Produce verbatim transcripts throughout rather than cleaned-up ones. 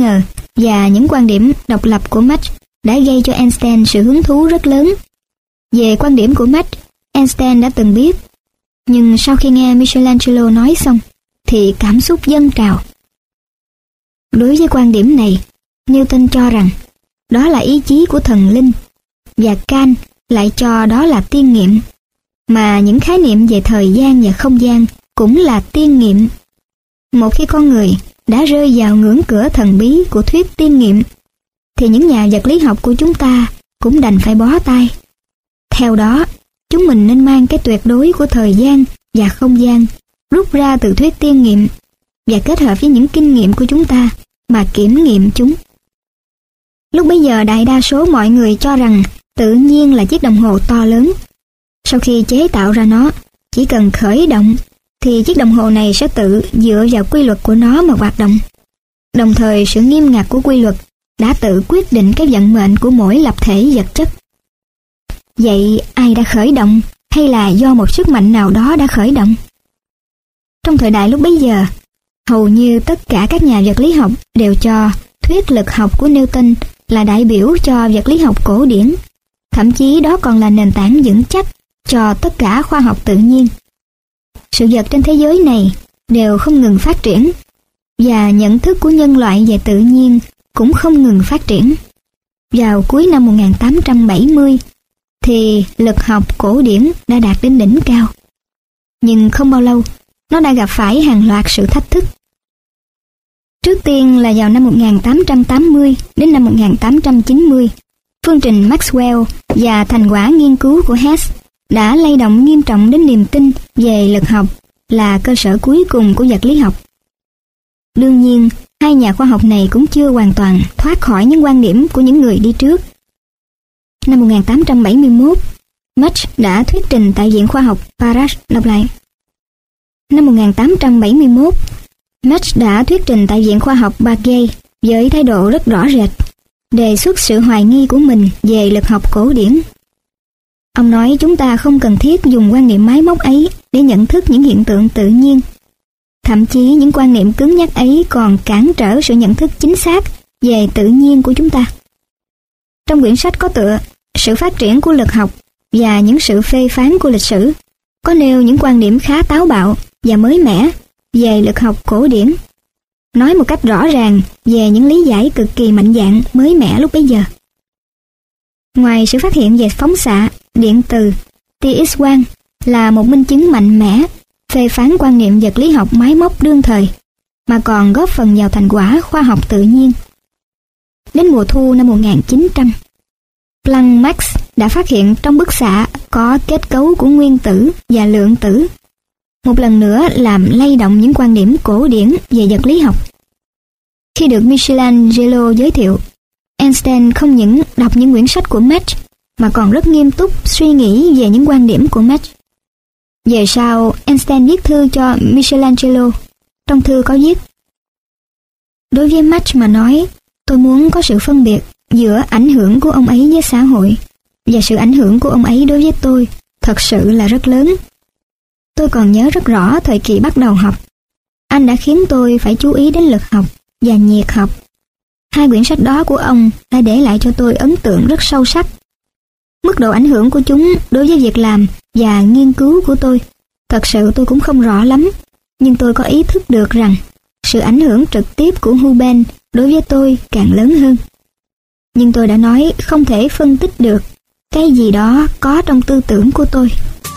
Wagner và những quan điểm độc lập của Marx đã gây cho Einstein sự hứng thú rất lớn. Về quan điểm của Marx, Einstein đã từng biết, nhưng sau khi nghe Michelangelo nói xong, thì cảm xúc dâng trào. Đối với quan điểm này, Newton cho rằng đó là ý chí của thần linh, và Kant lại cho đó là tiên nghiệm, mà những khái niệm về thời gian và không gian cũng là tiên nghiệm. Một khi con người đã rơi vào ngưỡng cửa thần bí của thuyết tiên nghiệm, thì những nhà vật lý học của chúng ta cũng đành phải bó tay. Theo đó, chúng mình nên mang cái tuyệt đối của thời gian và không gian rút ra từ thuyết tiên nghiệm và kết hợp với những kinh nghiệm của chúng ta mà kiểm nghiệm chúng. Lúc bấy giờ đại đa số mọi người cho rằng tự nhiên là chiếc đồng hồ to lớn. Sau khi chế tạo ra nó, chỉ cần khởi động thì chiếc đồng hồ này sẽ tự dựa vào quy luật của nó mà hoạt động. Đồng thời sự nghiêm ngặt của quy luật đã tự quyết định cái vận mệnh của mỗi lập thể vật chất. Vậy ai đã khởi động, hay là do một sức mạnh nào đó đã khởi động? Trong thời đại lúc bấy giờ, hầu như tất cả các nhà vật lý học đều cho thuyết lực học của Newton là đại biểu cho vật lý học cổ điển. Thậm chí đó còn là nền tảng vững chắc cho tất cả khoa học tự nhiên. Sự vật trên thế giới này đều không ngừng phát triển, và nhận thức của nhân loại về tự nhiên cũng không ngừng phát triển. Vào cuối năm một nghìn tám trăm bảy mươi, thì lực học cổ điển đã đạt đến đỉnh cao. Nhưng không bao lâu, nó đã gặp phải hàng loạt sự thách thức. Trước tiên là vào năm một nghìn tám trăm tám mươi đến năm một nghìn tám trăm chín mươi, phương trình Maxwell và thành quả nghiên cứu của Hess đã lay động nghiêm trọng đến niềm tin về lực học là cơ sở cuối cùng của vật lý học. Đương nhiên, hai nhà khoa học này cũng chưa hoàn toàn thoát khỏi những quan điểm của những người đi trước. Năm một nghìn tám trăm bảy mươi mốt, Marx đã thuyết trình tại Viện Khoa học Paris. Đọc lại. Năm một nghìn tám trăm bảy mươi mốt, Marx đã thuyết trình tại Viện Khoa học Bagge với thái độ rất rõ rệt, đề xuất sự hoài nghi của mình về lực học cổ điển. Ông nói chúng ta không cần thiết dùng quan niệm máy móc ấy để nhận thức những hiện tượng tự nhiên. Thậm chí những quan niệm cứng nhắc ấy còn cản trở sự nhận thức chính xác về tự nhiên của chúng ta. Trong quyển sách có tựa Sự phát triển của lực học và những sự phê phán của lịch sử, có nêu những quan điểm khá táo bạo và mới mẻ về lực học cổ điển, nói một cách rõ ràng về những lý giải cực kỳ mạnh dạn mới mẻ lúc bấy giờ. Ngoài sự phát hiện về phóng xạ, điện từ, tia X-quang là một minh chứng mạnh mẽ phê phán quan niệm vật lý học máy móc đương thời, mà còn góp phần vào thành quả khoa học tự nhiên. Đến mùa thu năm một nghìn chín trăm, Planck Max đã phát hiện trong bức xạ có kết cấu của nguyên tử và lượng tử, một lần nữa làm lay động những quan điểm cổ điển về vật lý học. Khi được Michelangelo giới thiệu, Einstein không những đọc những quyển sách của Marx mà còn rất nghiêm túc suy nghĩ về những quan điểm của Marx. Về sau, Einstein viết thư cho Michelangelo. Trong thư có viết: Đối với Marx mà nói, tôi muốn có sự phân biệt giữa ảnh hưởng của ông ấy với xã hội, và sự ảnh hưởng của ông ấy đối với tôi thật sự là rất lớn. Tôi còn nhớ rất rõ thời kỳ bắt đầu học, anh đã khiến tôi phải chú ý đến lực học và nhiệt học. Hai quyển sách đó của ông đã để lại cho tôi ấn tượng rất sâu sắc. Mức độ ảnh hưởng của chúng đối với việc làm và nghiên cứu của tôi, thật sự tôi cũng không rõ lắm, nhưng tôi có ý thức được rằng sự ảnh hưởng trực tiếp của Huben đối với tôi càng lớn hơn. Nhưng tôi đã nói không thể phân tích được cái gì đó có trong tư tưởng của tôi.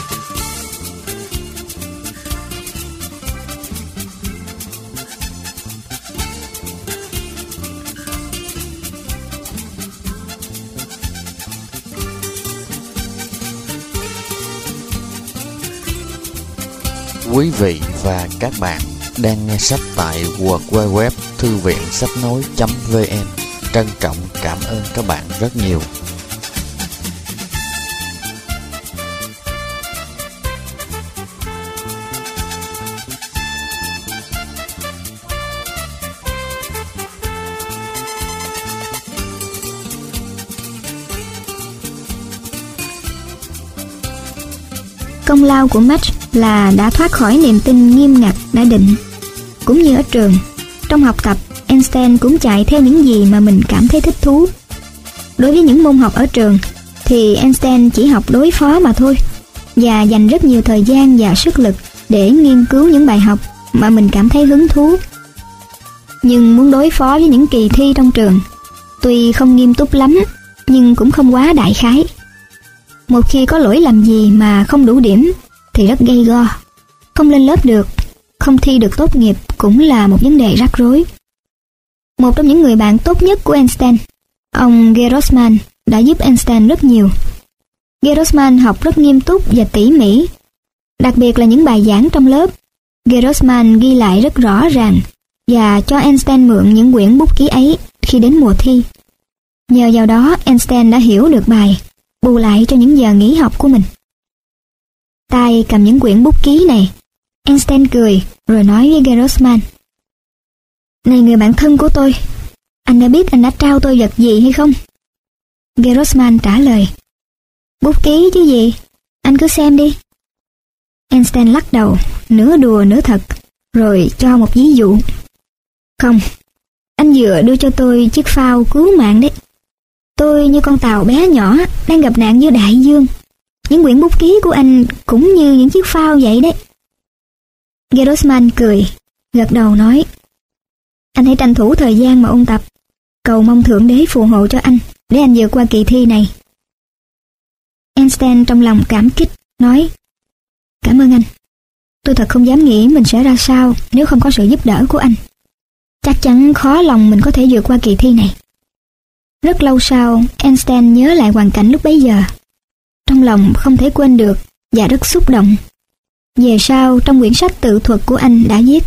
Quý vị và các bạn đang nghe sách tại w w w chấm thư viện sách nói chấm v n. Trân trọng cảm ơn các bạn rất nhiều. Công lao của Marx là đã thoát khỏi niềm tin nghiêm ngặt đã định. Cũng như ở trường, trong học tập, Einstein cũng chạy theo những gì mà mình cảm thấy thích thú. Đối với những môn học ở trường thì Einstein chỉ học đối phó mà thôi, và dành rất nhiều thời gian và sức lực để nghiên cứu những bài học mà mình cảm thấy hứng thú. Nhưng muốn đối phó với những kỳ thi trong trường, tuy không nghiêm túc lắm nhưng cũng không quá đại khái. Một khi có lỗi lầm gì mà không đủ điểm thì rất gay go. Không lên lớp được, không thi được tốt nghiệp cũng là một vấn đề rắc rối. Một trong những người bạn tốt nhất của Einstein, ông Grossman, đã giúp Einstein rất nhiều. Grossman học rất nghiêm túc và tỉ mỉ, đặc biệt là những bài giảng trong lớp. Grossman ghi lại rất rõ ràng và cho Einstein mượn những quyển bút ký ấy khi đến mùa thi. Nhờ vào đó, Einstein đã hiểu được bài, bù lại cho những giờ nghỉ học của mình. Tay cầm những quyển bút ký này, Einstein cười rồi nói với Grossman: "Này người bạn thân của tôi, anh đã biết anh đã trao tôi vật gì hay không?" Grossman trả lời: "Bút ký chứ gì, anh cứ xem đi." Einstein lắc đầu, nửa đùa nửa thật, rồi cho một ví dụ: "Không, anh vừa đưa cho tôi chiếc phao cứu mạng đấy. Tôi như con tàu bé nhỏ đang gặp nạn giữa đại dương. Những quyển bút ký của anh cũng như những chiếc phao vậy đấy." Grossman cười, gật đầu nói: "Anh hãy tranh thủ thời gian mà ôn tập, cầu mong Thượng Đế phù hộ cho anh để anh vượt qua kỳ thi này." Einstein trong lòng cảm kích, nói: "Cảm ơn anh. Tôi thật không dám nghĩ mình sẽ ra sao nếu không có sự giúp đỡ của anh. Chắc chắn khó lòng mình có thể vượt qua kỳ thi này." Rất lâu sau, Einstein nhớ lại hoàn cảnh lúc bấy giờ. Trong lòng không thể quên được và rất xúc động. Về sau, trong quyển sách tự thuật của anh đã viết: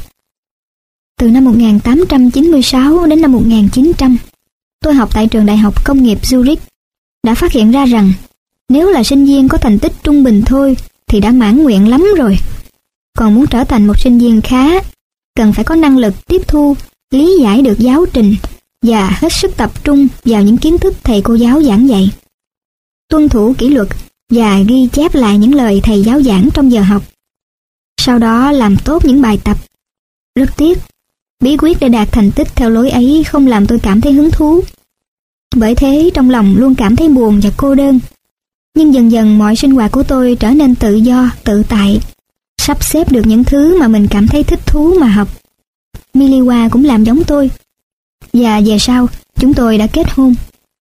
"Từ năm một nghìn tám trăm chín mươi sáu đến năm một nghìn chín trăm, tôi học tại trường đại học công nghiệp Zurich, đã phát hiện ra rằng nếu là sinh viên có thành tích trung bình thôi thì đã mãn nguyện lắm rồi. Còn muốn trở thành một sinh viên khá, cần phải có năng lực tiếp thu, lý giải được giáo trình và hết sức tập trung vào những kiến thức thầy cô giáo giảng dạy, tuân thủ kỷ luật và ghi chép lại những lời thầy giáo giảng trong giờ học. Sau đó làm tốt những bài tập. Rất tiếc, bí quyết để đạt thành tích theo lối ấy không làm tôi cảm thấy hứng thú. Bởi thế trong lòng luôn cảm thấy buồn và cô đơn. Nhưng dần dần mọi sinh hoạt của tôi trở nên tự do, tự tại, sắp xếp được những thứ mà mình cảm thấy thích thú mà học. Miliwa cũng làm giống tôi, và về sau chúng tôi đã kết hôn.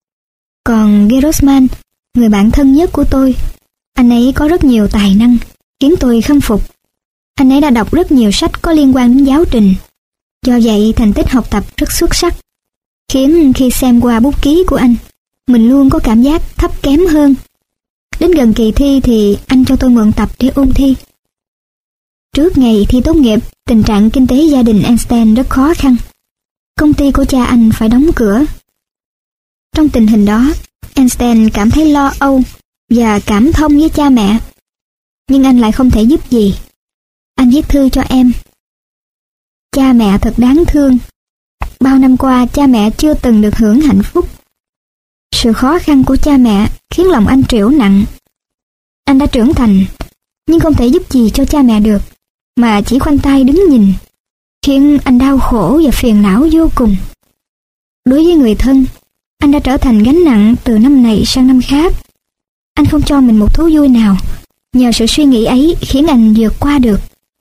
Còn Grossman, người bạn thân nhất của tôi, anh ấy có rất nhiều tài năng, khiến tôi khâm phục. Anh ấy đã đọc rất nhiều sách có liên quan đến giáo trình, do vậy thành tích học tập rất xuất sắc, khiến khi xem qua bút ký của anh, mình luôn có cảm giác thấp kém hơn. Đến gần kỳ thi thì anh cho tôi mượn tập để ôn thi. Trước ngày thi tốt nghiệp, tình trạng kinh tế gia đình Einstein rất khó khăn. Công ty của cha anh phải đóng cửa. Trong tình hình đó, Einstein cảm thấy lo âu và cảm thông với cha mẹ. Nhưng anh lại không thể giúp gì. Anh viết thư cho em: "Cha mẹ thật đáng thương. Bao năm qua cha mẹ chưa từng được hưởng hạnh phúc. Sự khó khăn của cha mẹ khiến lòng anh trĩu nặng. Anh đã trưởng thành, nhưng không thể giúp gì cho cha mẹ được, mà chỉ khoanh tay đứng nhìn, khiến anh đau khổ và phiền não vô cùng. Đối với người thân, anh đã trở thành gánh nặng từ năm này sang năm khác. Anh không cho mình một thú vui nào, nhờ sự suy nghĩ ấy khiến anh vượt qua được."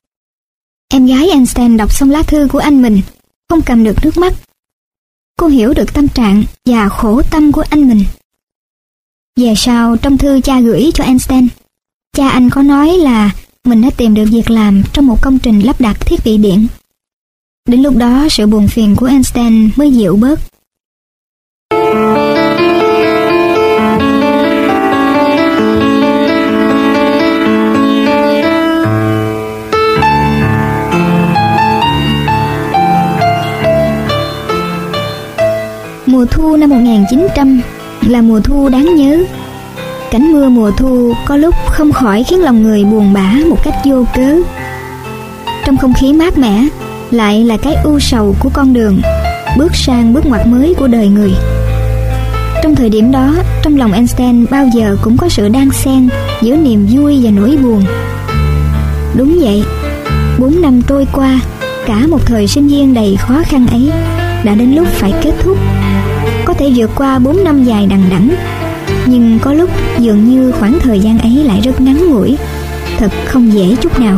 Em gái Einstein đọc xong lá thư của anh mình, không cầm được nước mắt. Cô hiểu được tâm trạng và khổ tâm của anh mình. Về sau, trong thư cha gửi cho Einstein, cha anh có nói là mình đã tìm được việc làm trong một công trình lắp đặt thiết bị điện. Đến lúc đó, sự buồn phiền của Einstein mới dịu bớt. Mùa thu năm một nghìn chín trăm là mùa thu đáng nhớ. Cảnh mưa mùa thu có lúc không khỏi khiến lòng người buồn bã một cách vô cớ. Trong không khí mát mẻ lại là cái ưu sầu của con đường bước sang bước ngoặt mới của đời người. Trong thời điểm đó, trong lòng Einstein bao giờ cũng có sự đan xen giữa niềm vui và nỗi buồn. Đúng vậy, bốn năm trôi qua, cả một thời sinh viên đầy khó khăn ấy, đã đến lúc phải kết thúc. Có thể vượt qua bốn năm dài đằng đẵng, nhưng có lúc dường như khoảng thời gian ấy lại rất ngắn ngủi, thật không dễ chút nào.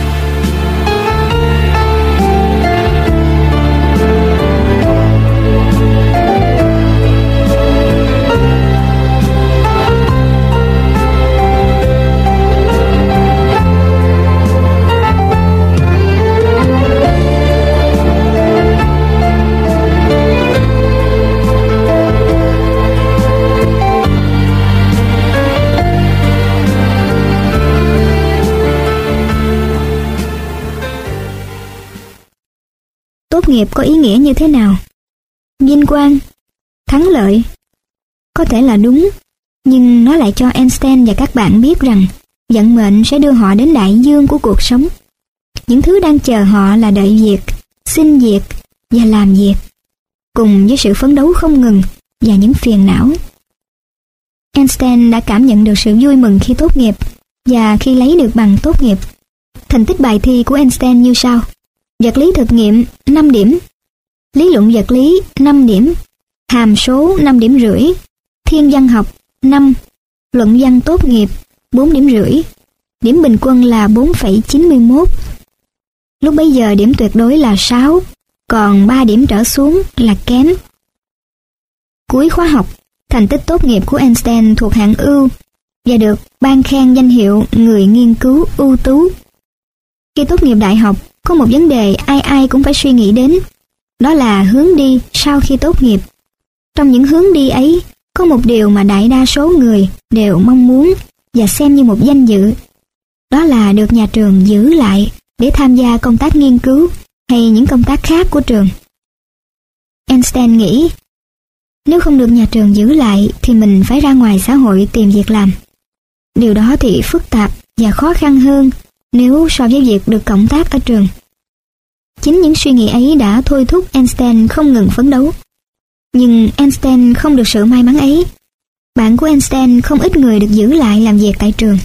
Tốt nghiệp có ý nghĩa như thế nào? Vinh quang, thắng lợi. Có thể là đúng, nhưng nó lại cho Einstein và các bạn biết rằng vận mệnh sẽ đưa họ đến đại dương của cuộc sống. Những thứ đang chờ họ là đợi việc, xin việc và làm việc, cùng với sự phấn đấu không ngừng và những phiền não. Einstein đã cảm nhận được sự vui mừng khi tốt nghiệp và khi lấy được bằng tốt nghiệp. Thành tích bài thi của Einstein như sau: vật lý thực nghiệm năm điểm, lý luận vật lý năm điểm, hàm số năm điểm rưỡi, thiên văn học năm, luận văn tốt nghiệp bốn điểm rưỡi, điểm bình quân là bốn phẩy chín mươi mốt. Lúc bấy giờ điểm tuyệt đối là sáu, còn ba điểm trở xuống là kém. Cuối khóa học, thành tích tốt nghiệp của Einstein thuộc hạng ưu và được ban khen danh hiệu người nghiên cứu ưu tú. Khi tốt nghiệp đại học, có một vấn đề ai ai cũng phải suy nghĩ đến, đó là hướng đi sau khi tốt nghiệp. Trong những hướng đi ấy, có một điều mà đại đa số người đều mong muốn và xem như một danh dự, đó là được nhà trường giữ lại để tham gia công tác nghiên cứu hay những công tác khác của trường. Einstein nghĩ, nếu không được nhà trường giữ lại thì mình phải ra ngoài xã hội tìm việc làm. Điều đó thì phức tạp và khó khăn hơn nếu so với việc được cộng tác ở trường. Chính những suy nghĩ ấy đã thôi thúc Einstein không ngừng phấn đấu. Nhưng Einstein không được sự may mắn ấy. Bạn của Einstein không ít người được giữ lại làm việc tại trường.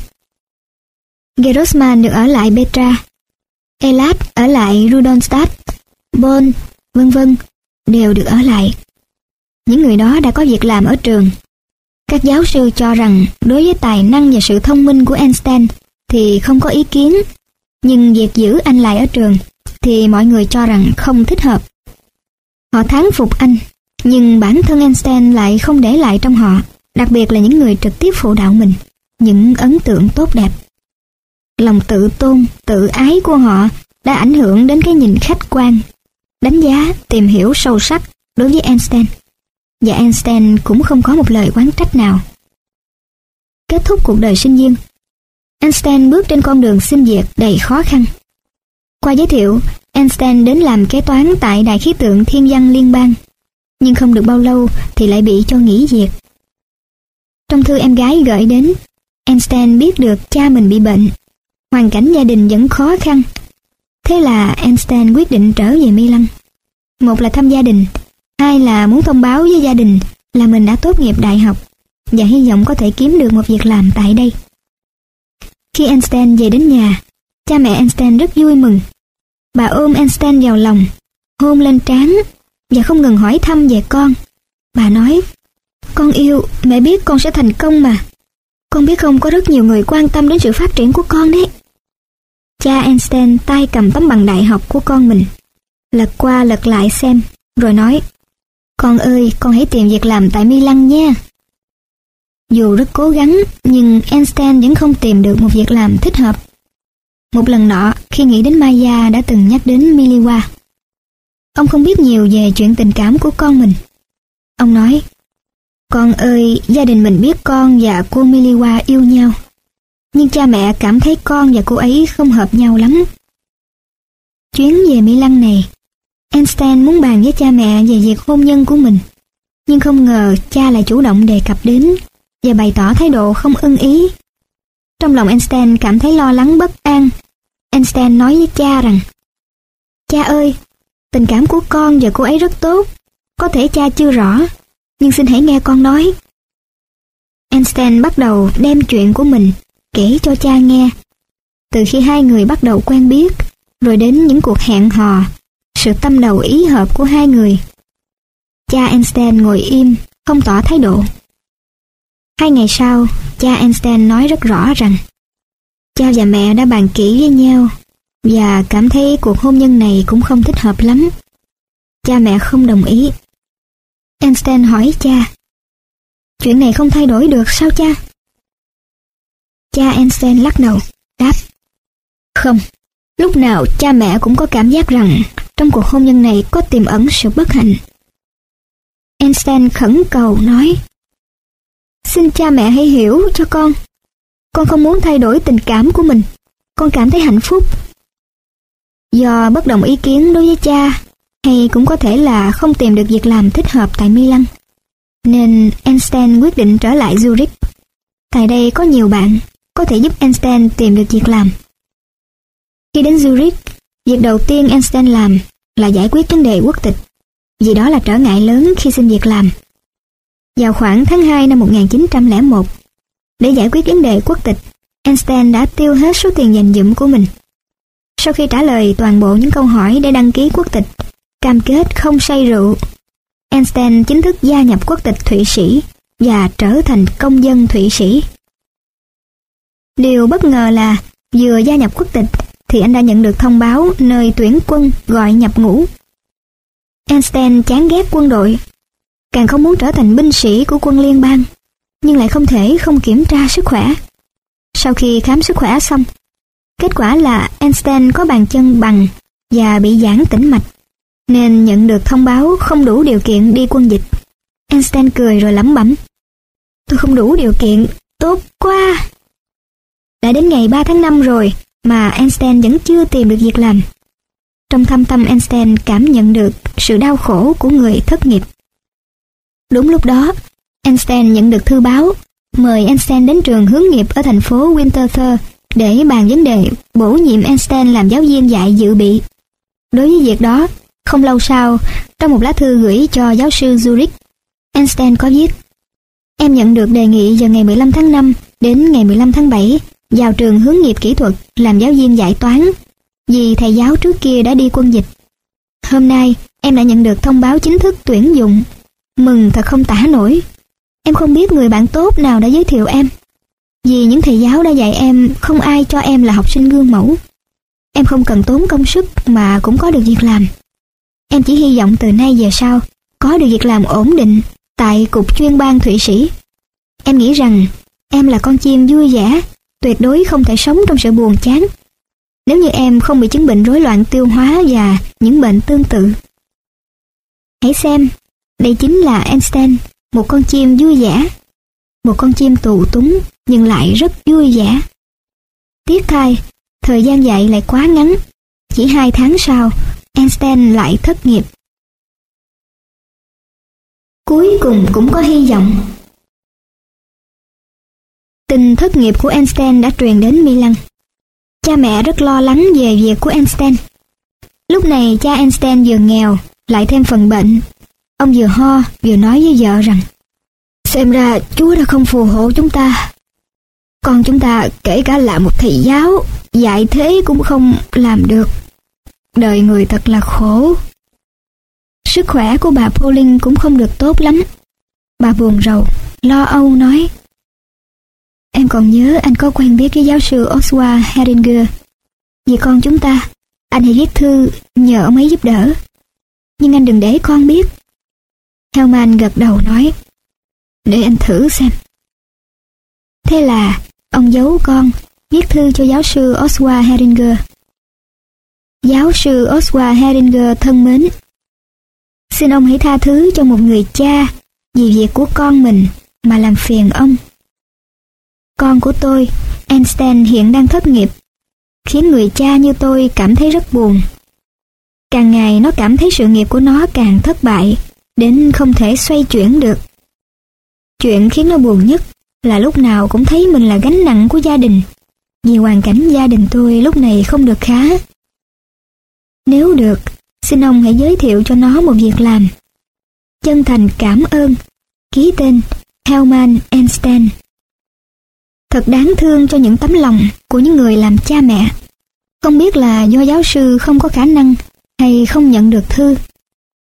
Grossman được ở lại Petra, Elad ở lại Rudolstadt, Bonn, vân vân đều được ở lại. Những người đó đã có việc làm ở trường. Các giáo sư cho rằng đối với tài năng và sự thông minh của Einstein thì không có ý kiến, nhưng việc giữ anh lại ở trường thì mọi người cho rằng không thích hợp. Họ thán phục anh, nhưng bản thân Einstein lại không để lại trong họ, đặc biệt là những người trực tiếp phụ đạo mình, những ấn tượng tốt đẹp. Lòng tự tôn, tự ái của họ đã ảnh hưởng đến cái nhìn khách quan, đánh giá, tìm hiểu sâu sắc đối với Einstein. Và Einstein cũng không có một lời oán trách nào. Kết thúc cuộc đời sinh viên, Einstein bước trên con đường xin việc đầy khó khăn. Qua giới thiệu, Einstein đến làm kế toán tại Đài khí tượng Thiên văn Liên bang, nhưng không được bao lâu thì lại bị cho nghỉ việc. Trong thư em gái gửi đến, Einstein biết được cha mình bị bệnh, hoàn cảnh gia đình vẫn khó khăn. Thế là Einstein quyết định trở về Milan. Một là thăm gia đình, hai là muốn thông báo với gia đình là mình đã tốt nghiệp đại học và hy vọng có thể kiếm được một việc làm tại đây. Khi Einstein về đến nhà, cha mẹ Einstein rất vui mừng. Bà ôm Einstein vào lòng, hôn lên trán và không ngừng hỏi thăm về con. Bà nói, con yêu, mẹ biết con sẽ thành công mà. Con biết không, có rất nhiều người quan tâm đến sự phát triển của con đấy. Cha Einstein tay cầm tấm bằng đại học của con mình, lật qua lật lại xem, rồi nói, con ơi, con hãy tìm việc làm tại Milan nha. Dù rất cố gắng, nhưng Einstein vẫn không tìm được một việc làm thích hợp. Một lần nọ, khi nghĩ đến Maya đã từng nhắc đến Miliwa, ông không biết nhiều về chuyện tình cảm của con mình. Ông nói, con ơi, gia đình mình biết con và cô Miliwa yêu nhau, nhưng cha mẹ cảm thấy con và cô ấy không hợp nhau lắm. Chuyến về Milan này, Einstein muốn bàn với cha mẹ về việc hôn nhân của mình, nhưng không ngờ cha lại chủ động đề cập đến và bày tỏ thái độ không ưng ý. Trong lòng Einstein cảm thấy lo lắng bất an. Einstein nói với cha rằng, cha ơi, tình cảm của con và cô ấy rất tốt, có thể cha chưa rõ, nhưng xin hãy nghe con nói. Einstein bắt đầu đem chuyện của mình kể cho cha nghe, từ khi hai người bắt đầu quen biết, rồi đến những cuộc hẹn hò, sự tâm đầu ý hợp của hai người, cha Einstein ngồi im, không tỏ thái độ. Hai ngày sau, cha Einstein nói rất rõ rằng cha và mẹ đã bàn kỹ với nhau và cảm thấy cuộc hôn nhân này cũng không thích hợp lắm. Cha mẹ không đồng ý. Einstein hỏi cha, chuyện này không thay đổi được sao cha? Cha Einstein lắc đầu, đáp, không, lúc nào cha mẹ cũng có cảm giác rằng trong cuộc hôn nhân này có tiềm ẩn sự bất hạnh. Einstein khẩn cầu nói, xin cha mẹ hãy hiểu cho con. Con không muốn thay đổi tình cảm của mình. Con cảm thấy hạnh phúc. Do bất đồng ý kiến đối với cha, hay cũng có thể là không tìm được việc làm thích hợp tại Milan, nên Einstein quyết định trở lại Zurich. Tại đây có nhiều bạn có thể giúp Einstein tìm được việc làm. Khi đến Zurich, việc đầu tiên Einstein làm là giải quyết vấn đề quốc tịch, vì đó là trở ngại lớn khi xin việc làm. Vào khoảng tháng hai năm một nghìn chín trăm lẻ một, để giải quyết vấn đề quốc tịch, Einstein đã tiêu hết số tiền dành dụm của mình. Sau khi trả lời toàn bộ những câu hỏi để đăng ký quốc tịch, cam kết không say rượu, Einstein chính thức gia nhập quốc tịch Thụy Sĩ và trở thành công dân Thụy Sĩ. Điều bất ngờ là vừa gia nhập quốc tịch thì anh đã nhận được thông báo nơi tuyển quân gọi nhập ngũ. Einstein chán ghét quân đội, càng không muốn trở thành binh sĩ của quân liên bang, nhưng lại không thể không kiểm tra sức khỏe. Sau khi khám sức khỏe xong, kết quả là Einstein có bàn chân bằng và bị giãn tĩnh mạch, nên nhận được thông báo không đủ điều kiện đi quân dịch. Einstein cười rồi lẩm bẩm, tôi không đủ điều kiện, tốt quá. Đã đến ngày ba tháng năm rồi mà Einstein vẫn chưa tìm được việc làm. Trong thâm tâm Einstein cảm nhận được sự đau khổ của người thất nghiệp. Đúng lúc đó, Einstein nhận được thư báo mời Einstein đến trường hướng nghiệp ở thành phố Winterthur để bàn vấn đề bổ nhiệm Einstein làm giáo viên dạy dự bị. Đối với việc đó, không lâu sau, trong một lá thư gửi cho giáo sư Zurich, Einstein có viết, em nhận được đề nghị vào ngày mười lăm tháng năm đến ngày mười lăm tháng bảy vào trường hướng nghiệp kỹ thuật làm giáo viên dạy toán, vì thầy giáo trước kia đã đi quân dịch. Hôm nay, em đã nhận được thông báo chính thức tuyển dụng. Mừng thật không tả nổi. Em không biết người bạn tốt nào đã giới thiệu em. Vì những thầy giáo đã dạy em, không ai cho em là học sinh gương mẫu. Em không cần tốn công sức mà cũng có được việc làm. Em chỉ hy vọng từ nay về sau có được việc làm ổn định tại Cục Chuyên ban Thụy Sĩ. Em nghĩ rằng em là con chim vui vẻ, tuyệt đối không thể sống trong sự buồn chán. Nếu như em không bị chứng bệnh rối loạn tiêu hóa và những bệnh tương tự. Hãy xem, đây chính là Einstein, một con chim vui vẻ. Một con chim tù túng nhưng lại rất vui vẻ. Tiếc thay, thời gian dạy lại quá ngắn. Chỉ hai tháng sau, Einstein lại thất nghiệp. Cuối cùng cũng có hy vọng. Tin thất nghiệp của Einstein đã truyền đến Milan. Cha mẹ rất lo lắng về việc của Einstein. Lúc này cha Einstein vừa nghèo, lại thêm phần bệnh. Ông vừa ho, vừa nói với vợ rằng, xem ra Chúa đã không phù hộ chúng ta. Con chúng ta kể cả là một thầy giáo, dạy thế cũng không làm được. Đời người thật là khổ. Sức khỏe của bà Pauline cũng không được tốt lắm. Bà buồn rầu, lo âu nói, em còn nhớ anh có quen biết với giáo sư Oswald Heringer. Vì con chúng ta, anh hãy viết thư nhờ ông ấy giúp đỡ. Nhưng anh đừng để con biết. Hellman gật đầu nói, để anh thử xem. Thế là ông giấu con, viết thư cho giáo sư Oswald Heringer. Giáo sư Oswald Heringer thân mến, xin ông hãy tha thứ cho một người cha vì việc của con mình mà làm phiền ông. Con của tôi, Einstein, hiện đang thất nghiệp, khiến người cha như tôi cảm thấy rất buồn. Càng ngày nó cảm thấy sự nghiệp của nó càng thất bại, đến không thể xoay chuyển được. Chuyện khiến nó buồn nhất là lúc nào cũng thấy mình là gánh nặng của gia đình, vì hoàn cảnh gia đình tôi lúc này không được khá. Nếu được, xin ông hãy giới thiệu cho nó một việc làm. Chân thành cảm ơn. Ký tên Hellman Einstein. Thật đáng thương cho những tấm lòng của những người làm cha mẹ. Không biết là do giáo sư không có khả năng hay không nhận được thư,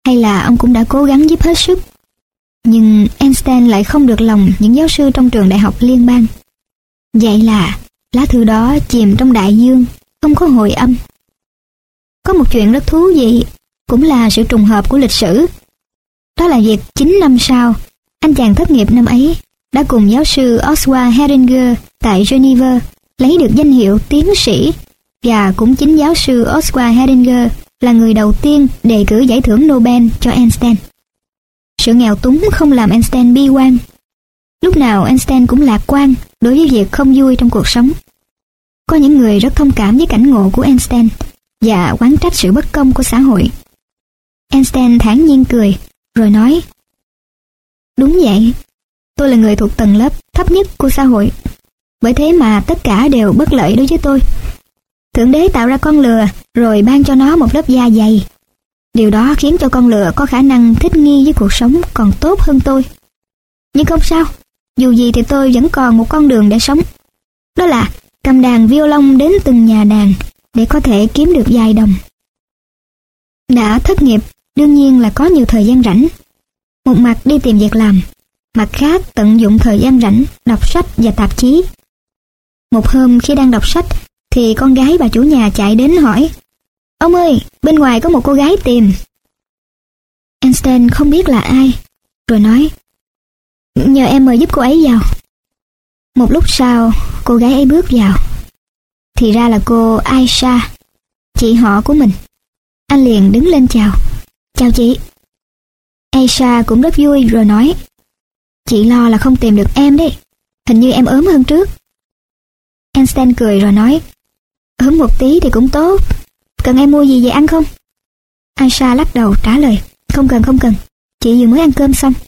hay là ông cũng đã cố gắng giúp hết sức. Nhưng Einstein lại không được lòng những giáo sư trong trường đại học liên bang. Vậy là lá thư đó chìm trong đại dương, không có hồi âm. Có một chuyện rất thú vị, cũng là sự trùng hợp của lịch sử. Đó là việc chín năm sau, anh chàng thất nghiệp năm ấy đã cùng giáo sư Oswald Heringer tại Geneva lấy được danh hiệu tiến sĩ, và cũng chính giáo sư Oswald Heringer là người đầu tiên đề cử giải thưởng Nobel cho Einstein. Sự nghèo túng không làm Einstein bi quan. Lúc nào Einstein cũng lạc quan đối với việc không vui trong cuộc sống. Có những người rất thông cảm với cảnh ngộ của Einstein và oán trách sự bất công của xã hội. Einstein thản nhiên cười, rồi nói: đúng vậy, tôi là người thuộc tầng lớp thấp nhất của xã hội. Bởi thế mà tất cả đều bất lợi đối với tôi. Thượng đế tạo ra con lừa rồi ban cho nó một lớp da dày. Điều đó khiến cho con lừa có khả năng thích nghi với cuộc sống còn tốt hơn tôi. Nhưng không sao, dù gì thì tôi vẫn còn một con đường để sống. Đó là cầm đàn violon đến từng nhà đàn để có thể kiếm được vài đồng. Đã thất nghiệp, đương nhiên là có nhiều thời gian rảnh. Một mặt đi tìm việc làm, mặt khác tận dụng thời gian rảnh đọc sách và tạp chí. Một hôm khi đang đọc sách thì con gái bà chủ nhà chạy đến hỏi: ông ơi, bên ngoài có một cô gái tìm. Einstein không biết là ai, rồi nói: nhờ em mời giúp cô ấy vào. Một lúc sau, cô gái ấy bước vào. Thì ra là cô Aisha, chị họ của mình. Anh liền đứng lên chào: chào chị. Aisha cũng rất vui rồi nói: chị lo là không tìm được em đấy, hình như em ốm hơn trước. Einstein cười rồi nói: ốm một tí thì cũng tốt, cần em mua gì về ăn không? Aisha lắc đầu trả lời: không cần không cần, chị vừa mới ăn cơm xong.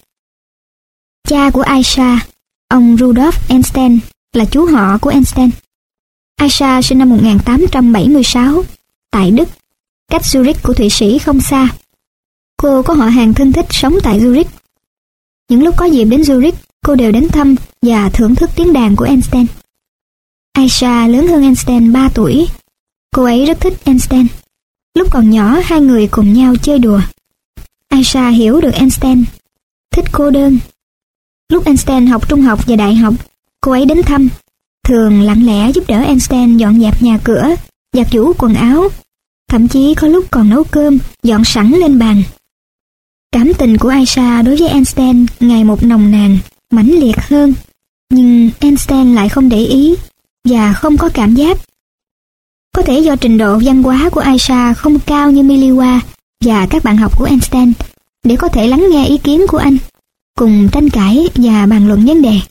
Cha của Aisha, ông Rudolf Einstein, là chú họ của Einstein. Aisha sinh năm một nghìn tám trăm bảy mươi sáu tại Đức, cách Zurich của Thụy Sĩ không xa. Cô có họ hàng thân thích sống tại Zurich. Những lúc có dịp đến Zurich, cô đều đến thăm và thưởng thức tiếng đàn của Einstein. Aisha lớn hơn Einstein ba tuổi. Cô ấy rất thích Einstein. Lúc còn nhỏ, hai người cùng nhau chơi đùa. Aisha hiểu được Einstein thích cô đơn. Lúc Einstein học trung học và đại học, cô ấy đến thăm, thường lặng lẽ giúp đỡ Einstein dọn dẹp nhà cửa, giặt giũ quần áo, thậm chí có lúc còn nấu cơm dọn sẵn lên bàn. Cảm tình của Aisha đối với Einstein ngày một nồng nàn, mãnh liệt hơn, nhưng Einstein lại không để ý và không có cảm giác. Có thể do trình độ văn hóa của Aisha không cao như Miliwa và các bạn học của Einstein để có thể lắng nghe ý kiến của anh, cùng tranh cãi và bàn luận vấn đề.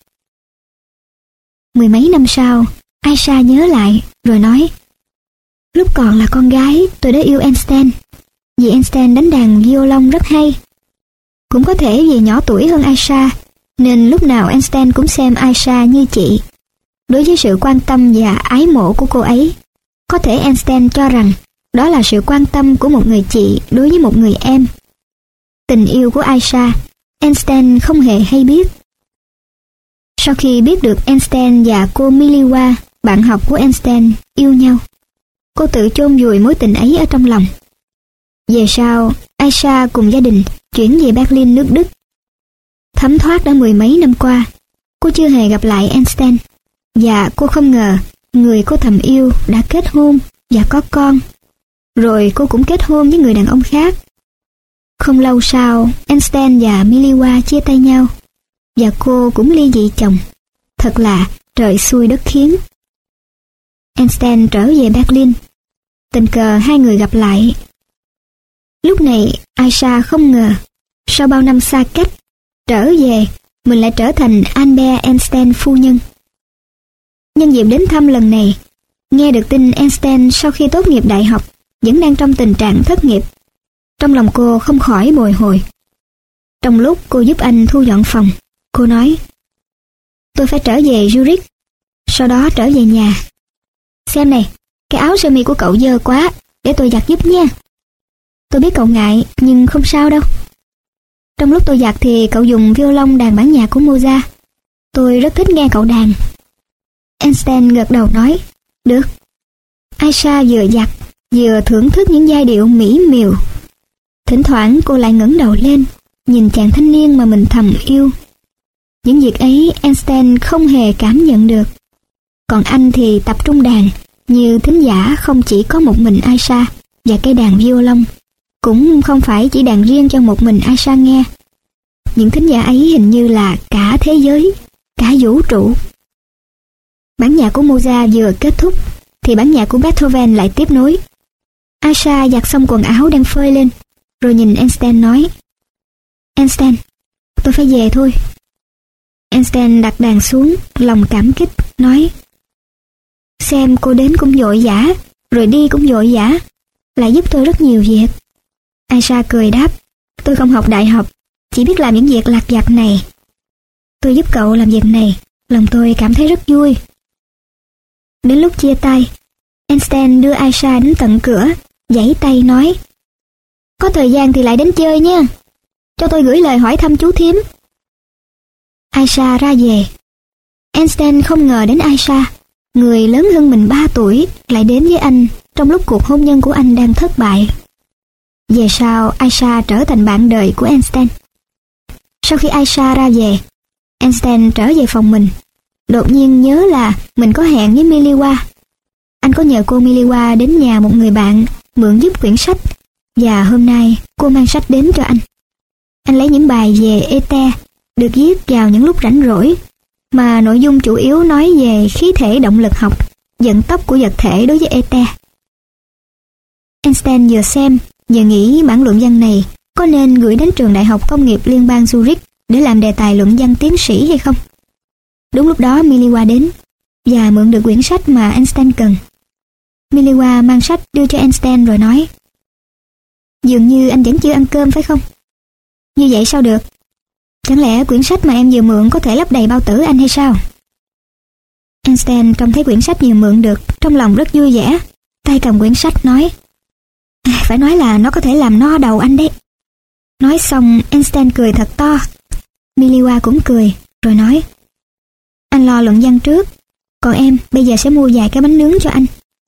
Mười mấy năm sau, Aisha nhớ lại rồi nói: lúc còn là con gái, tôi đã yêu Einstein vì Einstein đánh đàn violon rất hay. Cũng có thể vì nhỏ tuổi hơn Aisha nên lúc nào Einstein cũng xem Aisha như chị. Đối với sự quan tâm và ái mộ của cô ấy, có thể Einstein cho rằng đó là sự quan tâm của một người chị đối với một người em. Tình yêu của Aisha, Einstein không hề hay biết. Sau khi biết được Einstein và cô Miliwa, bạn học của Einstein, yêu nhau, cô tự chôn vùi mối tình ấy ở trong lòng. Về sau, Aisha cùng gia đình chuyển về Berlin, nước Đức. Thấm thoát đã mười mấy năm qua, cô chưa hề gặp lại Einstein, và cô không ngờ người cô thầm yêu đã kết hôn và có con. Rồi cô cũng kết hôn với người đàn ông khác. Không lâu sau, Einstein và Miliwa chia tay nhau, và cô cũng ly dị chồng. Thật là trời xui đất khiến. Einstein trở về Berlin. Tình cờ hai người gặp lại. Lúc này, Aisha không ngờ, sau bao năm xa cách, trở về, mình lại trở thành Albert Einstein phu nhân. Nhân dịp đến thăm lần này, nghe được tin Einstein sau khi tốt nghiệp đại học vẫn đang trong tình trạng thất nghiệp, trong lòng cô không khỏi bồi hồi. Trong lúc cô giúp anh thu dọn phòng, cô nói: tôi phải trở về Zurich, sau đó trở về nhà. Xem này, cái áo sơ mi của cậu dơ quá, để tôi giặt giúp nha. Tôi biết cậu ngại, nhưng không sao đâu. Trong lúc tôi giặt thì cậu dùng violon đàn bản nhạc của Mozart. Tôi rất thích nghe cậu đàn. Einstein gật đầu nói: được. Aisha vừa giặt, vừa thưởng thức những giai điệu mỹ miều. Thỉnh thoảng cô lại ngẩng đầu lên, nhìn chàng thanh niên mà mình thầm yêu. Những việc ấy Einstein không hề cảm nhận được. Còn anh thì tập trung đàn, như thính giả không chỉ có một mình Aisha và cây đàn violon, cũng không phải chỉ đàn riêng cho một mình Aisha nghe. Những thính giả ấy hình như là cả thế giới, cả vũ trụ. Bản nhạc của Mozart vừa kết thúc thì bản nhạc của Beethoven lại tiếp nối. Aisha giặt xong quần áo đang phơi lên, rồi nhìn Einstein nói: "Einstein, tôi phải về thôi." Einstein đặt đàn xuống, lòng cảm kích, nói: "Xem cô đến cũng vội vã, rồi đi cũng vội vã, lại giúp tôi rất nhiều việc." Aisha cười đáp: "Tôi không học đại học, chỉ biết làm những việc lặt vặt này. Tôi giúp cậu làm việc này, lòng tôi cảm thấy rất vui." Đến lúc chia tay, Einstein đưa Aisha đến tận cửa, giãy tay nói: "Có thời gian thì lại đến chơi nha, cho tôi gửi lời hỏi thăm chú thím." Aisha ra về. Einstein không ngờ đến Aisha, người lớn hơn mình ba tuổi, lại đến với anh trong lúc cuộc hôn nhân của anh đang thất bại. Về sau, Aisha trở thành bạn đời của Einstein. Sau khi Aisha ra về, Einstein trở về phòng mình, đột nhiên nhớ là mình có hẹn với Miliwa. Anh có nhờ cô Miliwa đến nhà một người bạn mượn giúp quyển sách, và hôm nay cô mang sách đến cho anh. Anh lấy những bài về ether được viết vào những lúc rảnh rỗi, mà nội dung chủ yếu nói về khí thể động lực học, vận tốc của vật thể đối với ether. Einstein vừa xem vừa nghĩ bản luận văn này có nên gửi đến trường Đại học Công nghiệp Liên bang Zurich để làm đề tài luận văn tiến sĩ hay không. Đúng lúc đó Miliwa đến và mượn được quyển sách mà Einstein cần. Miliwa mang sách đưa cho Einstein rồi nói: "Dường như anh vẫn chưa ăn cơm phải không? Như vậy sao được? Chẳng lẽ quyển sách mà em vừa mượn có thể lấp đầy bao tử anh hay sao?" Einstein trông thấy quyển sách vừa mượn được, trong lòng rất vui vẻ, tay cầm quyển sách nói: à, "Phải nói là nó có thể làm no đầu anh đấy." Nói xong, Einstein cười thật to. Miliwa cũng cười, rồi nói: "Anh lo luận văn trước, còn em bây giờ sẽ mua vài cái bánh nướng cho anh."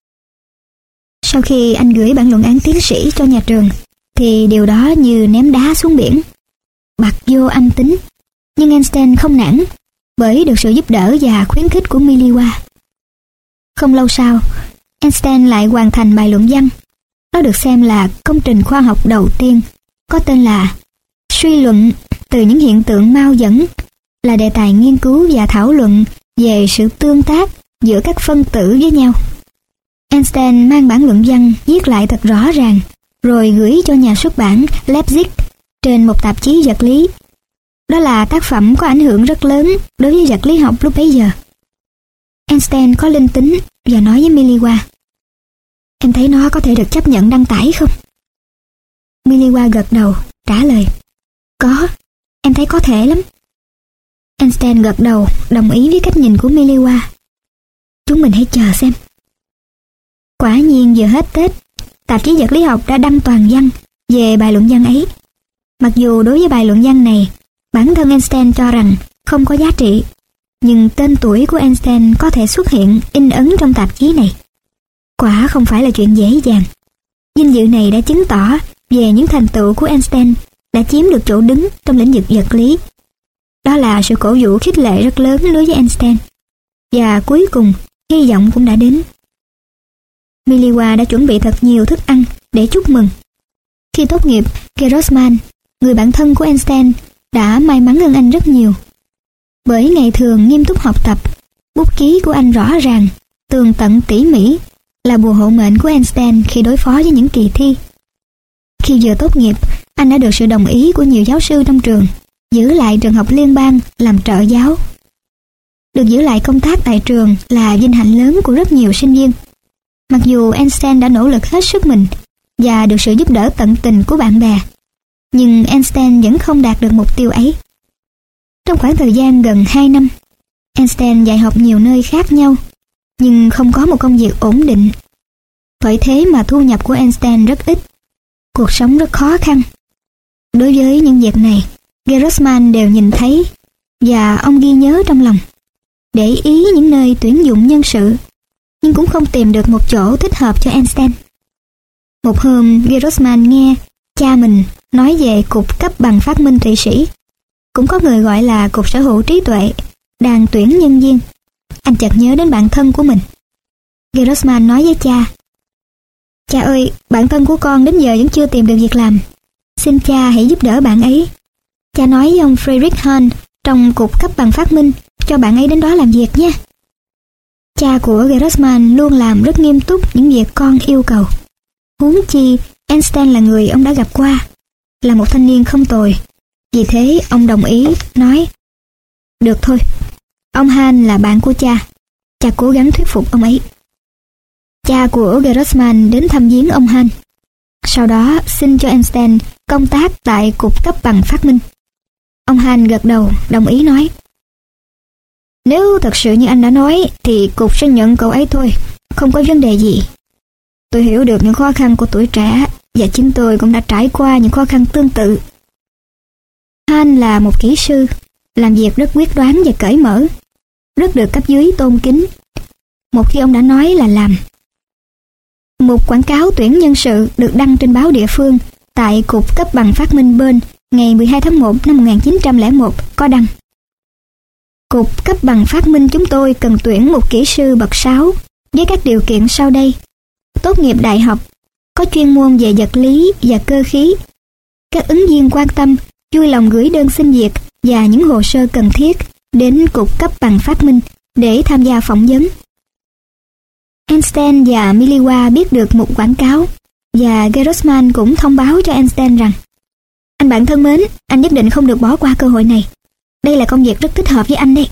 Sau khi anh gửi bản luận án tiến sĩ cho nhà trường, thì điều đó như ném đá xuống biển, bặt vô âm tính. Nhưng Einstein không nản, bởi được sự giúp đỡ và khuyến khích của Miliwa. Không lâu sau, Einstein lại hoàn thành bài luận văn. Nó được xem là công trình khoa học đầu tiên, có tên là Suy luận từ những hiện tượng mau dẫn, là đề tài nghiên cứu và thảo luận về sự tương tác giữa các phân tử với nhau. Einstein mang bản luận văn viết lại thật rõ ràng, rồi gửi cho nhà xuất bản Leipzig trên một tạp chí vật lý. Đó là tác phẩm có ảnh hưởng rất lớn đối với vật lý học lúc bấy giờ. Einstein có linh tính và nói với Miliwa: "Em thấy nó có thể được chấp nhận đăng tải không?" Miliwa gật đầu, trả lời: "Có, em thấy có thể lắm." Einstein gật đầu, đồng ý với cách nhìn của Miliwa. "Chúng mình hãy chờ xem." Quả nhiên vừa hết Tết, tạp chí vật lý học đã đăng toàn văn về bài luận văn ấy. Mặc dù đối với bài luận văn này, bản thân Einstein cho rằng không có giá trị, nhưng tên tuổi của Einstein có thể xuất hiện in ấn trong tạp chí này. Quả không phải là chuyện dễ dàng. Vinh dự này đã chứng tỏ về những thành tựu của Einstein đã chiếm được chỗ đứng trong lĩnh vực vật lý. Đó là sự cổ vũ khích lệ rất lớn đối với Einstein. Và cuối cùng, hy vọng cũng đã đến. Miliwa đã chuẩn bị thật nhiều thức ăn để chúc mừng. Khi tốt nghiệp, Grossman, người bạn thân của Einstein, đã may mắn hơn anh rất nhiều. Bởi ngày thường nghiêm túc học tập, bút ký của anh rõ ràng, tường tận tỉ mỉ, là bùa hộ mệnh của Einstein khi đối phó với những kỳ thi. Khi vừa tốt nghiệp, anh đã được sự đồng ý của nhiều giáo sư trong trường, giữ lại trường học liên bang làm trợ giáo. Được giữ lại công tác tại trường là vinh hạnh lớn của rất nhiều sinh viên. Mặc dù Einstein đã nỗ lực hết sức mình và được sự giúp đỡ tận tình của bạn bè, nhưng Einstein vẫn không đạt được mục tiêu ấy. Trong khoảng thời gian gần hai năm, Einstein dạy học nhiều nơi khác nhau, nhưng không có một công việc ổn định. Bởi thế mà thu nhập của Einstein rất ít, cuộc sống rất khó khăn. Đối với những việc này, Grossman đều nhìn thấy và ông ghi nhớ trong lòng, để ý những nơi tuyển dụng nhân sự, nhưng cũng không tìm được một chỗ thích hợp cho Einstein. Một hôm, Grossman nghe cha mình nói về cục cấp bằng phát minh Thụy Sĩ, cũng có người gọi là cục sở hữu trí tuệ, đang tuyển nhân viên. Anh chợt nhớ đến bạn thân của mình. Grossman nói với cha: "Cha ơi, bạn thân của con đến giờ vẫn chưa tìm được việc làm. Xin cha hãy giúp đỡ bạn ấy. Cha nói với ông Friedrich Hahn trong cục cấp bằng phát minh cho bạn ấy đến đó làm việc nhé." Cha của Grossman luôn làm rất nghiêm túc những việc con yêu cầu. Huống chi Einstein là người ông đã gặp qua, là một thanh niên không tồi. Vì thế ông đồng ý, nói: "Được thôi, ông Hahn là bạn của cha." Cha cố gắng thuyết phục ông ấy. Cha của Grossman đến thăm viếng ông Hahn, sau đó xin cho Einstein công tác tại cục cấp bằng phát minh. Ông Hahn gật đầu, đồng ý nói: "Nếu thật sự như anh đã nói thì cục sẽ nhận cậu ấy thôi, không có vấn đề gì. Tôi hiểu được những khó khăn của tuổi trẻ và chính tôi cũng đã trải qua những khó khăn tương tự." Hahn là một kỹ sư, làm việc rất quyết đoán và cởi mở, rất được cấp dưới tôn kính. Một khi ông đã nói là làm. Một quảng cáo tuyển nhân sự được đăng trên báo địa phương tại cục cấp bằng phát minh Bern ngày mười hai tháng một năm một nghìn chín trăm lẻ một có đăng: "Cục cấp bằng phát minh chúng tôi cần tuyển một kỹ sư bậc sáu với các điều kiện sau đây: tốt nghiệp đại học, có chuyên môn về vật lý và cơ khí. Các ứng viên quan tâm vui lòng gửi đơn xin việc và những hồ sơ cần thiết đến cục cấp bằng phát minh để tham gia phỏng vấn." Einstein và Milliwa biết được một quảng cáo, và Grossman cũng thông báo cho Einstein rằng: "Anh bạn thân mến, anh nhất định không được bỏ qua cơ hội này. Đây là công việc rất thích hợp với anh đấy."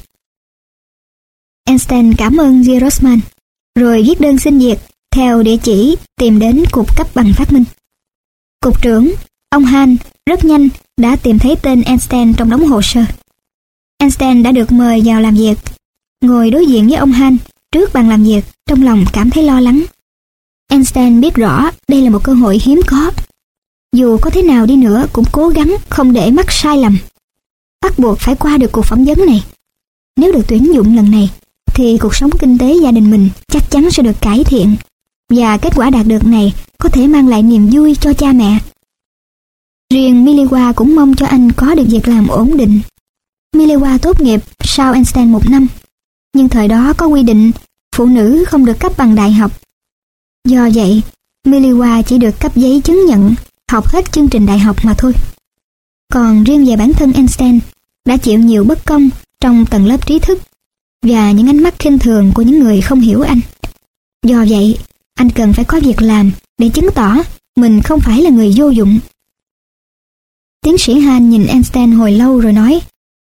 Einstein cảm ơn Grossman, rồi viết đơn xin việc theo địa chỉ tìm đến cục cấp bằng phát minh. Cục trưởng, ông Hahn, rất nhanh đã tìm thấy tên Einstein trong đống hồ sơ. Einstein đã được mời vào làm việc, ngồi đối diện với ông Hahn trước bàn làm việc, trong lòng cảm thấy lo lắng. Einstein biết rõ đây là một cơ hội hiếm có. Dù có thế nào đi nữa cũng cố gắng không để mắc sai lầm. Bắt buộc phải qua được cuộc phỏng vấn này. Nếu được tuyển dụng lần này, thì cuộc sống kinh tế gia đình mình chắc chắn sẽ được cải thiện, và kết quả đạt được này có thể mang lại niềm vui cho cha mẹ. Riêng Milliwa cũng mong cho anh có được việc làm ổn định. Milliwa tốt nghiệp sau Einstein một năm, nhưng thời đó có quy định phụ nữ không được cấp bằng đại học. Do vậy, Milliwa chỉ được cấp giấy chứng nhận học hết chương trình đại học mà thôi. Còn riêng về bản thân Einstein đã chịu nhiều bất công trong tầng lớp trí thức và những ánh mắt khinh thường của những người không hiểu anh. Do vậy, anh cần phải có việc làm để chứng tỏ mình không phải là người vô dụng. Tiến sĩ Hahn nhìn Einstein hồi lâu rồi nói: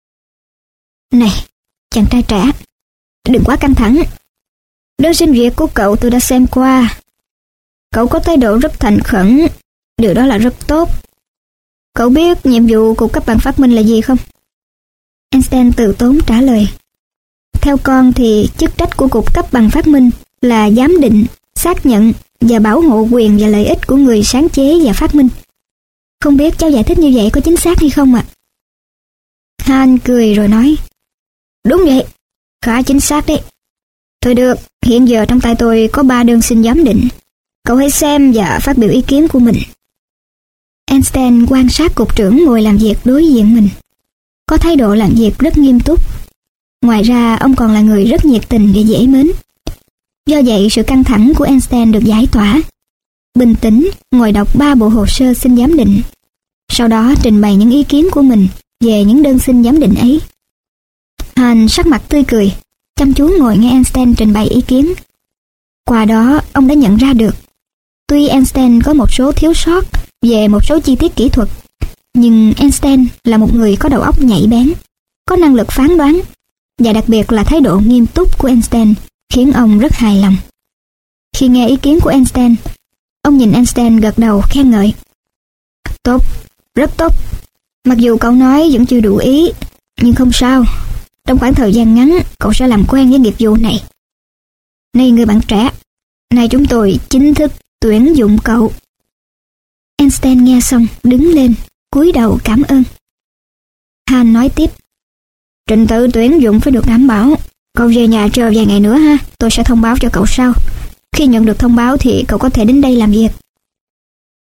"Này, chàng trai trẻ, đừng quá căng thẳng. Đơn xin việc của cậu tôi đã xem qua. Cậu có thái độ rất thành khẩn, điều đó là rất tốt. Cậu biết nhiệm vụ của cấp bằng phát minh là gì không?" Einstein từ tốn trả lời: "Theo con thì chức trách của cục cấp bằng phát minh là giám định, xác nhận và bảo hộ quyền và lợi ích của người sáng chế và phát minh. Không biết cháu giải thích như vậy có chính xác hay không ạ?" Hahn cười rồi nói: "Đúng vậy, khá chính xác đấy. Thôi được, hiện giờ trong tay tôi có ba đơn xin giám định. Cậu hãy xem và phát biểu ý kiến của mình." Einstein quan sát cục trưởng ngồi làm việc đối diện mình, có thái độ làm việc rất nghiêm túc. Ngoài ra, ông còn là người rất nhiệt tình và dễ mến. Do vậy, sự căng thẳng của Einstein được giải tỏa. Bình tĩnh ngồi đọc ba bộ hồ sơ xin giám định, sau đó trình bày những ý kiến của mình về những đơn xin giám định ấy. Hahn sắc mặt tươi cười, chăm chú ngồi nghe Einstein trình bày ý kiến. Qua đó, ông đã nhận ra được, tuy Einstein có một số thiếu sót về một số chi tiết kỹ thuật, nhưng Einstein là một người có đầu óc nhạy bén, có năng lực phán đoán, và đặc biệt là thái độ nghiêm túc của Einstein khiến ông rất hài lòng. Khi nghe ý kiến của Einstein, ông nhìn Einstein gật đầu khen ngợi: "Tốt, rất tốt. Mặc dù cậu nói vẫn chưa đủ ý, nhưng không sao. Trong khoảng thời gian ngắn, cậu sẽ làm quen với nghiệp vụ này. Này người bạn trẻ, nay chúng tôi chính thức tuyển dụng cậu." Einstein nghe xong đứng lên, cúi đầu cảm ơn. Hahn nói tiếp: "Trình tự tuyển dụng phải được đảm bảo. Cậu về nhà chờ vài ngày nữa ha, tôi sẽ thông báo cho cậu sau. Khi nhận được thông báo thì cậu có thể đến đây làm việc."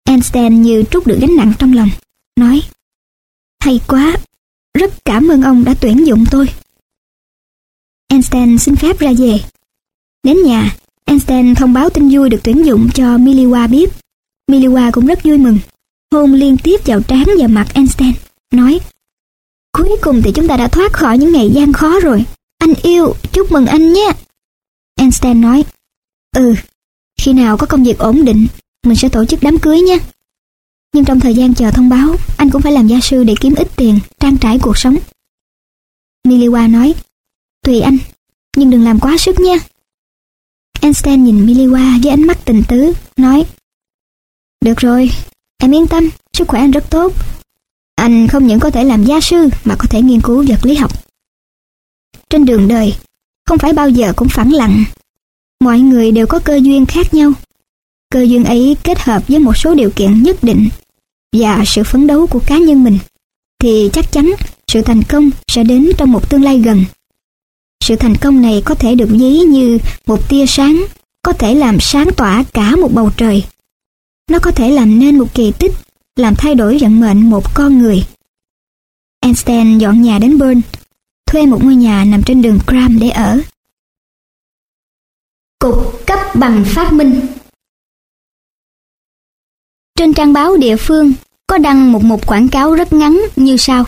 Einstein như trút được gánh nặng trong lòng, nói: "Hay quá, rất cảm ơn ông đã tuyển dụng tôi." Einstein xin phép ra về. Đến nhà, Einstein thông báo tin vui được tuyển dụng cho Miliwa biết. Miliwa cũng rất vui mừng, hôn liên tiếp vào trán và mặt Einstein, nói: "Cuối cùng thì chúng ta đã thoát khỏi những ngày gian khó rồi. Anh yêu, chúc mừng anh nhé." Einstein nói: "Ừ, khi nào có công việc ổn định, mình sẽ tổ chức đám cưới nhé. Nhưng trong thời gian chờ thông báo, anh cũng phải làm gia sư để kiếm ít tiền, trang trải cuộc sống." Miliwa nói: "Tùy anh, nhưng đừng làm quá sức nha." Einstein nhìn Miliwa với ánh mắt tình tứ, nói: "Được rồi, em yên tâm, sức khỏe anh rất tốt. Anh không những có thể làm gia sư mà có thể nghiên cứu vật lý học." Trên đường đời, không phải bao giờ cũng phẳng lặng. Mọi người đều có cơ duyên khác nhau. Cơ duyên ấy kết hợp với một số điều kiện nhất định và sự phấn đấu của cá nhân mình, thì chắc chắn sự thành công sẽ đến trong một tương lai gần. Sự thành công này có thể được ví như một tia sáng, có thể làm sáng tỏa cả một bầu trời. Nó có thể làm nên một kỳ tích, làm thay đổi vận mệnh một con người. Einstein dọn nhà đến Bern, thuê một ngôi nhà nằm trên đường Gram để ở. Cục cấp bằng phát minh. Trên trang báo địa phương có đăng một mục quảng cáo rất ngắn như sau: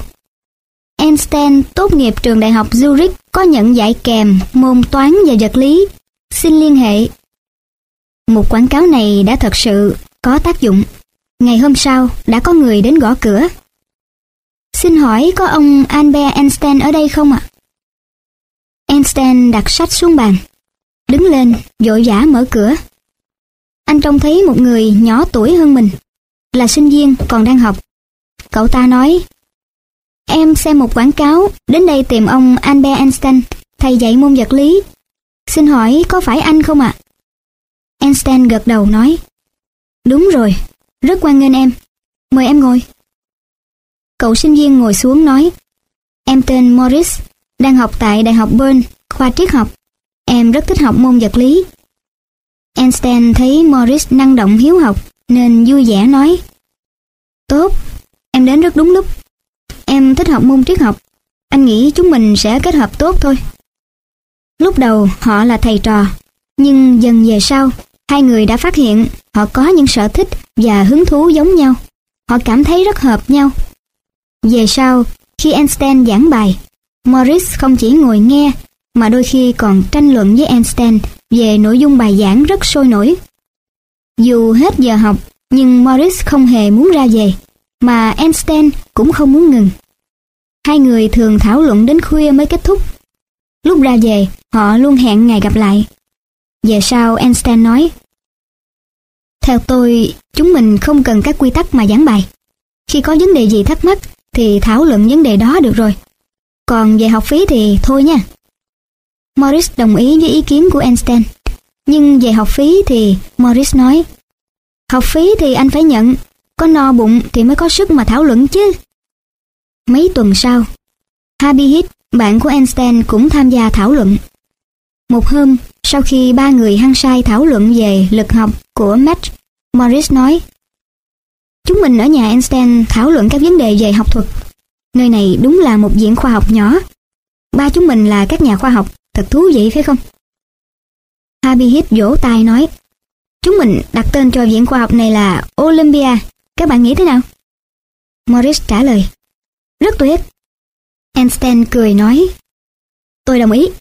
Einstein tốt nghiệp trường đại học Zurich, có nhận giải kèm môn toán và vật lý, xin liên hệ. Mục quảng cáo này đã thật sự có tác dụng. Ngày hôm sau đã có người đến gõ cửa. "Xin hỏi có ông Albert Einstein ở đây không ạ?" Einstein đặt sách xuống bàn, đứng lên vội vã mở cửa. Anh trông thấy một người nhỏ tuổi hơn mình, là sinh viên còn đang học. Cậu ta nói: "Em xem một quảng cáo, đến đây tìm ông Albert Einstein, thầy dạy môn vật lý. Xin hỏi có phải anh không ạ?" Einstein gật đầu nói: "Đúng rồi, rất hoan nghênh em. Mời em ngồi." Cậu sinh viên ngồi xuống nói: "Em tên Morris, đang học tại Đại học Bern, khoa triết học. Em rất thích học môn vật lý." Einstein thấy Morris năng động hiếu học nên vui vẻ nói: "Tốt, em đến rất đúng lúc. Em thích học môn triết học. Anh nghĩ chúng mình sẽ kết hợp tốt thôi." Lúc đầu họ là thầy trò, nhưng dần về sau, hai người đã phát hiện họ có những sở thích và hứng thú giống nhau. Họ cảm thấy rất hợp nhau. Về sau, khi Einstein giảng bài, Morris không chỉ ngồi nghe, mà đôi khi còn tranh luận với Einstein về nội dung bài giảng rất sôi nổi. Dù hết giờ học, nhưng Morris không hề muốn ra về, mà Einstein cũng không muốn ngừng. Hai người thường thảo luận đến khuya mới kết thúc. Lúc ra về, họ luôn hẹn ngày gặp lại. Về sau, Einstein nói: "Theo tôi, chúng mình không cần các quy tắc mà giảng bài. Khi có vấn đề gì thắc mắc thì thảo luận vấn đề đó được rồi. Còn về học phí thì thôi nha." Morris đồng ý với ý kiến của Einstein. Nhưng về học phí thì Morris nói: "Học phí thì anh phải nhận, có no bụng thì mới có sức mà thảo luận chứ." Mấy tuần sau, Harvey Heath, bạn của Einstein, cũng tham gia thảo luận. Một hôm, sau khi ba người hăng say thảo luận về lực học của Mach, Morris nói: "Chúng mình ở nhà Einstein thảo luận các vấn đề về học thuật. Nơi này đúng là một viện khoa học nhỏ. Ba chúng mình là các nhà khoa học, thật thú vị phải không?" Harvey Heath vỗ tay nói: "Chúng mình đặt tên cho viện khoa học này là Olympia. Các bạn nghĩ thế nào?" Morris trả lời: "Rất tuyệt." Einstein cười nói: "Tôi đồng ý."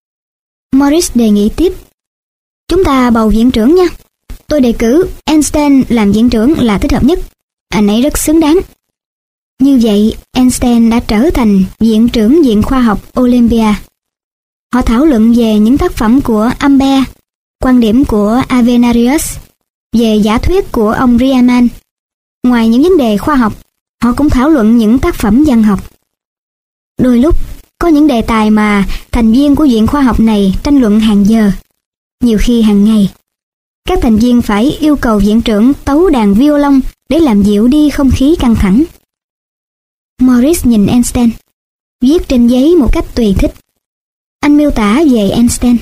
Morris đề nghị tiếp: "Chúng ta bầu viện trưởng nha. Tôi đề cử Einstein làm viện trưởng là thích hợp nhất. Anh ấy rất xứng đáng." Như vậy, Einstein đã trở thành viện trưởng viện khoa học Olympia. Họ thảo luận về những tác phẩm của Ampère, quan điểm của Avenarius, về giả thuyết của ông Riemann. Ngoài những vấn đề khoa học, họ cũng thảo luận những tác phẩm văn học. Đôi lúc, có những đề tài mà thành viên của viện khoa học này tranh luận hàng giờ, nhiều khi hàng ngày. Các thành viên phải yêu cầu viện trưởng tấu đàn violon để làm dịu đi không khí căng thẳng. Morris nhìn Einstein, viết trên giấy một cách tùy thích. Anh miêu tả về Einstein: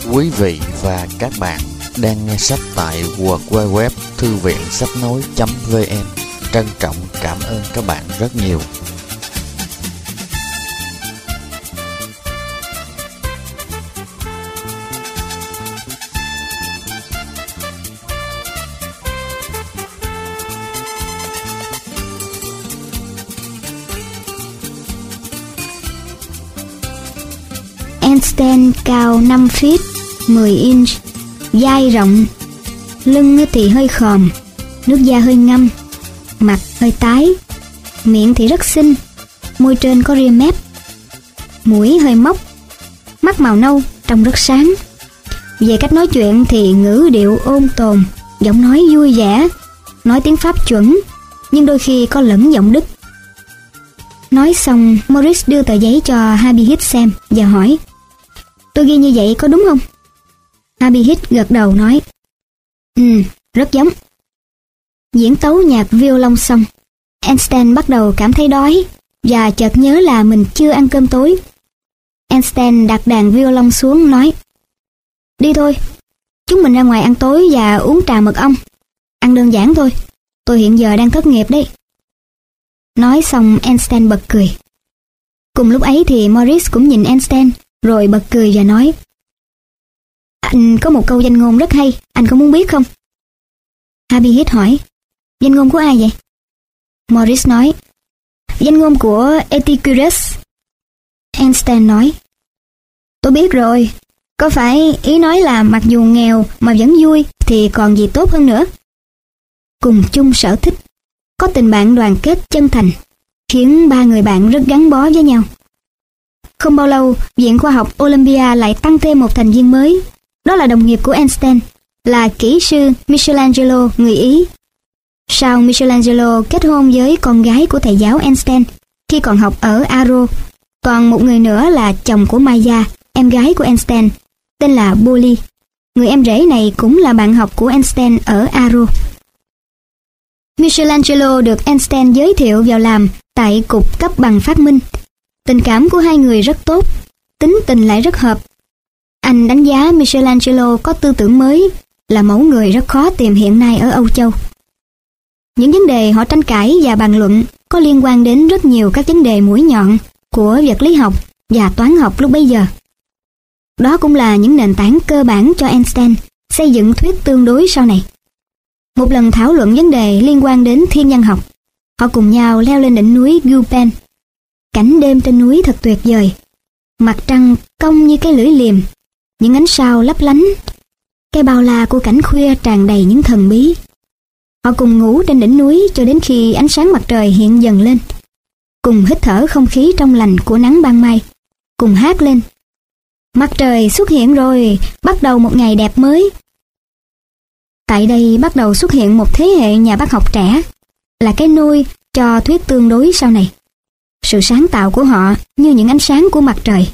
Quý vị và các bạn đang nghe sách tại w w w thư viện sách nói chấm v n. Trân trọng cảm ơn các bạn rất nhiều. Einstein cao năm feet mười inch, vai rộng, lưng thì hơi khòm, nước da hơi ngâm, mặt hơi tái, miệng thì rất xinh, môi trên có ria mép, mũi hơi móc, mắt màu nâu, trông rất sáng. Về cách nói chuyện thì ngữ điệu ôn tồn, giọng nói vui vẻ, nói tiếng Pháp chuẩn, nhưng đôi khi có lẫn giọng Đức. Nói xong, Morris đưa tờ giấy cho Harvey Hit xem và hỏi: "Tôi ghi như vậy có đúng không?" Harvey Hit gật đầu nói: "Ừ, rất giống." Diễn tấu nhạc violon xong, Einstein bắt đầu cảm thấy đói và chợt nhớ là mình chưa ăn cơm tối. Einstein đặt đàn violon xuống nói: "Đi thôi, chúng mình ra ngoài ăn tối và uống trà mật ong. Ăn đơn giản thôi, tôi hiện giờ đang thất nghiệp đấy." Nói xong Einstein bật cười. Cùng lúc ấy thì Morris cũng nhìn Einstein rồi bật cười và nói: "Anh có một câu danh ngôn rất hay, anh có muốn biết không?" Harvey Hit hỏi: "Danh ngôn của ai vậy?" Morris nói: "Danh ngôn của Epicurus." Einstein nói: "Tôi biết rồi, có phải ý nói là mặc dù nghèo mà vẫn vui thì còn gì tốt hơn nữa?" Cùng chung sở thích, có tình bạn đoàn kết chân thành, khiến ba người bạn rất gắn bó với nhau. Không bao lâu, Viện Khoa học Olympia lại tăng thêm một thành viên mới. Đó là đồng nghiệp của Einstein, là kỹ sư Michelangelo người Ý. Sau Michelangelo kết hôn với con gái của thầy giáo Einstein khi còn học ở Arrow, còn một người nữa là chồng của Maya, em gái của Einstein, tên là Pauli. Người em rể này cũng là bạn học của Einstein ở Arrow. Michelangelo được Einstein giới thiệu vào làm tại Cục Cấp bằng Phát minh. Tình cảm của hai người rất tốt, tính tình lại rất hợp. Anh đánh giá Michelangelo có tư tưởng mới, là mẫu người rất khó tìm hiện nay ở Âu Châu. Những vấn đề họ tranh cãi và bàn luận có liên quan đến rất nhiều các vấn đề mũi nhọn của vật lý học và toán học lúc bấy giờ. Đó cũng là những nền tảng cơ bản cho Einstein xây dựng thuyết tương đối sau này. Một lần thảo luận vấn đề liên quan đến thiên văn học, họ cùng nhau leo lên đỉnh núi Gupen. Cảnh đêm trên núi thật tuyệt vời. Mặt trăng cong như cái lưỡi liềm, những ánh sao lấp lánh. Cái bao la của cảnh khuya tràn đầy những thần bí. Họ cùng ngủ trên đỉnh núi cho đến khi ánh sáng mặt trời hiện dần lên. Cùng hít thở không khí trong lành của nắng ban mai. Cùng hát lên: "Mặt trời xuất hiện rồi, bắt đầu một ngày đẹp mới." Tại đây bắt đầu xuất hiện một thế hệ nhà bác học trẻ, là cái nôi cho thuyết tương đối sau này. Sự sáng tạo của họ như những ánh sáng của mặt trời.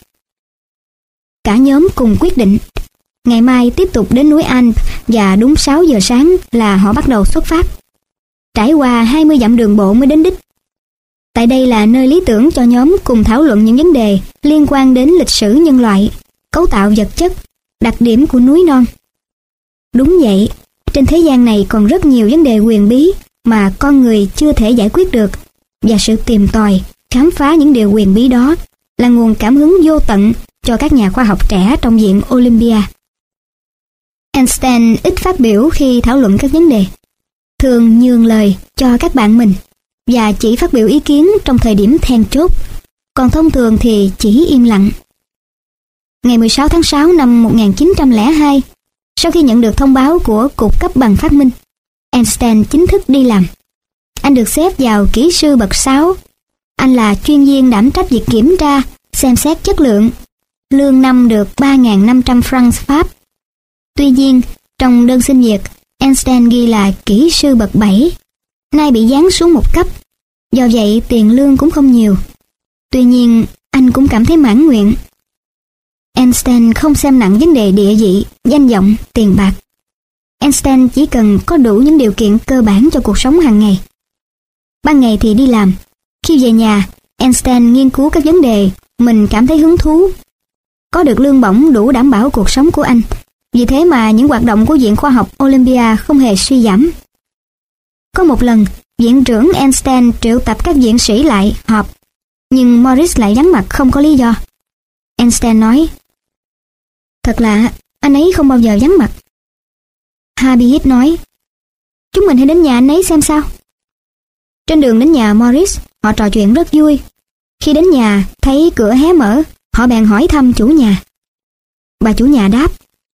Cả nhóm cùng quyết định ngày mai tiếp tục đến núi Alp và đúng sáu giờ sáng là họ bắt đầu xuất phát. Trải qua hai mươi dặm đường bộ mới đến đích. Tại đây là nơi lý tưởng cho nhóm cùng thảo luận những vấn đề liên quan đến lịch sử nhân loại, cấu tạo vật chất, đặc điểm của núi non. Đúng vậy, trên thế gian này còn rất nhiều vấn đề huyền bí mà con người chưa thể giải quyết được, và sự tìm tòi, khám phá những điều huyền bí đó là nguồn cảm hứng vô tận cho các nhà khoa học trẻ trong viện Olympia. Einstein ít phát biểu khi thảo luận các vấn đề, thường nhường lời cho các bạn mình và chỉ phát biểu ý kiến trong thời điểm then chốt, còn thông thường thì chỉ im lặng. Ngày mười sáu tháng sáu năm một nghìn chín trăm lẻ hai, sau khi nhận được thông báo của Cục Cấp bằng Phát minh, Einstein chính thức đi làm. Anh được xếp vào kỹ sư bậc sáu. Anh là chuyên viên đảm trách việc kiểm tra, xem xét chất lượng. Lương năm được ba nghìn năm trăm franc Pháp. Tuy nhiên, trong đơn xin việc, Einstein ghi là kỹ sư bậc bảy, nay bị giáng xuống một cấp. Do vậy tiền lương cũng không nhiều. Tuy nhiên, anh cũng cảm thấy mãn nguyện. Einstein không xem nặng vấn đề địa vị, danh vọng, tiền bạc. Einstein chỉ cần có đủ những điều kiện cơ bản cho cuộc sống hàng ngày. Ban ngày thì đi làm. Khi về nhà, Einstein nghiên cứu các vấn đề mình cảm thấy hứng thú. có được lương bổng đủ đảm bảo cuộc sống của anh. Vì thế mà những hoạt động của Viện Khoa học Olympia không hề suy giảm. Có một lần, viện trưởng Einstein triệu tập các viện sĩ lại họp, nhưng Morris lại vắng mặt không có lý do. Einstein nói, thật lạ, anh ấy không bao giờ vắng mặt. Habit nói, chúng mình hãy đến nhà anh ấy xem sao. Trên đường đến nhà Morris, họ trò chuyện rất vui. Khi đến nhà, thấy cửa hé mở, họ bèn hỏi thăm chủ nhà. Bà chủ nhà đáp,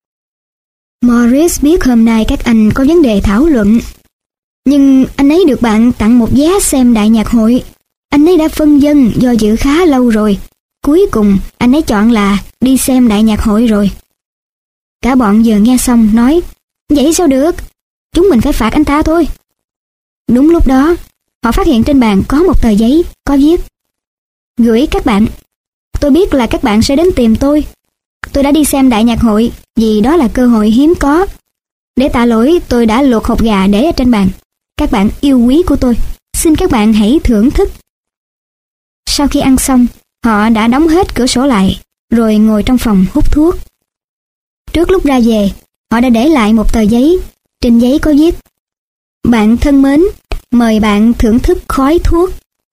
Morris biết hôm nay các anh có vấn đề thảo luận, nhưng anh ấy được bạn tặng một vé xem đại nhạc hội. Anh ấy đã phân vân do dự khá lâu rồi. Cuối cùng anh ấy chọn là đi xem đại nhạc hội rồi. Cả bọn vừa nghe xong nói, vậy sao được, chúng mình phải phạt anh ta thôi. Đúng lúc đó, họ phát hiện trên bàn có một tờ giấy có viết, gửi các bạn. Tôi biết là các bạn sẽ đến tìm tôi. Tôi đã đi xem đại nhạc hội vì đó là cơ hội hiếm có. Để tạ lỗi, tôi đã luộc hột gà để ở trên bàn. Các bạn yêu quý của tôi, xin các bạn hãy thưởng thức. Sau khi ăn xong, họ đã đóng hết cửa sổ lại, rồi ngồi trong phòng hút thuốc. Trước lúc ra về, họ đã để lại một tờ giấy. Trên giấy có viết, bạn thân mến, mời bạn thưởng thức khói thuốc.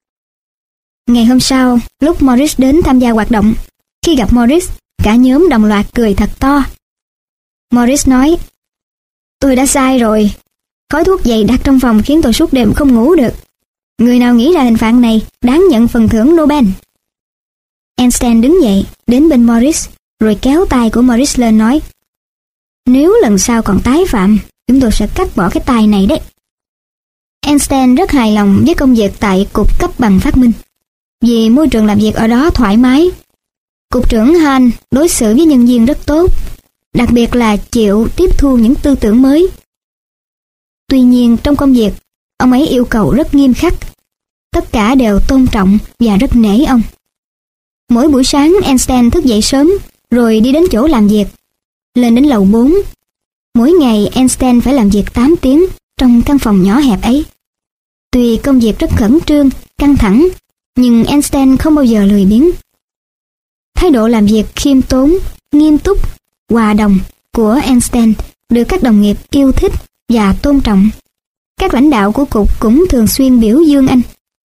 Ngày hôm sau, lúc Morris đến tham gia hoạt động, khi gặp Morris, cả nhóm đồng loạt cười thật to. Morris nói, tôi đã sai rồi. Khói thuốc dày đặc trong phòng khiến tôi suốt đêm không ngủ được. Người nào nghĩ ra hình phạt này đáng nhận phần thưởng Nobel. Einstein đứng dậy, đến bên Morris, rồi kéo tay của Morris lên nói, nếu lần sau còn tái phạm, chúng tôi sẽ cắt bỏ cái tay này đấy. Einstein rất hài lòng với công việc tại Cục cấp bằng phát minh, vì môi trường làm việc ở đó thoải mái. Cục trưởng Hahn đối xử với nhân viên rất tốt, đặc biệt là chịu tiếp thu những tư tưởng mới. Tuy nhiên trong công việc, ông ấy yêu cầu rất nghiêm khắc. Tất cả đều tôn trọng và rất nể ông. Mỗi buổi sáng Einstein thức dậy sớm, rồi đi đến chỗ làm việc, lên đến lầu bốn. Mỗi ngày Einstein phải làm việc tám tiếng trong căn phòng nhỏ hẹp ấy. Tuy công việc rất khẩn trương, căng thẳng, nhưng Einstein không bao giờ lười biếng. Thái độ làm việc khiêm tốn, nghiêm túc, hòa đồng của Einstein được các đồng nghiệp yêu thích và tôn trọng. Các lãnh đạo của cục cũng thường xuyên biểu dương anh.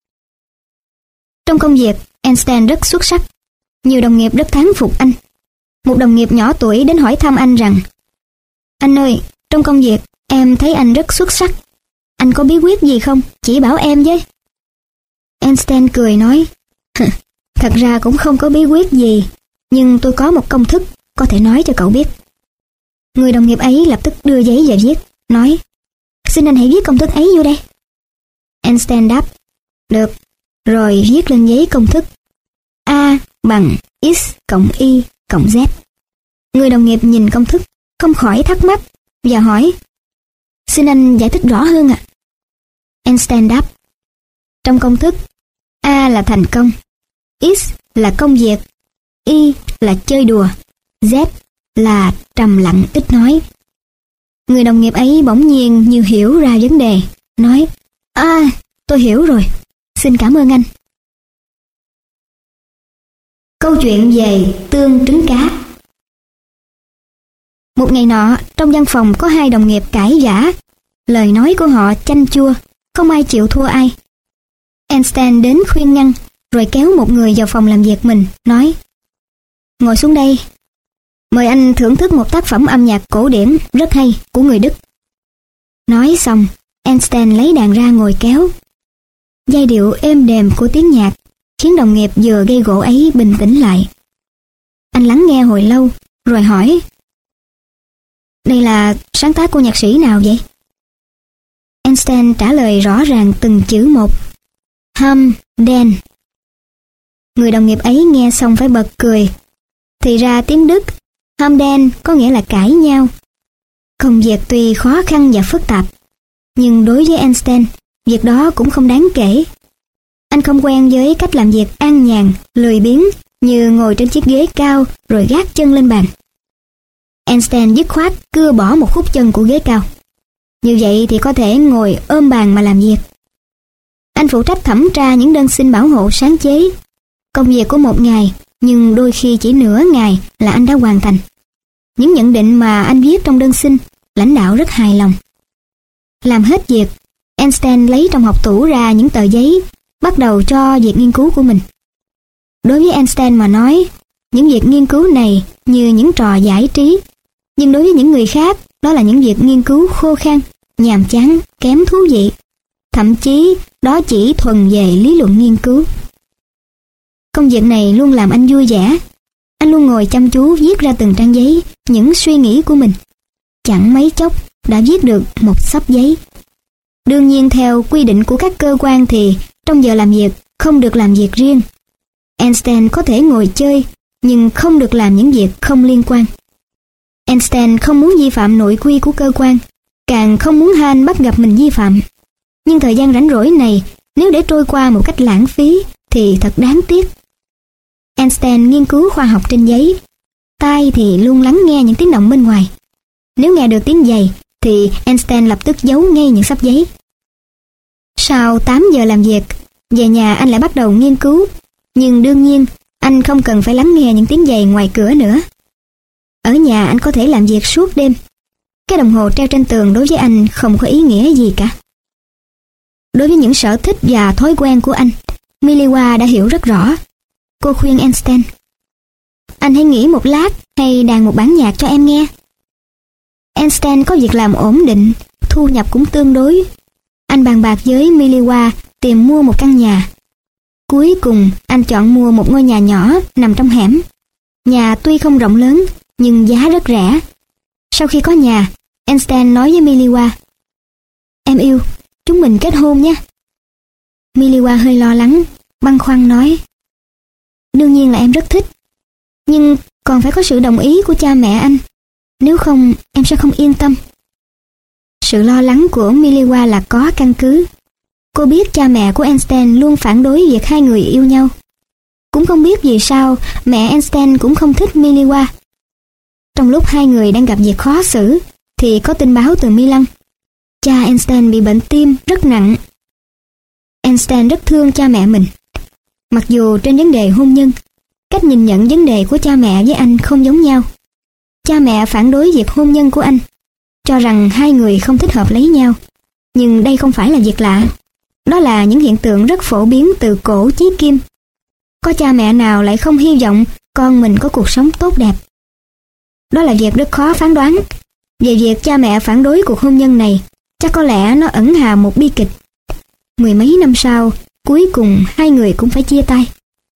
Trong công việc, Einstein rất xuất sắc. Nhiều đồng nghiệp rất thán phục anh. Một đồng nghiệp nhỏ tuổi đến hỏi thăm anh rằng, anh ơi, trong công việc em thấy anh rất xuất sắc. Anh có bí quyết gì không? Chỉ bảo em với. Einstein cười nói, thật ra cũng không có bí quyết gì, nhưng tôi có một công thức có thể nói cho cậu biết. Người đồng nghiệp ấy lập tức đưa giấy và viết, nói, xin anh hãy viết công thức ấy vô đây. Einstein đáp, được, rồi viết lên giấy công thức A bằng X cộng Y cộng Z. Người đồng nghiệp nhìn công thức, không khỏi thắc mắc và hỏi, xin anh giải thích rõ hơn ạ. À? Einstein đáp, trong công thức, A là thành công, X là công việc, Y là chơi đùa, Z là trầm lặng ít nói. Người đồng nghiệp ấy bỗng nhiên như hiểu ra vấn đề, nói, à, tôi hiểu rồi, xin cảm ơn anh. Câu chuyện về tương trứng cá. Một ngày nọ, trong văn phòng có hai đồng nghiệp cãi vã. Lời nói của họ chanh chua, không ai chịu thua ai. Einstein đến khuyên ngăn, rồi kéo một người vào phòng làm việc mình, nói, ngồi xuống đây, mời anh thưởng thức một tác phẩm âm nhạc cổ điển rất hay của người Đức. Nói xong, Einstein lấy đàn ra ngồi kéo. Giai điệu êm đềm của tiếng nhạc khiến đồng nghiệp vừa gây gổ ấy bình tĩnh lại. Anh lắng nghe hồi lâu, rồi hỏi, đây là sáng tác của nhạc sĩ nào vậy? Einstein trả lời rõ ràng từng chữ một, Hamden. Người đồng nghiệp ấy nghe xong phải bật cười. Thì ra tiếng Đức, Hamden có nghĩa là cãi nhau. Công việc tuy khó khăn và phức tạp, nhưng đối với Einstein, việc đó cũng không đáng kể. Anh không quen với cách làm việc an nhàn, lười biếng, như ngồi trên chiếc ghế cao rồi gác chân lên bàn. Einstein dứt khoát cưa bỏ một khúc chân của ghế cao. Như vậy thì có thể ngồi ôm bàn mà làm việc. Anh phụ trách thẩm tra những đơn xin bảo hộ sáng chế. Công việc của một ngày nhưng đôi khi chỉ nửa ngày là anh đã hoàn thành. Những nhận định mà anh viết trong đơn xin, lãnh đạo rất hài lòng. Làm hết việc, Einstein lấy trong hộc tủ ra những tờ giấy, bắt đầu cho việc nghiên cứu của mình. Đối với Einstein mà nói, những việc nghiên cứu này như những trò giải trí, nhưng đối với những người khác, đó là những việc nghiên cứu khô khan, nhàm chán, kém thú vị. Thậm chí, đó chỉ thuần về lý luận nghiên cứu. Công việc này luôn làm anh vui vẻ. Anh luôn ngồi chăm chú viết ra từng trang giấy những suy nghĩ của mình. Chẳng mấy chốc đã viết được một xấp giấy. Đương nhiên theo quy định của các cơ quan thì trong giờ làm việc không được làm việc riêng. Einstein có thể ngồi chơi nhưng không được làm những việc không liên quan. Einstein không muốn vi phạm nội quy của cơ quan, càng không muốn Hahn bắt gặp mình vi phạm. Nhưng thời gian rảnh rỗi này, nếu để trôi qua một cách lãng phí thì thật đáng tiếc. Einstein nghiên cứu khoa học trên giấy, tai thì luôn lắng nghe những tiếng động bên ngoài. Nếu nghe được tiếng giày thì Einstein lập tức giấu ngay những xấp giấy. Sau tám giờ làm việc, về nhà anh lại bắt đầu nghiên cứu, nhưng đương nhiên anh không cần phải lắng nghe những tiếng giày ngoài cửa nữa. Ở nhà anh có thể làm việc suốt đêm. Cái đồng hồ treo trên tường đối với anh không có ý nghĩa gì cả. Đối với những sở thích và thói quen của anh, Miliwa đã hiểu rất rõ. Cô khuyên Einstein: anh hãy nghỉ một lát hay đàn một bản nhạc cho em nghe. Einstein có việc làm ổn định, thu nhập cũng tương đối. Anh bàn bạc với Miliwa tìm mua một căn nhà. Cuối cùng anh chọn mua một ngôi nhà nhỏ nằm trong hẻm. Nhà tuy không rộng lớn nhưng giá rất rẻ. Sau khi có nhà, Einstein nói với Miliwa: em yêu, chúng mình kết hôn nhé. Miliwa hơi lo lắng, băn khoăn nói: đương nhiên là em rất thích, nhưng còn phải có sự đồng ý của cha mẹ anh. Nếu không, em sẽ không yên tâm. Sự lo lắng của Miliwa là có căn cứ. Cô biết cha mẹ của Einstein luôn phản đối việc hai người yêu nhau. Cũng không biết vì sao mẹ Einstein cũng không thích Miliwa. Trong lúc hai người đang gặp việc khó xử, thì có tin báo từ Milan. Cha Einstein bị bệnh tim rất nặng. Einstein rất thương cha mẹ mình. Mặc dù trên vấn đề hôn nhân, cách nhìn nhận vấn đề của cha mẹ với anh không giống nhau. Cha mẹ phản đối việc hôn nhân của anh, cho rằng hai người không thích hợp lấy nhau. Nhưng đây không phải là việc lạ. Đó là những hiện tượng rất phổ biến từ cổ chí kim. Có cha mẹ nào lại không hy vọng con mình có cuộc sống tốt đẹp? Đó là việc rất khó phán đoán. Về việc cha mẹ phản đối cuộc hôn nhân này, chắc có lẽ nó ẩn hàm một bi kịch. Mười mấy năm sau, cuối cùng hai người cũng phải chia tay.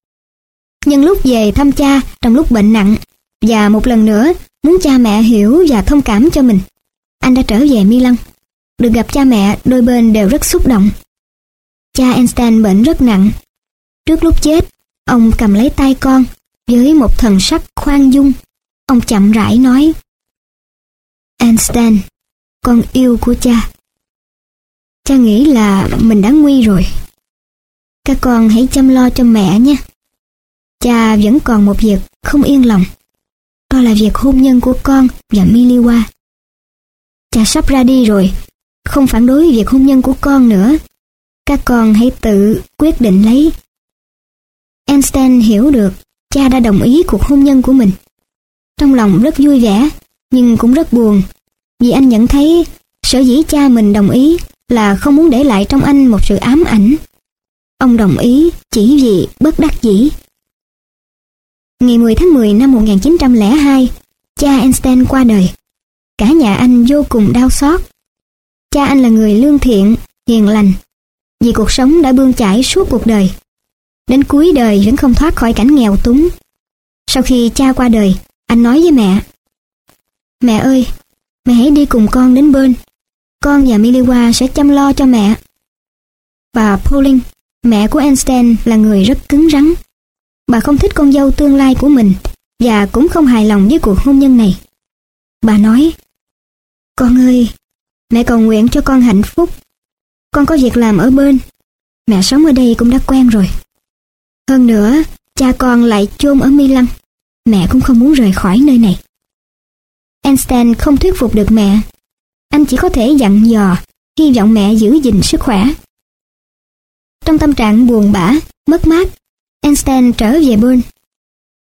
Nhân lúc về thăm cha trong lúc bệnh nặng, và một lần nữa muốn cha mẹ hiểu và thông cảm cho mình, anh đã trở về Milan. Được gặp cha mẹ, đôi bên đều rất xúc động. Cha Einstein bệnh rất nặng. Trước lúc chết, ông cầm lấy tay con với một thần sắc khoan dung. Ông chậm rãi nói: Einstein, con yêu của cha. Cha nghĩ là mình đã nguy rồi. Các con hãy chăm lo cho mẹ nhé. Cha vẫn còn một việc không yên lòng. Đó là việc hôn nhân của con và Miliwa. Cha sắp ra đi rồi, không phản đối việc hôn nhân của con nữa. Các con hãy tự quyết định lấy. Einstein hiểu được cha đã đồng ý cuộc hôn nhân của mình. Trong lòng rất vui vẻ, nhưng cũng rất buồn, vì anh nhận thấy sở dĩ cha mình đồng ý là không muốn để lại trong anh một sự ám ảnh. Ông đồng ý chỉ vì bất đắc dĩ. Ngày mười tháng mười năm một nghìn chín trăm lẻ hai, cha Einstein qua đời. Cả nhà anh vô cùng đau xót. Cha anh là người lương thiện, hiền lành, vì cuộc sống đã bươn chải suốt cuộc đời. Đến cuối đời vẫn không thoát khỏi cảnh nghèo túng. Sau khi cha qua đời, anh nói với mẹ: Mẹ ơi, mẹ hãy đi cùng con đến bên. Con và Miliwa sẽ chăm lo cho mẹ. Bà Pauline, mẹ của Einstein, là người rất cứng rắn. Bà không thích con dâu tương lai của mình và cũng không hài lòng với cuộc hôn nhân này. Bà nói: Con ơi, mẹ cầu nguyện cho con hạnh phúc. Con có việc làm ở bên. Mẹ sống ở đây cũng đã quen rồi. Hơn nữa, cha con lại chôn ở Milan. Mẹ cũng không muốn rời khỏi nơi này. Einstein không thuyết phục được mẹ. Anh chỉ có thể dặn dò, hy vọng mẹ giữ gìn sức khỏe. Trong tâm trạng buồn bã, mất mát, Einstein trở về Bern.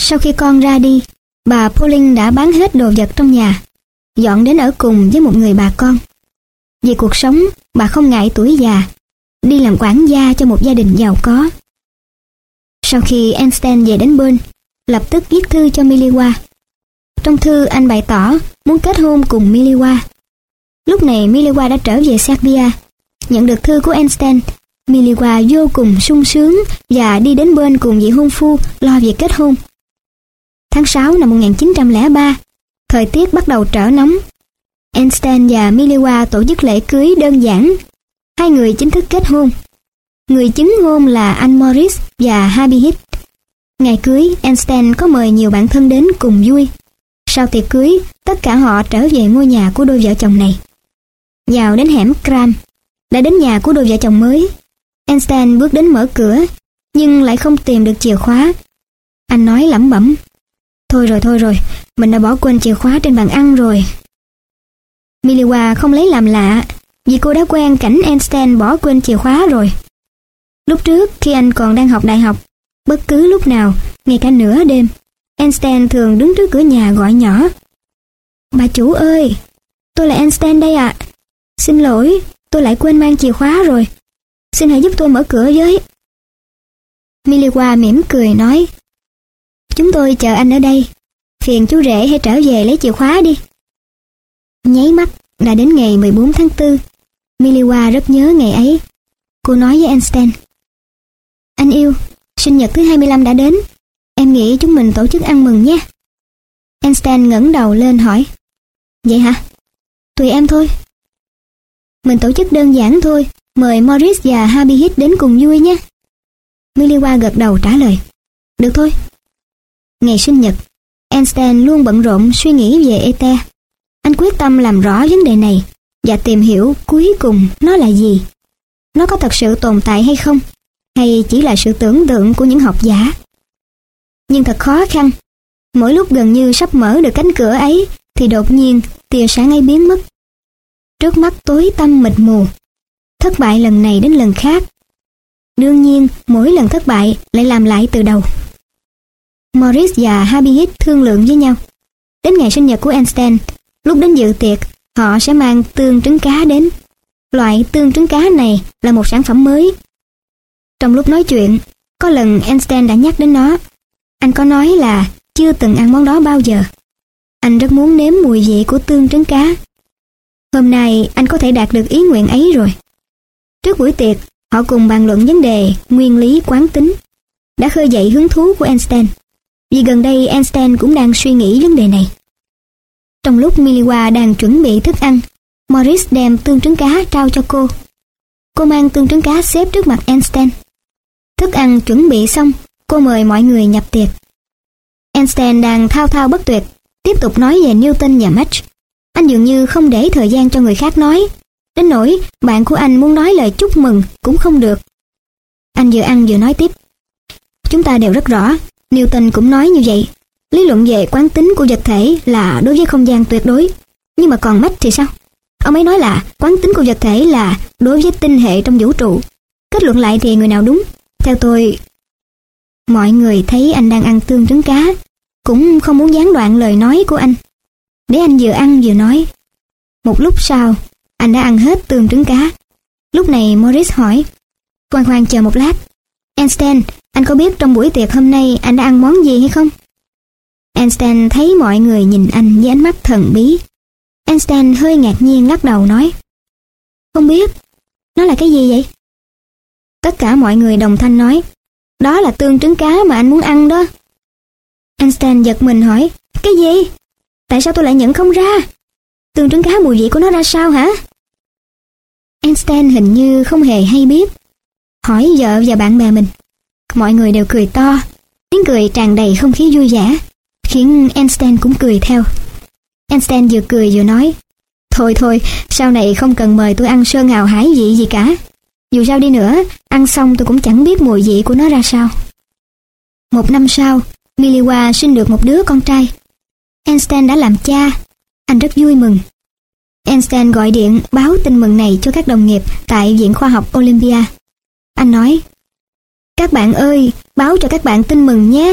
Sau khi con ra đi, bà Pauline đã bán hết đồ vật trong nhà, dọn đến ở cùng với một người bà con. Vì cuộc sống, bà không ngại tuổi già, đi làm quản gia cho một gia đình giàu có. Sau khi Einstein về đến Bern, lập tức viết thư cho Miliwa. Trong thư anh bày tỏ muốn kết hôn cùng Miliwa. Lúc này Miliwa đã trở về Serbia. Nhận được thư của Einstein, Miliwa vô cùng sung sướng và đi đến Bern cùng vị hôn phu lo việc kết hôn. Tháng sáu năm một nghìn chín trăm lẻ ba, thời tiết bắt đầu trở nóng. Einstein và Miliwa tổ chức lễ cưới đơn giản. Hai người chính thức kết hôn. Người chứng hôn là anh Morris và Happy Heath. Ngày cưới, Einstein có mời nhiều bạn thân đến cùng vui. Sau tiệc cưới, tất cả họ trở về ngôi nhà của đôi vợ chồng này. Vào đến hẻm Kram, đã đến nhà của đôi vợ chồng mới. Einstein bước đến mở cửa, nhưng lại không tìm được chìa khóa. Anh nói lẩm bẩm: Thôi rồi thôi rồi, mình đã bỏ quên chìa khóa trên bàn ăn rồi. Miliwa không lấy làm lạ, vì cô đã quen cảnh Einstein bỏ quên chìa khóa rồi. Lúc trước khi anh còn đang học đại học, bất cứ lúc nào, ngay cả nửa đêm, Einstein thường đứng trước cửa nhà gọi nhỏ: Bà chủ ơi, tôi là Einstein đây ạ. À. Xin lỗi, tôi lại quên mang chìa khóa rồi. Xin hãy giúp tôi mở cửa với. Miliwa mỉm cười nói: Chúng tôi chờ anh ở đây. Phiền chú rể hãy trở về lấy chìa khóa đi. Nháy mắt đã đến ngày mười bốn tháng tư. Miliwa rất nhớ ngày ấy. Cô nói với Einstein: Anh yêu, sinh nhật thứ hai mươi lăm đã đến. Em nghĩ chúng mình tổ chức ăn mừng nhé. Einstein ngẩng đầu lên hỏi: Vậy hả? Tùy em thôi. Mình tổ chức đơn giản thôi, mời Morris và Happy Heath đến cùng vui nhé. Miliwa gật đầu trả lời: Được thôi. Ngày sinh nhật, Einstein luôn bận rộn suy nghĩ về e tê. Anh quyết tâm làm rõ vấn đề này và tìm hiểu cuối cùng nó là gì. Nó có thật sự tồn tại hay không, hay chỉ là sự tưởng tượng của những học giả. Nhưng thật khó khăn. Mỗi lúc gần như sắp mở được cánh cửa ấy thì đột nhiên tia sáng ấy biến mất. Trước mắt tối tăm mịt mù. Thất bại lần này đến lần khác. Đương nhiên mỗi lần thất bại lại làm lại từ đầu. Morris và Happy Heath thương lượng với nhau. Đến ngày sinh nhật của Einstein, lúc đến dự tiệc, họ sẽ mang tương trứng cá đến. Loại tương trứng cá này là một sản phẩm mới. Trong lúc nói chuyện, có lần Einstein đã nhắc đến nó. Anh có nói là chưa từng ăn món đó bao giờ. Anh rất muốn nếm mùi vị của tương trứng cá. Hôm nay anh có thể đạt được ý nguyện ấy rồi. Trước buổi tiệc, họ cùng bàn luận vấn đề nguyên lý quán tính, đã khơi dậy hứng thú của Einstein. Vì gần đây Einstein cũng đang suy nghĩ vấn đề này. Trong lúc Miliwa đang chuẩn bị thức ăn, Morris đem tương trứng cá trao cho cô. Cô mang tương trứng cá xếp trước mặt Einstein. Thức ăn chuẩn bị xong, cô mời mọi người nhập tiệc. Einstein đang thao thao bất tuyệt, tiếp tục nói về Newton và Mach. Anh dường như không để thời gian cho người khác nói, đến nỗi bạn của anh muốn nói lời chúc mừng cũng không được. Anh vừa ăn vừa nói tiếp: Chúng ta đều rất rõ, Newton cũng nói như vậy. Lý luận về quán tính của vật thể là đối với không gian tuyệt đối. Nhưng mà còn Mach thì sao? Ông ấy nói là quán tính của vật thể là đối với tinh hệ trong vũ trụ. Kết luận lại thì người nào đúng? Theo tôi... Mọi người thấy anh đang ăn tương trứng cá, cũng không muốn gián đoạn lời nói của anh, để anh vừa ăn vừa nói. Một lúc sau, anh đã ăn hết tương trứng cá. Lúc này Morris hỏi: Khoan khoan chờ một lát. Einstein, anh có biết trong buổi tiệc hôm nay anh đã ăn món gì hay không? Einstein thấy mọi người nhìn anh với ánh mắt thần bí. Einstein hơi ngạc nhiên lắc đầu nói: Không biết. Nó là cái gì vậy? Tất cả mọi người đồng thanh nói: Đó là tương trứng cá mà anh muốn ăn đó. Einstein giật mình hỏi: Cái gì? Tại sao tôi lại nhận không ra? Tương trứng cá mùi vị của nó ra sao hả? Einstein hình như không hề hay biết. Hỏi vợ và bạn bè mình. Mọi người đều cười to. Tiếng cười tràn đầy không khí vui vẻ, khiến Einstein cũng cười theo. Einstein vừa cười vừa nói: Thôi thôi, sau này không cần mời tôi ăn sơn hào hải vị gì cả. Dù sao đi nữa, ăn xong tôi cũng chẳng biết mùi vị của nó ra sao. Một năm sau, Miliwa sinh được một đứa con trai. Einstein đã làm cha. Anh rất vui mừng. Einstein gọi điện báo tin mừng này cho các đồng nghiệp tại Viện Khoa học Olympia. Anh nói: Các bạn ơi, báo cho các bạn tin mừng nhé.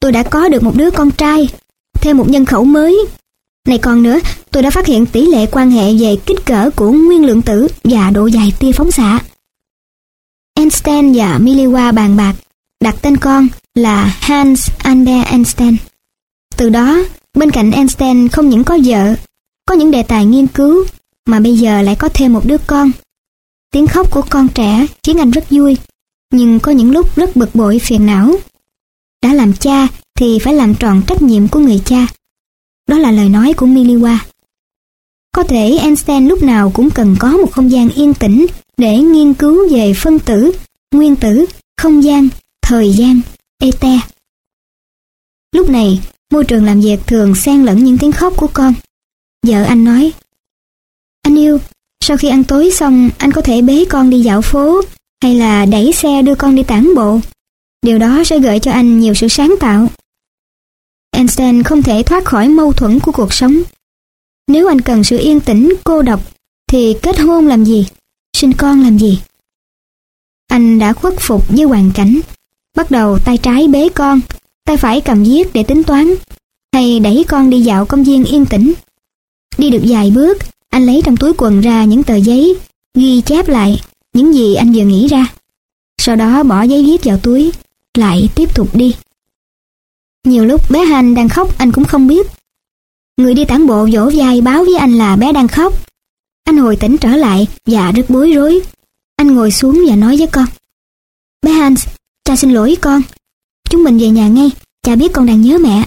tôi đã có được một đứa con trai, thêm một nhân khẩu mới. Này còn nữa, tôi đã phát hiện tỷ lệ quan hệ về kích cỡ của nguyên lượng tử và độ dài tia phóng xạ. Einstein và Miliwa bàn bạc, đặt tên con là Hans Albert Einstein. Từ đó, bên cạnh Einstein không những có vợ, có những đề tài nghiên cứu, mà bây giờ lại có thêm một đứa con. Tiếng khóc của con trẻ khiến anh rất vui, nhưng có những lúc rất bực bội phiền não. Đã làm cha thì phải làm tròn trách nhiệm của người cha. Đó là lời nói của Miliwa. Có thể Einstein lúc nào cũng cần có một không gian yên tĩnh để nghiên cứu về phân tử, nguyên tử, không gian, thời gian, ether. Lúc này, môi trường làm việc thường xen lẫn những tiếng khóc của con. Vợ anh nói, anh yêu, sau khi ăn tối xong anh có thể bế con đi dạo phố hay là đẩy xe đưa con đi tản bộ. Điều đó sẽ gợi cho anh nhiều sự sáng tạo. Einstein không thể thoát khỏi mâu thuẫn của cuộc sống. Nếu anh cần sự yên tĩnh, cô độc, thì kết hôn làm gì? Sinh con làm gì? Anh đã khuất phục với hoàn cảnh. Bắt đầu tay trái bế con, tay phải cầm viết để tính toán, hay đẩy con đi dạo công viên yên tĩnh. Đi được vài bước, anh lấy trong túi quần ra những tờ giấy, ghi chép lại những gì anh vừa nghĩ ra. Sau đó bỏ giấy viết vào túi, lại tiếp tục đi. Nhiều lúc bé Han đang khóc anh cũng không biết. Người đi tản bộ vỗ vai báo với anh là bé đang khóc. Anh hồi tỉnh trở lại và rất bối rối. Anh ngồi xuống và nói với con, bé Hans, cha xin lỗi con. Chúng mình về nhà ngay, cha biết con đang nhớ mẹ.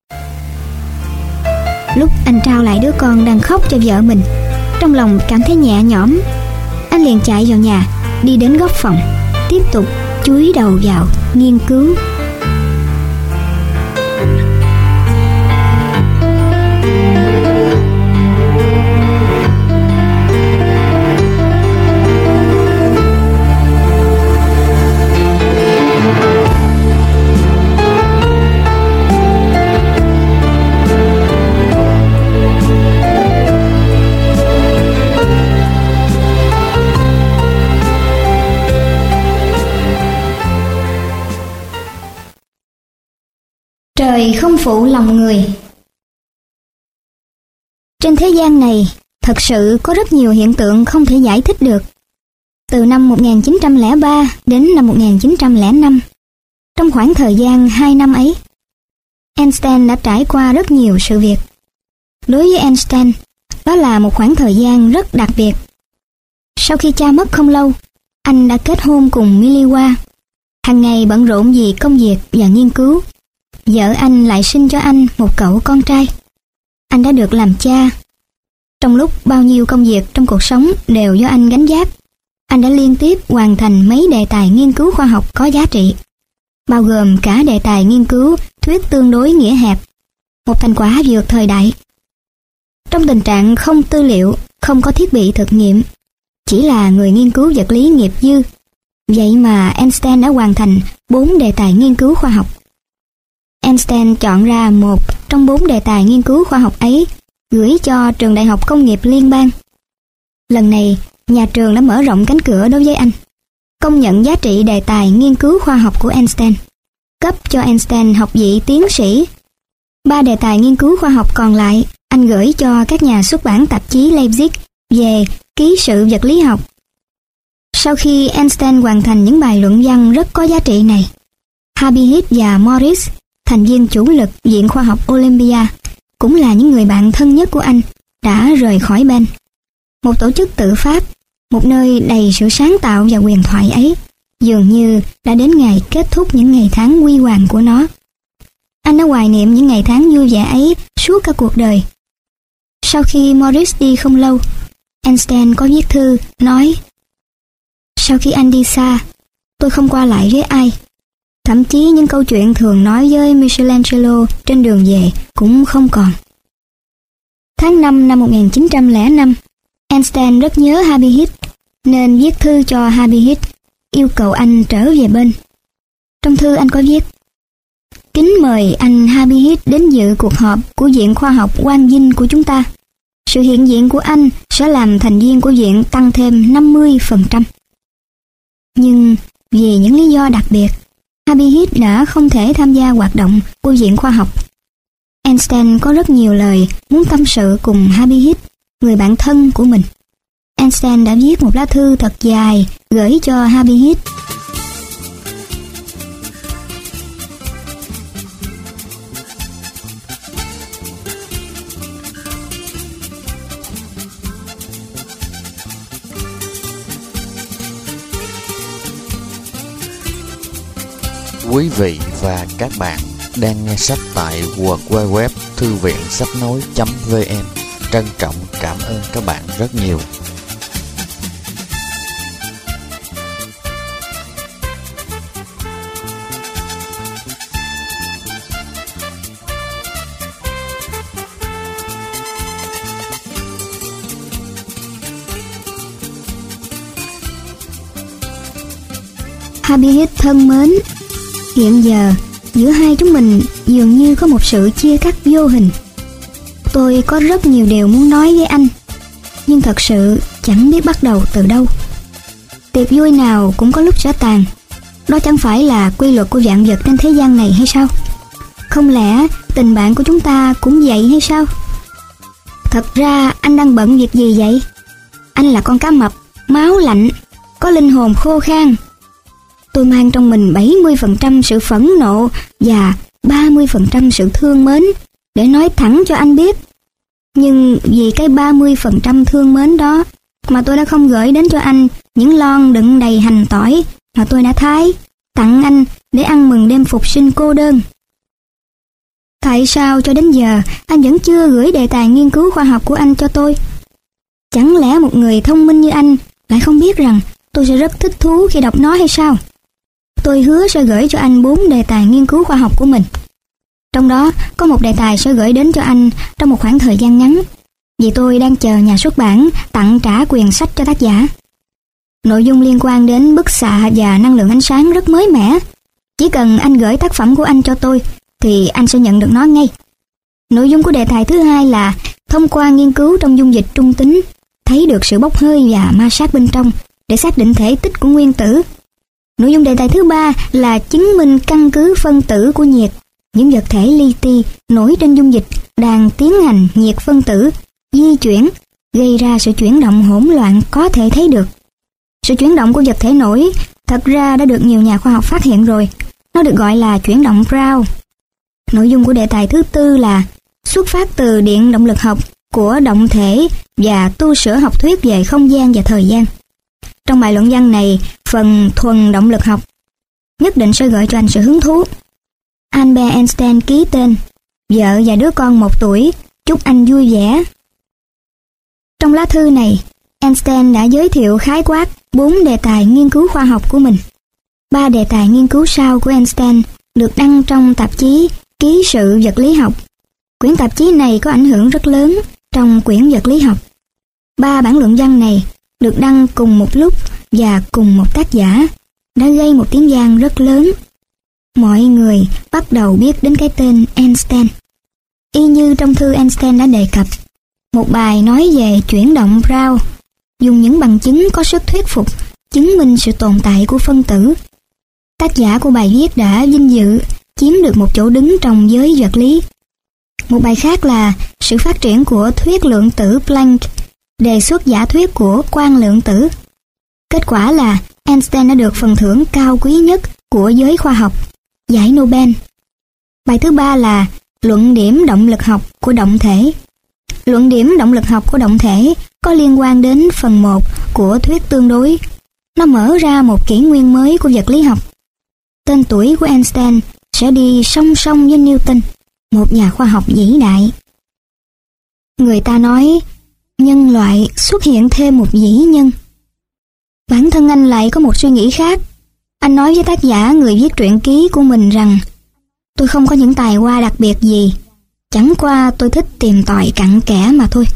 Lúc anh trao lại đứa con đang khóc cho vợ mình, trong lòng cảm thấy nhẹ nhõm. Anh liền chạy vào nhà, đi đến góc phòng, tiếp tục chúi đầu vào nghiên cứu. Trời không phụ lòng người. Trên thế gian này, thật sự có rất nhiều hiện tượng không thể giải thích được. Từ năm một nghìn chín trăm lẻ ba đến năm một nghìn chín trăm lẻ năm, trong khoảng thời gian hai năm ấy, Einstein đã trải qua rất nhiều sự việc. Đối với Einstein, đó là một khoảng thời gian rất đặc biệt. Sau khi cha mất không lâu, anh đã kết hôn cùng Miliwa. Hàng ngày bận rộn vì công việc và nghiên cứu. Vợ anh lại sinh cho anh một cậu con trai. Anh đã được làm cha. Trong lúc bao nhiêu công việc trong cuộc sống đều do anh gánh vác, anh đã liên tiếp hoàn thành mấy đề tài nghiên cứu khoa học có giá trị, bao gồm cả đề tài nghiên cứu thuyết tương đối nghĩa hẹp, một thành quả vượt thời đại. Trong tình trạng không tư liệu, không có thiết bị thực nghiệm, chỉ là người nghiên cứu vật lý nghiệp dư, vậy mà Einstein đã hoàn thành bốn đề tài nghiên cứu khoa học. Einstein chọn ra một trong bốn đề tài nghiên cứu khoa học ấy, gửi cho trường Đại học Công nghiệp Liên bang. Lần này, nhà trường đã mở rộng cánh cửa đối với anh, công nhận giá trị đề tài nghiên cứu khoa học của Einstein, cấp cho Einstein học vị tiến sĩ. Ba đề tài nghiên cứu khoa học còn lại, anh gửi cho các nhà xuất bản tạp chí Leipzig về ký sự vật lý học. Sau khi Einstein hoàn thành những bài luận văn rất có giá trị này, Harvey Heath và Morris, thành viên chủ lực Viện Khoa học Olympia, cũng là những người bạn thân nhất của anh, đã rời khỏi bên. Một tổ chức tự phát, một nơi đầy sự sáng tạo và huyền thoại ấy, dường như đã đến ngày kết thúc những ngày tháng huy hoàng của nó. Anh đã hoài niệm những ngày tháng vui vẻ ấy suốt cả cuộc đời. Sau khi Morris đi không lâu, Einstein có viết thư nói: sau khi anh đi xa, tôi không qua lại với ai. Thậm chí những câu chuyện thường nói với Michelangelo trên đường về cũng không còn. Tháng năm năm một nghìn chín trăm lẻ năm, Einstein rất nhớ Harvey Heath, nên viết thư cho Harvey Heath, yêu cầu anh trở về bên. Trong thư anh có viết: kính mời anh Harvey Heath đến dự cuộc họp của Viện Khoa học Quang Vinh của chúng ta. Sự hiện diện của anh sẽ làm thành viên của viện tăng thêm năm mươi phần trăm. Nhưng vì những lý do đặc biệt, Harvey Heat đã không thể tham gia hoạt động của Viện Khoa học. Einstein có rất nhiều lời muốn tâm sự cùng Harvey Heat, người bạn thân của mình. Einstein đã viết một lá thư thật dài gửi cho Harvey Heat. Quý vị và các bạn đang nghe sách tại w w w thư viện sách nói chấm v n. Trân trọng cảm ơn các bạn rất nhiều. Harvey Heat thân mến, hiện giờ giữa hai chúng mình dường như có một sự chia cắt vô hình. Tôi có rất nhiều điều muốn nói với anh, nhưng thật sự chẳng biết bắt đầu từ đâu. Tiệc vui nào cũng có lúc sẽ tàn. Đó chẳng phải là quy luật của vạn vật trên thế gian này hay sao? Không lẽ tình bạn của chúng ta cũng vậy hay sao? Thật ra anh đang bận việc gì vậy? Anh là con cá mập, máu lạnh, có linh hồn khô khan. Tôi mang trong mình bảy mươi phần trăm sự phẫn nộ và ba mươi phần trăm sự thương mến để nói thẳng cho anh biết. Nhưng vì cái ba mươi phần trăm thương mến đó mà tôi đã không gửi đến cho anh những lon đựng đầy hành tỏi mà tôi đã thái, tặng anh để ăn mừng đêm phục sinh cô đơn. Tại sao cho đến giờ anh vẫn chưa gửi đề tài nghiên cứu khoa học của anh cho tôi? Chẳng lẽ một người thông minh như anh lại không biết rằng tôi sẽ rất thích thú khi đọc nó hay sao? Tôi hứa sẽ gửi cho anh bốn đề tài nghiên cứu khoa học của mình. Trong đó có một đề tài sẽ gửi đến cho anh trong một khoảng thời gian ngắn, vì tôi đang chờ nhà xuất bản tặng trả quyền sách cho tác giả. Nội dung liên quan đến bức xạ và năng lượng ánh sáng rất mới mẻ. Chỉ cần anh gửi tác phẩm của anh cho tôi thì anh sẽ nhận được nó ngay. Nội dung của đề tài thứ hai là thông qua nghiên cứu trong dung dịch trung tính, thấy được sự bốc hơi và ma sát bên trong để xác định thể tích của nguyên tử. Nội dung đề tài thứ ba là chứng minh căn cứ phân tử của nhiệt. Những vật thể li ti nổi trên dung dịch đang tiến hành nhiệt phân tử di chuyển, gây ra sự chuyển động hỗn loạn có thể thấy được. Sự chuyển động của vật thể nổi thật ra đã được nhiều nhà khoa học phát hiện rồi. Nó được gọi là chuyển động Brown. Nội dung của đề tài thứ tư là xuất phát từ điện động lực học của động thể và tu sửa học thuyết về không gian và thời gian. Trong bài luận văn này, phần thuần động lực học nhất định sẽ gợi cho anh sự hứng thú. Albert Einstein ký tên, vợ và đứa con một tuổi, chúc anh vui vẻ. Trong lá thư này, Einstein đã giới thiệu khái quát bốn đề tài nghiên cứu khoa học của mình. Ba đề tài nghiên cứu sau của Einstein được đăng trong tạp chí Ký sự vật lý học. Quyển tạp chí này có ảnh hưởng rất lớn trong quyển vật lý học. Ba bản luận văn này được đăng cùng một lúc và cùng một tác giả đã gây một tiếng vang rất lớn. Mọi người bắt đầu biết đến cái tên Einstein. Y như trong thư Einstein đã đề cập, một bài nói về chuyển động Brown, dùng những bằng chứng có sức thuyết phục chứng minh sự tồn tại của phân tử. Tác giả của bài viết đã vinh dự chiếm được một chỗ đứng trong giới vật lý. Một bài khác là sự phát triển của thuyết lượng tử Planck, đề xuất giả thuyết của quang lượng tử. Kết quả là Einstein đã được phần thưởng cao quý nhất của giới khoa học, giải Nobel. Bài thứ ba là luận điểm động lực học của động thể. Luận điểm động lực học của động thể có liên quan đến phần một của thuyết tương đối. Nó mở ra một kỷ nguyên mới của vật lý học. Tên tuổi của Einstein sẽ đi song song với Newton, một nhà khoa học vĩ đại. Người ta nói nhân loại xuất hiện thêm một vĩ nhân. Bản thân anh lại có một suy nghĩ khác. Anh nói với tác giả người viết truyện ký của mình rằng tôi không có những tài hoa đặc biệt gì, chẳng qua tôi thích tìm tòi cặn kẽ mà thôi.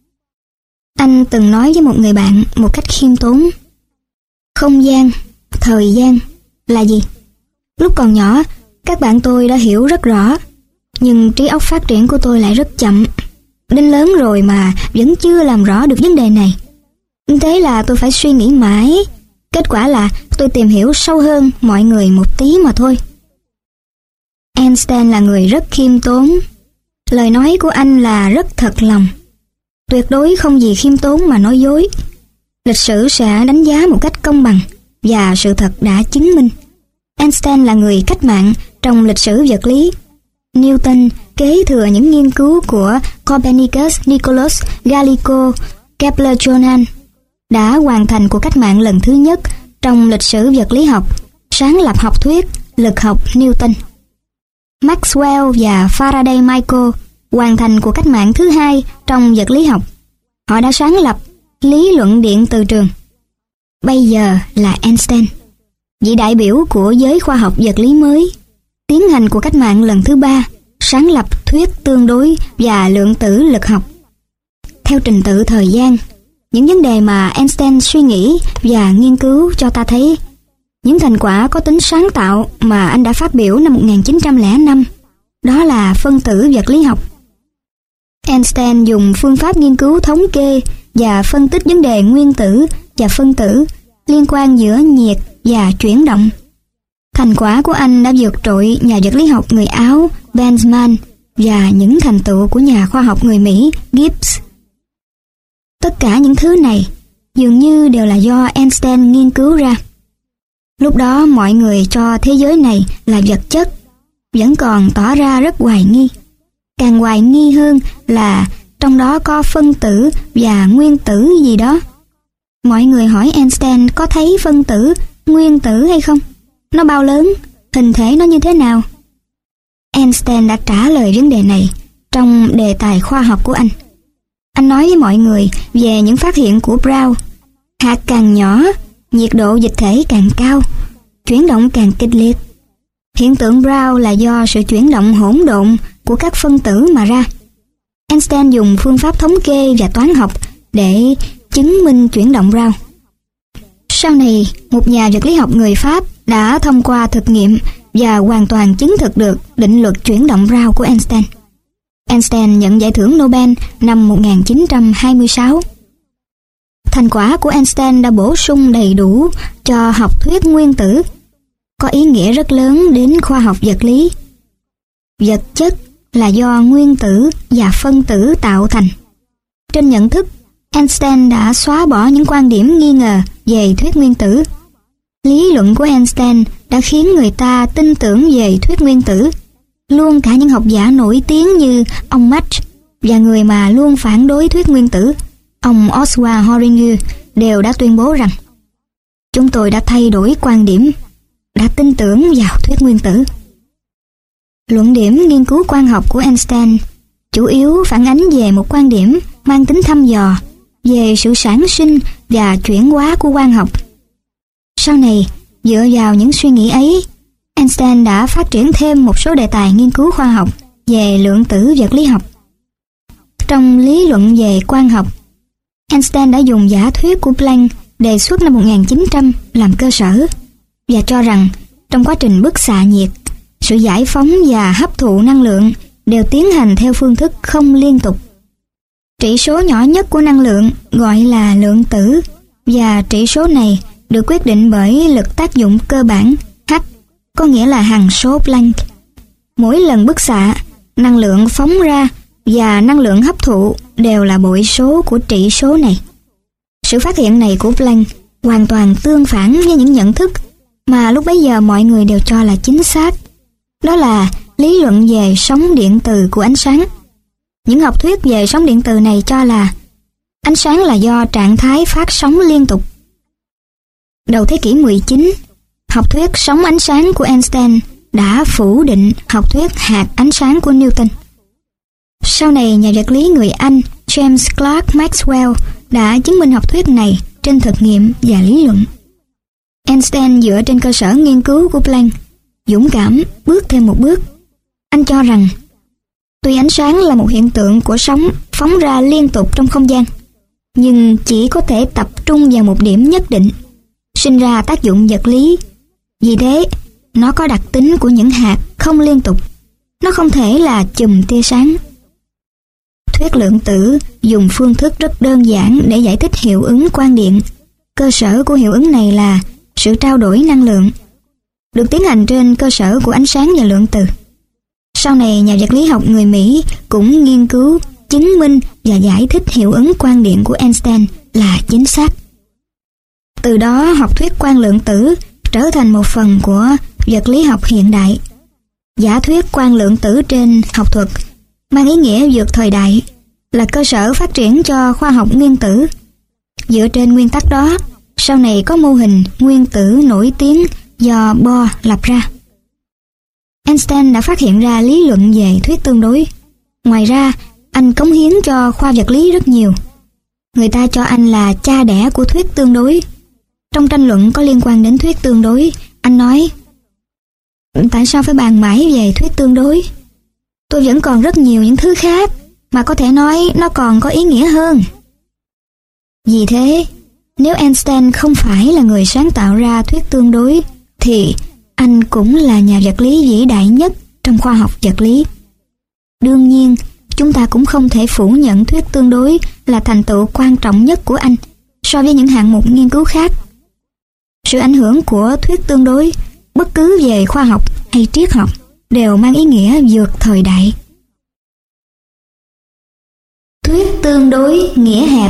Anh từng nói với một người bạn một cách khiêm tốn, không gian, thời gian là gì? Lúc còn nhỏ, các bạn tôi đã hiểu rất rõ, nhưng trí óc phát triển của tôi lại rất chậm. Đến lớn rồi mà vẫn chưa làm rõ được vấn đề này. Thế là tôi phải suy nghĩ mãi, Kết quả là tôi tìm hiểu sâu hơn mọi người một tí mà thôi. Einstein là người rất khiêm tốn. Lời nói của anh là rất thật lòng. Tuyệt đối không gì khiêm tốn mà nói dối. Lịch sử sẽ đánh giá một cách công bằng, và sự thật đã chứng minh. Einstein là người cách mạng trong lịch sử vật lý. Newton kế thừa những nghiên cứu của Copernicus, Nicolaus, Galileo, Kepler-Johann, đã hoàn thành cuộc cách mạng lần thứ nhất trong lịch sử vật lý học, sáng lập học thuyết lực học Newton. Maxwell và Faraday Michael hoàn thành cuộc cách mạng thứ hai trong vật lý học. Họ đã sáng lập lý luận điện từ trường. Bây giờ là Einstein, vị đại biểu của giới khoa học vật lý mới, tiến hành cuộc cách mạng lần thứ ba, sáng lập thuyết tương đối và lượng tử lực học. Theo trình tự thời gian, những vấn đề mà Einstein suy nghĩ và nghiên cứu cho ta thấy những thành quả có tính sáng tạo mà anh đã phát biểu năm một nghìn chín trăm lẻ năm, đó là phân tử vật lý học. Einstein dùng phương pháp nghiên cứu thống kê và phân tích vấn đề nguyên tử và phân tử, liên quan giữa nhiệt và chuyển động. Thành quả của anh đã vượt trội nhà vật lý học người Áo Boltzmann và những thành tựu của nhà khoa học người Mỹ Gibbs. Tất cả những thứ này dường như đều là do Einstein nghiên cứu ra. Lúc đó mọi người cho thế giới này là vật chất vẫn còn tỏ ra rất hoài nghi. Càng hoài nghi hơn là trong đó có phân tử và nguyên tử gì đó. Mọi người hỏi Einstein có thấy phân tử, nguyên tử hay không? Nó bao lớn? Hình thể nó như thế nào? Einstein đã trả lời vấn đề này trong đề tài khoa học của anh. Anh nói với mọi người về những phát hiện của Brown. Hạt càng nhỏ, nhiệt độ dịch thể càng cao, chuyển động càng kịch liệt. Hiện tượng Brown là do sự chuyển động hỗn độn của các phân tử mà ra. Einstein dùng phương pháp thống kê và toán học để chứng minh chuyển động Brown. Sau này, một nhà vật lý học người Pháp đã thông qua thực nghiệm và hoàn toàn chứng thực được định luật chuyển động Brown của Einstein. Einstein nhận giải thưởng Nobel năm một nghìn chín trăm hai mươi sáu. Thành quả của Einstein đã bổ sung đầy đủ cho học thuyết nguyên tử, có ý nghĩa rất lớn đến khoa học vật lý. Vật chất là do nguyên tử và phân tử tạo thành. Trên nhận thức, Einstein đã xóa bỏ những quan điểm nghi ngờ về thuyết nguyên tử. Lý luận của Einstein đã khiến người ta tin tưởng về thuyết nguyên tử. Luôn cả những học giả nổi tiếng như ông Mach và người mà luôn phản đối thuyết nguyên tử, ông Oswald Horinger, đều đã tuyên bố rằng chúng tôi đã thay đổi quan điểm, đã tin tưởng vào thuyết nguyên tử. Luận điểm nghiên cứu quang học của Einstein chủ yếu phản ánh về một quan điểm mang tính thăm dò về sự sản sinh và chuyển hóa của quang học. Sau này, dựa vào những suy nghĩ ấy, Einstein đã phát triển thêm một số đề tài nghiên cứu khoa học về lượng tử vật lý học. Trong lý luận về quang học, Einstein đã dùng giả thuyết của Planck đề xuất năm một nghìn chín trăm làm cơ sở và cho rằng trong quá trình bức xạ nhiệt, sự giải phóng và hấp thụ năng lượng đều tiến hành theo phương thức không liên tục. Trị số nhỏ nhất của năng lượng gọi là lượng tử, và trị số này được quyết định bởi lực tác dụng cơ bản H, có nghĩa là hằng số Planck. Mỗi lần bức xạ, năng lượng phóng ra và năng lượng hấp thụ đều là bội số của trị số này. Sự phát hiện này của Planck hoàn toàn tương phản với những nhận thức mà lúc bấy giờ mọi người đều cho là chính xác. Đó là lý luận về sóng điện từ của ánh sáng. Những học thuyết về sóng điện từ này cho là ánh sáng là do trạng thái phát sóng liên tục. Đầu thế kỷ mười chín, học thuyết sóng ánh sáng của Einstein đã phủ định học thuyết hạt ánh sáng của Newton. Sau này, nhà vật lý người Anh James Clerk Maxwell đã chứng minh học thuyết này trên thực nghiệm và lý luận. Einstein dựa trên cơ sở nghiên cứu của Planck, dũng cảm bước thêm một bước. Anh cho rằng tuy ánh sáng là một hiện tượng của sóng phóng ra liên tục trong không gian, nhưng chỉ có thể tập trung vào một điểm nhất định, sinh ra tác dụng vật lý. Vì thế, nó có đặc tính của những hạt không liên tục. Nó không thể là chùm tia sáng. Thuyết lượng tử dùng phương thức rất đơn giản để giải thích hiệu ứng quang điện. Cơ sở của hiệu ứng này là sự trao đổi năng lượng, được tiến hành trên cơ sở của ánh sáng và lượng từ. Sau này, nhà vật lý học người Mỹ cũng nghiên cứu, chứng minh và giải thích hiệu ứng quang điện của Einstein là chính xác. Từ đó, học thuyết quang lượng tử trở thành một phần của vật lý học hiện đại. Giả thuyết quang lượng tử trên học thuật mang ý nghĩa vượt thời đại, là cơ sở phát triển cho khoa học nguyên tử. Dựa trên nguyên tắc đó, sau này có mô hình nguyên tử nổi tiếng do Bohr lập ra. Einstein đã phát hiện ra lý luận về thuyết tương đối. Ngoài ra, anh cống hiến cho khoa vật lý rất nhiều. Người ta cho anh là cha đẻ của thuyết tương đối. Trong tranh luận có liên quan đến thuyết tương đối, anh nói: tại sao phải bàn mãi về thuyết tương đối? Tôi vẫn còn rất nhiều những thứ khác mà có thể nói nó còn có ý nghĩa hơn. Vì thế, nếu Einstein không phải là người sáng tạo ra thuyết tương đối, thì anh cũng là nhà vật lý vĩ đại nhất trong khoa học vật lý. Đương nhiên, chúng ta cũng không thể phủ nhận thuyết tương đối là thành tựu quan trọng nhất của anh so với những hạng mục nghiên cứu khác. Sự ảnh hưởng của thuyết tương đối, bất cứ về khoa học hay triết học, đều mang ý nghĩa vượt thời đại. Thuyết tương đối nghĩa hẹp.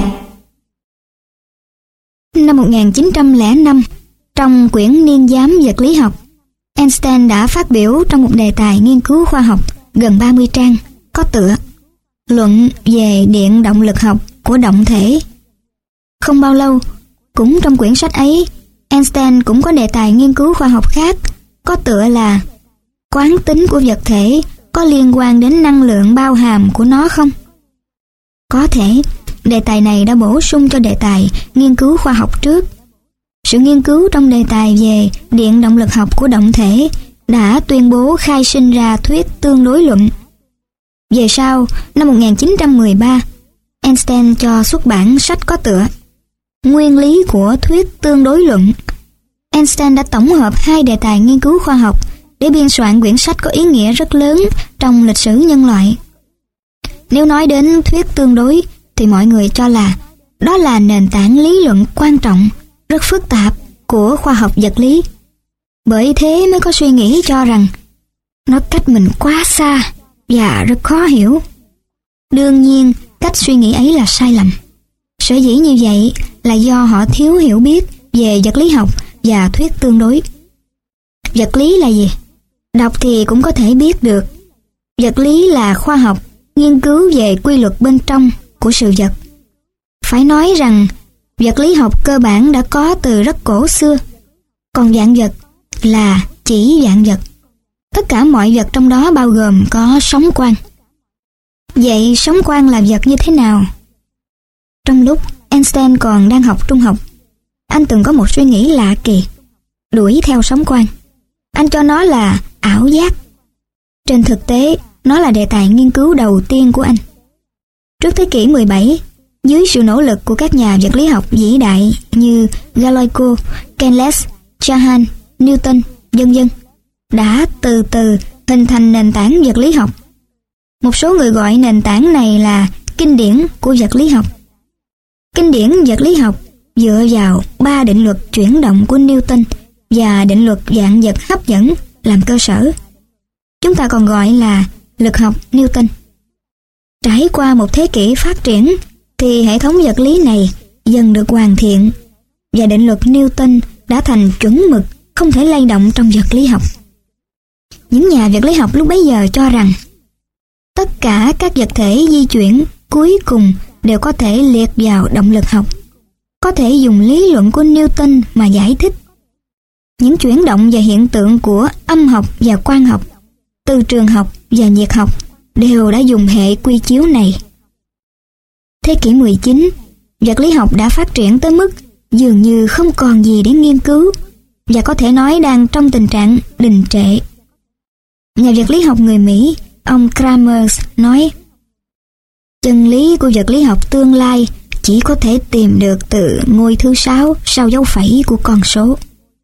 Năm một nghìn chín trăm lẻ năm, trong quyển Niên giám vật lý học, Einstein đã phát biểu trong một đề tài nghiên cứu khoa học gần ba mươi trang, có tựa Luận về điện động lực học của động thể. Không bao lâu, cũng trong quyển sách ấy, Einstein cũng có đề tài nghiên cứu khoa học khác, có tựa là Quán tính của vật thể có liên quan đến năng lượng bao hàm của nó không? Có thể, đề tài này đã bổ sung cho đề tài nghiên cứu khoa học trước. Sự nghiên cứu trong đề tài về điện động lực học của động thể đã tuyên bố khai sinh ra thuyết tương đối luận. Về sau, năm một nghìn chín trăm mười ba, Einstein cho xuất bản sách có tựa Nguyên lý của thuyết tương đối luận. Einstein đã tổng hợp hai đề tài nghiên cứu khoa học để biên soạn quyển sách có ý nghĩa rất lớn trong lịch sử nhân loại. Nếu nói đến thuyết tương đối, thì mọi người cho là đó là nền tảng lý luận quan trọng, rất phức tạp của khoa học vật lý. Bởi thế mới có suy nghĩ cho rằng nó cách mình quá xa và rất khó hiểu. Đương nhiên, cách suy nghĩ ấy là sai lầm. Sở dĩ như vậy là do họ thiếu hiểu biết về vật lý học và thuyết tương đối. Vật lý là gì? Đọc thì cũng có thể biết được. Vật lý là khoa học nghiên cứu về quy luật bên trong của sự vật. Phải nói rằng vật lý học cơ bản đã có từ rất cổ xưa. Còn vạn vật là chỉ vạn vật. Tất cả mọi vật trong đó bao gồm có sóng quang. Vậy sóng quang là vật như thế nào? Trong lúc Einstein còn đang học trung học, anh từng có một suy nghĩ lạ kỳ, đuổi theo sóng quang. Anh cho nó là ảo giác. Trên thực tế, nó là đề tài nghiên cứu đầu tiên của anh. Trước thế kỷ mười bảy, dưới sự nỗ lực của các nhà vật lý học vĩ đại như Galileo, Kepler, Chahan, Newton, vân vân, đã từ từ hình thành nền tảng vật lý học. Một số người gọi nền tảng này là kinh điển của vật lý học. Kinh điển vật lý học dựa vào ba định luật chuyển động của Newton và định luật vạn vật hấp dẫn làm cơ sở. Chúng ta còn gọi là lực học Newton. Trải qua một thế kỷ phát triển, thì hệ thống vật lý này dần được hoàn thiện, và định luật Newton đã thành chuẩn mực không thể lay động trong vật lý học. Những nhà vật lý học lúc bấy giờ cho rằng tất cả các vật thể di chuyển cuối cùng đều có thể liệt vào động lực học, có thể dùng lý luận của Newton mà giải thích. Những chuyển động và hiện tượng của âm học và quang học, từ trường học và nhiệt học đều đã dùng hệ quy chiếu này. Thế kỷ mười chín, vật lý học đã phát triển tới mức dường như không còn gì để nghiên cứu, và có thể nói đang trong tình trạng đình trệ. Nhà vật lý học người Mỹ, ông Kramers nói, chân lý của vật lý học tương lai chỉ có thể tìm được từ ngôi thứ sáu sau dấu phẩy của con số.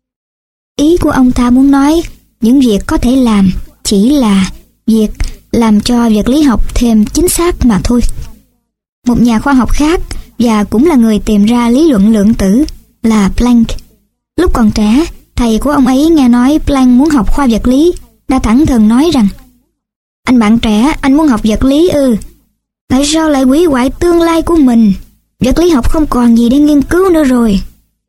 Ý của ông ta muốn nói, những việc có thể làm chỉ là việc làm cho vật lý học thêm chính xác mà thôi. Một nhà khoa học khác, và cũng là người tìm ra lý luận lượng tử, là Planck. Lúc còn trẻ, thầy của ông ấy nghe nói Planck muốn học khoa vật lý, đã thẳng thừng nói rằng: "Anh bạn trẻ, anh muốn học vật lý ư? Tại sao lại hủy hoại tương lai của mình? Vật lý học không còn gì để nghiên cứu nữa rồi."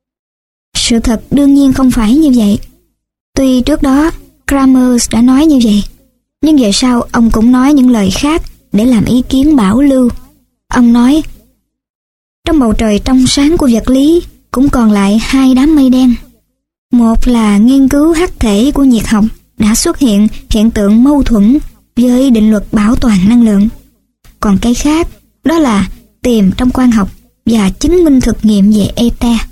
Sự thật đương nhiên không phải như vậy. Tuy trước đó Kramers đã nói như vậy, nhưng về sau ông cũng nói những lời khác để làm ý kiến bảo lưu. Ông nói: "Trong bầu trời trong sáng của vật lý cũng còn lại hai đám mây đen. Một là nghiên cứu hắc thể của nhiệt học đã xuất hiện hiện tượng mâu thuẫn với định luật bảo toàn năng lượng. Còn cái khác đó là tìm trong quang học và chứng minh thực nghiệm về ether."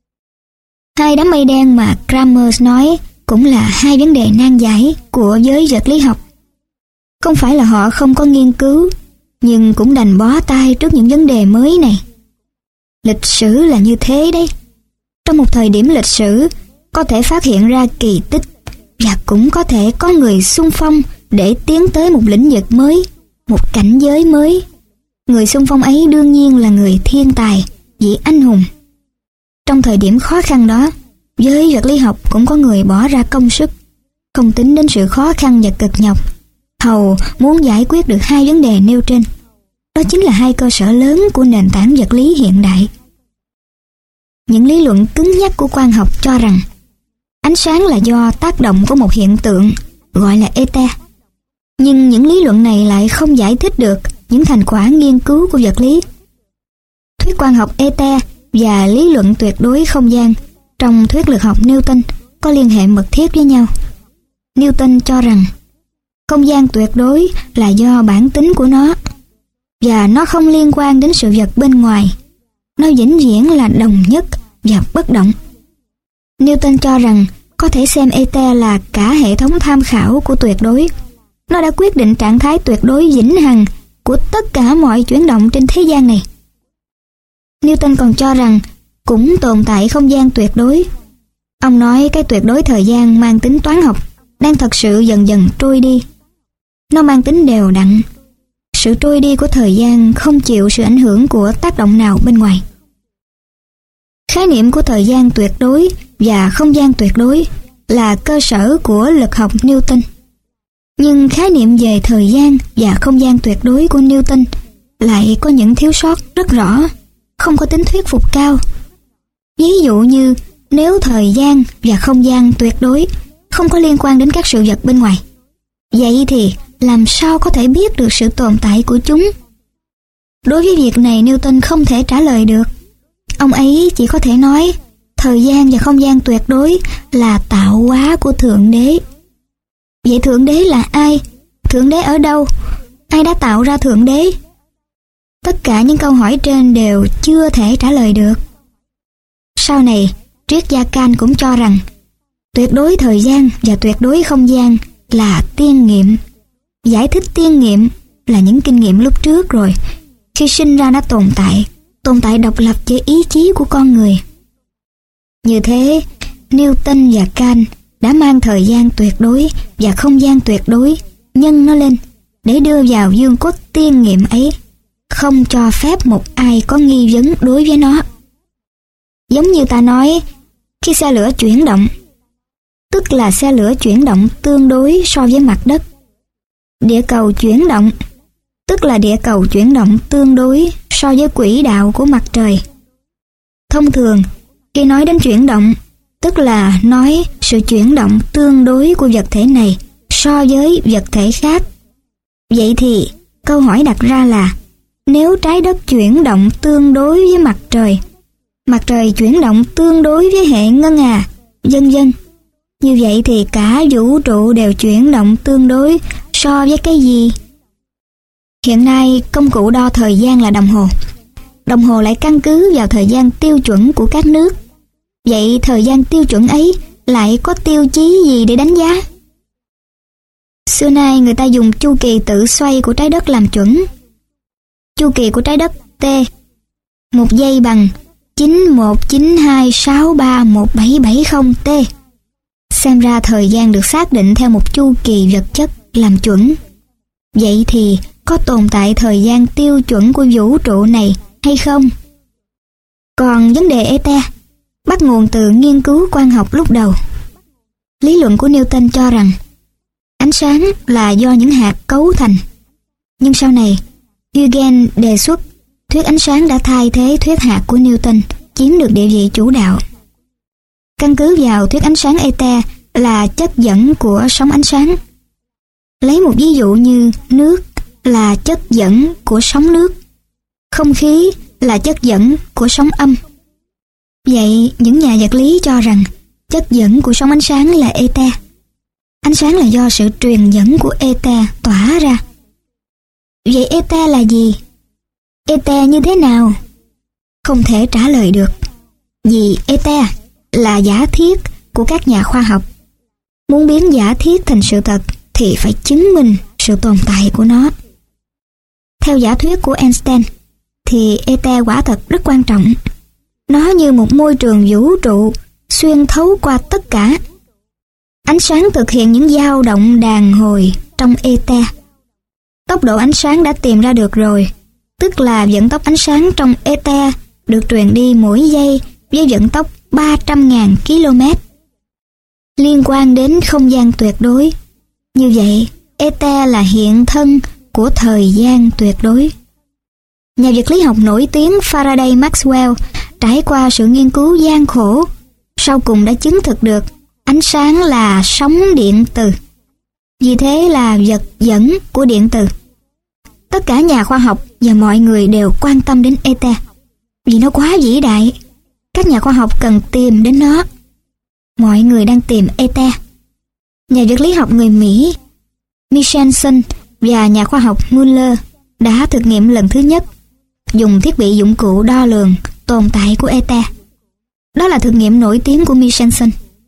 Hai đám mây đen mà Kramers nói cũng là hai vấn đề nan giải của giới vật lý học. Không phải là họ không có nghiên cứu, nhưng cũng đành bó tay trước những vấn đề mới này. Lịch sử là như thế đấy. Trong một thời điểm lịch sử, có thể phát hiện ra kỳ tích, và cũng có thể có người xung phong để tiến tới một lĩnh vực mới, một cảnh giới mới. Người xung phong ấy đương nhiên là người thiên tài, vị anh hùng. Trong thời điểm khó khăn đó, giới vật lý học cũng có người bỏ ra công sức, không tính đến sự khó khăn và cực nhọc, hầu muốn giải quyết được hai vấn đề nêu trên. Đó chính là hai cơ sở lớn của nền tảng vật lý hiện đại. Những lý luận cứng nhắc của quang học cho rằng ánh sáng là do tác động của một hiện tượng gọi là ether. Nhưng những lý luận này lại không giải thích được những thành quả nghiên cứu của vật lý. Thuyết quang học ether và lý luận tuyệt đối không gian trong thuyết lực học Newton có liên hệ mật thiết với nhau. Newton cho rằng không gian tuyệt đối là do bản tính của nó, và nó không liên quan đến sự vật bên ngoài. Nó vĩnh viễn là đồng nhất và bất động. Newton cho rằng có thể xem ether là cả hệ thống tham khảo của tuyệt đối. Nó đã quyết định trạng thái tuyệt đối vĩnh hằng của tất cả mọi chuyển động trên thế gian này. Newton còn cho rằng cũng tồn tại không gian tuyệt đối. Ông nói cái tuyệt đối thời gian mang tính toán học đang thật sự dần dần trôi đi. Nó mang tính đều đặn. Sự trôi đi của thời gian không chịu sự ảnh hưởng của tác động nào bên ngoài. Khái niệm của thời gian tuyệt đối và không gian tuyệt đối là cơ sở của lực học Newton. Nhưng khái niệm về thời gian và không gian tuyệt đối của Newton lại có những thiếu sót rất rõ, không có tính thuyết phục cao. Ví dụ như nếu thời gian và không gian tuyệt đối không có liên quan đến các sự vật bên ngoài, vậy thì làm sao có thể biết được sự tồn tại của chúng? Đối với việc này Newton không thể trả lời được. Ông ấy chỉ có thể nói thời gian và không gian tuyệt đối là tạo hóa của Thượng Đế. Vậy Thượng Đế là ai? Thượng Đế ở đâu? Ai đã tạo ra Thượng Đế? Tất cả những câu hỏi trên đều chưa thể trả lời được. Sau này, triết gia Kant cũng cho rằng tuyệt đối thời gian và tuyệt đối không gian là tiên nghiệm. Giải thích tiên nghiệm là những kinh nghiệm lúc trước rồi, khi sinh ra đã tồn tại, tồn tại độc lập với ý chí của con người. Như thế, Newton và Kant đã mang thời gian tuyệt đối và không gian tuyệt đối nhân nó lên để đưa vào vương quốc tiên nghiệm ấy, không cho phép một ai có nghi vấn đối với nó. Giống như ta nói, khi xe lửa chuyển động, tức là xe lửa chuyển động tương đối so với mặt đất. Địa cầu chuyển động, tức là địa cầu chuyển động tương đối so với quỹ đạo của mặt trời. Thông thường, khi nói đến chuyển động, tức là nói sự chuyển động tương đối của vật thể này so với vật thể khác. Vậy thì, câu hỏi đặt ra là, nếu trái đất chuyển động tương đối với mặt trời, mặt trời chuyển động tương đối với hệ ngân hà, vân vân, như vậy thì cả vũ trụ đều chuyển động tương đối so với cái gì? Hiện nay, công cụ đo thời gian là đồng hồ. Đồng hồ lại căn cứ vào thời gian tiêu chuẩn của các nước. Vậy thời gian tiêu chuẩn ấy lại có tiêu chí gì để đánh giá? Xưa nay người ta dùng chu kỳ tự xoay của trái đất làm chuẩn. Chu kỳ của trái đất T, một giây bằng chín một chín hai sáu ba một bảy bảy không T. Xem ra thời gian được xác định theo một chu kỳ vật chất làm chuẩn. Vậy thì có tồn tại thời gian tiêu chuẩn của vũ trụ này hay không? Còn vấn đề ether, bắt nguồn từ nghiên cứu quang học lúc đầu. Lý luận của Newton cho rằng ánh sáng là do những hạt cấu thành. Nhưng sau này, Huygens đề xuất thuyết ánh sáng đã thay thế thuyết hạt của Newton, chiếm được địa vị chủ đạo. Căn cứ vào thuyết ánh sáng ether là chất dẫn của sóng ánh sáng. Lấy một ví dụ như nước là chất dẫn của sóng nước, không khí là chất dẫn của sóng âm. Vậy những nhà vật lý cho rằng chất dẫn của sóng ánh sáng là ether. Ánh sáng là do sự truyền dẫn của ether tỏa ra. Vậy ether là gì? Ether như thế nào? Không thể trả lời được, vì ether là giả thiết của các nhà khoa học. Muốn biến giả thiết thành sự thật thì phải chứng minh sự tồn tại của nó. Theo giả thuyết của Einstein thì ether quả thật rất quan trọng. Nó như một môi trường vũ trụ xuyên thấu qua tất cả. Ánh sáng thực hiện những dao động đàn hồi trong ether. Tốc độ ánh sáng đã tìm ra được rồi, tức là vận tốc ánh sáng trong ether được truyền đi mỗi giây với vận tốc ba trăm nghìn ki lô mét. Liên quan đến không gian tuyệt đối. Như vậy, ether là hiện thân của thời gian tuyệt đối. Nhà vật lý học nổi tiếng Faraday Maxwell trải qua sự nghiên cứu gian khổ, sau cùng đã chứng thực được ánh sáng là sóng điện từ. Vì thế là vật dẫn của điện từ. Tất cả nhà khoa học và mọi người đều quan tâm đến ether, vì nó quá vĩ đại. Các nhà khoa học cần tìm đến nó. Mọi người đang tìm ether. Nhà vật lý học người Mỹ Michelson và nhà khoa học Muller đã thực nghiệm lần thứ nhất, dùng thiết bị dụng cụ đo lường tồn tại của ether. Đó là thực nghiệm nổi tiếng của Michelson.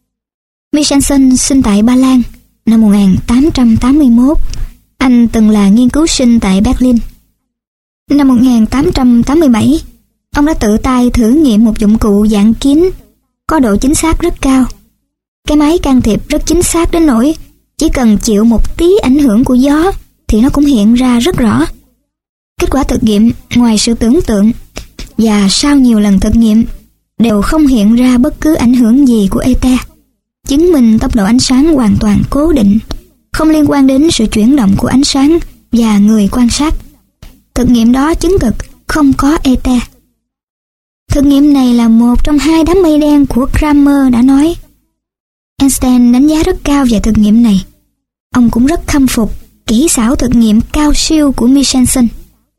Michelson sinh tại Ba Lan năm một nghìn tám trăm tám mươi mốt. Anh từng là nghiên cứu sinh tại Berlin. Năm một nghìn tám trăm tám mươi bảy, ông đã tự tay thử nghiệm một dụng cụ dạng kín, có độ chính xác rất cao. Cái máy can thiệp rất chính xác đến nỗi chỉ cần chịu một tí ảnh hưởng của gió thì nó cũng hiện ra rất rõ. Kết quả thực nghiệm ngoài sự tưởng tượng, và sau nhiều lần thực nghiệm đều không hiện ra bất cứ ảnh hưởng gì của ether, chứng minh tốc độ ánh sáng hoàn toàn cố định, không liên quan đến sự chuyển động của ánh sáng và người quan sát. Thực nghiệm đó chứng thực không có ether. Thực nghiệm này là một trong hai đám mây đen của Kramer đã nói. Einstein đánh giá rất cao về thực nghiệm này. Ông cũng rất khâm phục kỹ xảo thực nghiệm cao siêu của Michelson.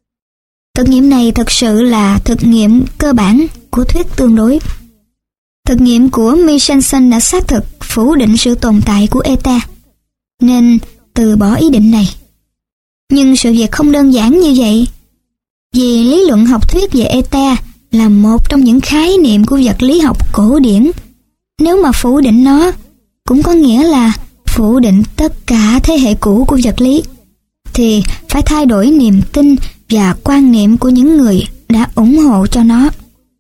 Thực nghiệm này thực sự là thực nghiệm cơ bản của thuyết tương đối. Thực nghiệm của Michelson đã xác thực phủ định sự tồn tại của ether, nên từ bỏ ý định này. Nhưng sự việc không đơn giản như vậy, vì lý luận học thuyết về ether là một trong những khái niệm của vật lý học cổ điển. Nếu mà phủ định nó, cũng có nghĩa là phủ định tất cả thế hệ cũ của vật lý, thì phải thay đổi niềm tin và quan niệm của những người đã ủng hộ cho nó.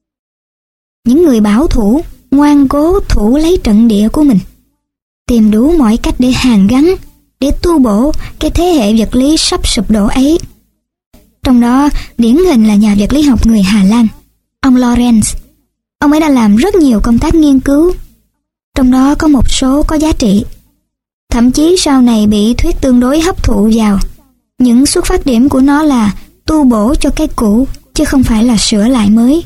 Những người bảo thủ ngoan cố thủ lấy trận địa của mình, tìm đủ mọi cách để hàn gắn, để tu bổ cái thế hệ vật lý sắp sụp đổ ấy. Trong đó điển hình là nhà vật lý học người Hà Lan, ông Lorentz. Ông ấy đã làm rất nhiều công tác nghiên cứu, trong đó có một số có giá trị, thậm chí sau này bị thuyết tương đối hấp thụ vào. Những xuất phát điểm của nó là tu bổ cho cái cũ, chứ không phải là sửa lại mới.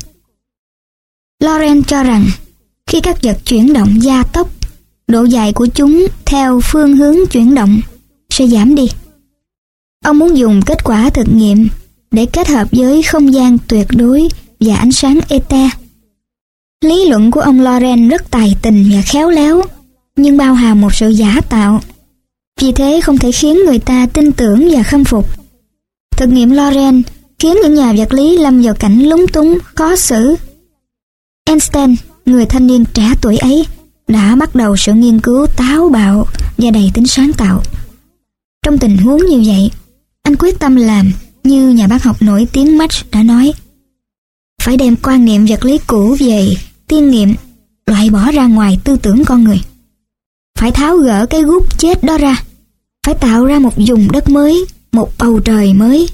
Lorentz cho rằng khi các vật chuyển động gia tốc, độ dài của chúng theo phương hướng chuyển động sẽ giảm đi. Ông muốn dùng kết quả thực nghiệm để kết hợp với không gian tuyệt đối và ánh sáng ether. Lý luận của ông Lorentz rất tài tình và khéo léo, nhưng bao hàm một sự giả tạo. Vì thế không thể khiến người ta tin tưởng và khâm phục. Thực nghiệm Lorentz khiến những nhà vật lý lâm vào cảnh lúng túng, khó xử. Einstein, người thanh niên trẻ tuổi ấy, đã bắt đầu sự nghiên cứu táo bạo và đầy tính sáng tạo. Trong tình huống như vậy, anh quyết tâm làm như nhà bác học nổi tiếng Mach đã nói: phải đem quan niệm vật lý cũ về tiên nghiệm loại bỏ ra ngoài tư tưởng con người. Phải tháo gỡ cái gút chết đó ra. Phải tạo ra một vùng đất mới, một bầu trời mới.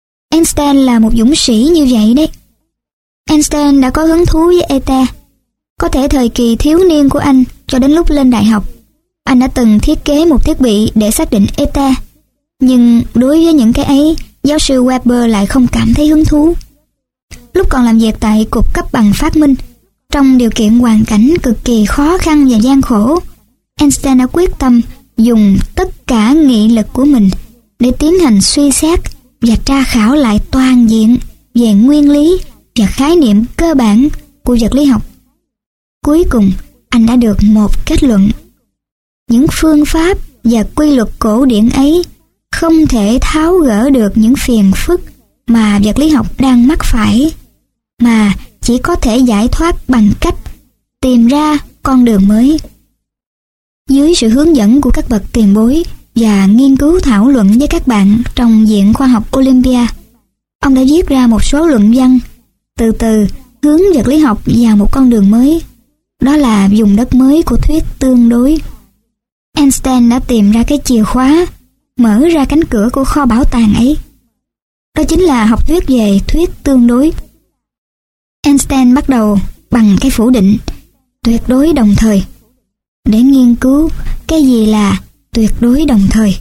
Einstein là một dũng sĩ như vậy đấy. Einstein đã có hứng thú với ether, Có thể thời kỳ thiếu niên của anh cho đến lúc lên đại học, anh đã từng thiết kế một thiết bị để xác định eta. Nhưng đối với những cái ấy, giáo sư Weber lại không cảm thấy hứng thú. Lúc còn làm việc tại Cục cấp bằng phát minh, trong điều kiện hoàn cảnh cực kỳ khó khăn và gian khổ, Einstein đã quyết tâm dùng tất cả nghị lực của mình để tiến hành suy xét và tra khảo lại toàn diện về nguyên lý và khái niệm cơ bản của vật lý học. Cuối cùng, anh đã được một kết luận. Những phương pháp và quy luật cổ điển ấy không thể tháo gỡ được những phiền phức mà vật lý học đang mắc phải, mà chỉ có thể giải thoát bằng cách tìm ra con đường mới. Dưới sự hướng dẫn của các bậc tiền bối và nghiên cứu thảo luận với các bạn trong Viện Khoa học Olympia, ông đã viết ra một số luận văn, từ từ hướng vật lý học vào một con đường mới, đó là vùng đất mới của thuyết tương đối. Einstein đã tìm ra cái chìa khóa mở ra cánh cửa của kho bảo tàng ấy. Đó chính là học thuyết về thuyết tương đối. Einstein bắt đầu bằng cái phủ định tuyệt đối đồng thời để nghiên cứu cái gì là tuyệt đối đồng thời.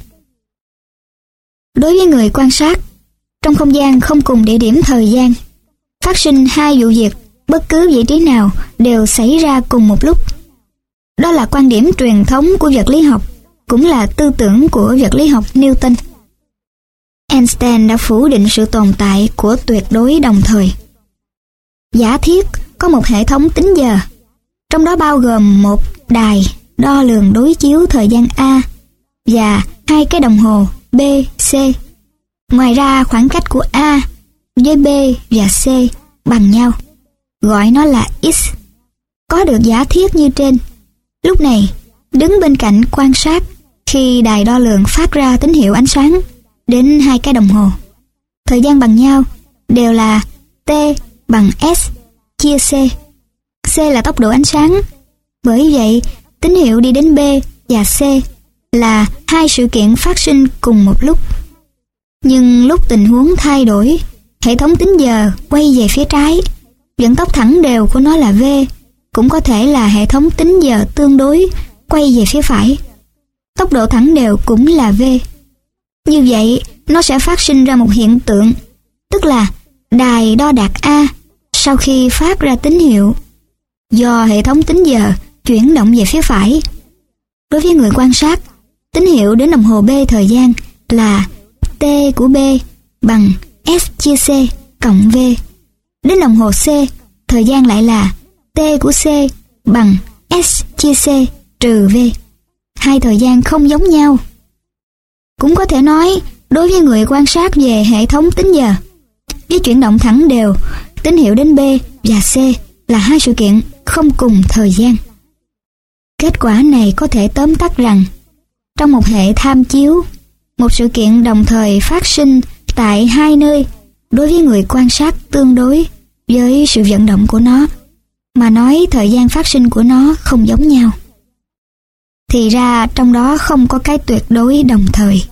Đối với người quan sát, trong không gian không cùng địa điểm thời gian, phát sinh hai vụ việc bất cứ vị trí nào đều xảy ra cùng một lúc. Đó là quan điểm truyền thống của vật lý học, cũng là tư tưởng của vật lý học Newton. Einstein đã phủ định sự tồn tại của tuyệt đối đồng thời. Giả thiết có một hệ thống tính giờ, trong đó bao gồm một đài đo lường đối chiếu thời gian A và hai cái đồng hồ B, C. Ngoài ra, khoảng cách của A với B và C bằng nhau, gọi nó là X. Có được giả thiết như trên, lúc này đứng bên cạnh quan sát khi đài đo lường phát ra tín hiệu ánh sáng đến hai cái đồng hồ, thời gian bằng nhau đều là T bằng S chia C. C là tốc độ ánh sáng. Bởi vậy, tín hiệu đi đến B và C là hai sự kiện phát sinh cùng một lúc. Nhưng lúc tình huống thay đổi, hệ thống tính giờ quay về phía trái, vận tốc thẳng đều của nó là V, cũng có thể là hệ thống tính giờ tương đối quay về phía phải. Tốc độ thẳng đều cũng là V. Như vậy, nó sẽ phát sinh ra một hiện tượng, tức là đài đo đạc A sau khi phát ra tín hiệu, do hệ thống tính giờ chuyển động về phía phải. Đối với người quan sát, tín hiệu đến đồng hồ B thời gian là T của B bằng S chia C cộng V. Đến đồng hồ C, thời gian lại là T của C bằng S chia C trừ V. Hai thời gian không giống nhau. Cũng có thể nói, đối với người quan sát về hệ thống tính giờ, với chuyển động thẳng đều, tín hiệu đến B và C là hai sự kiện không cùng thời gian. Kết quả này có thể tóm tắt rằng, trong một hệ tham chiếu, một sự kiện đồng thời phát sinh tại hai nơi đối với người quan sát tương đối với sự vận động của nó, mà nói thời gian phát sinh của nó không giống nhau. Thì ra trong đó không có cái tuyệt đối đồng thời.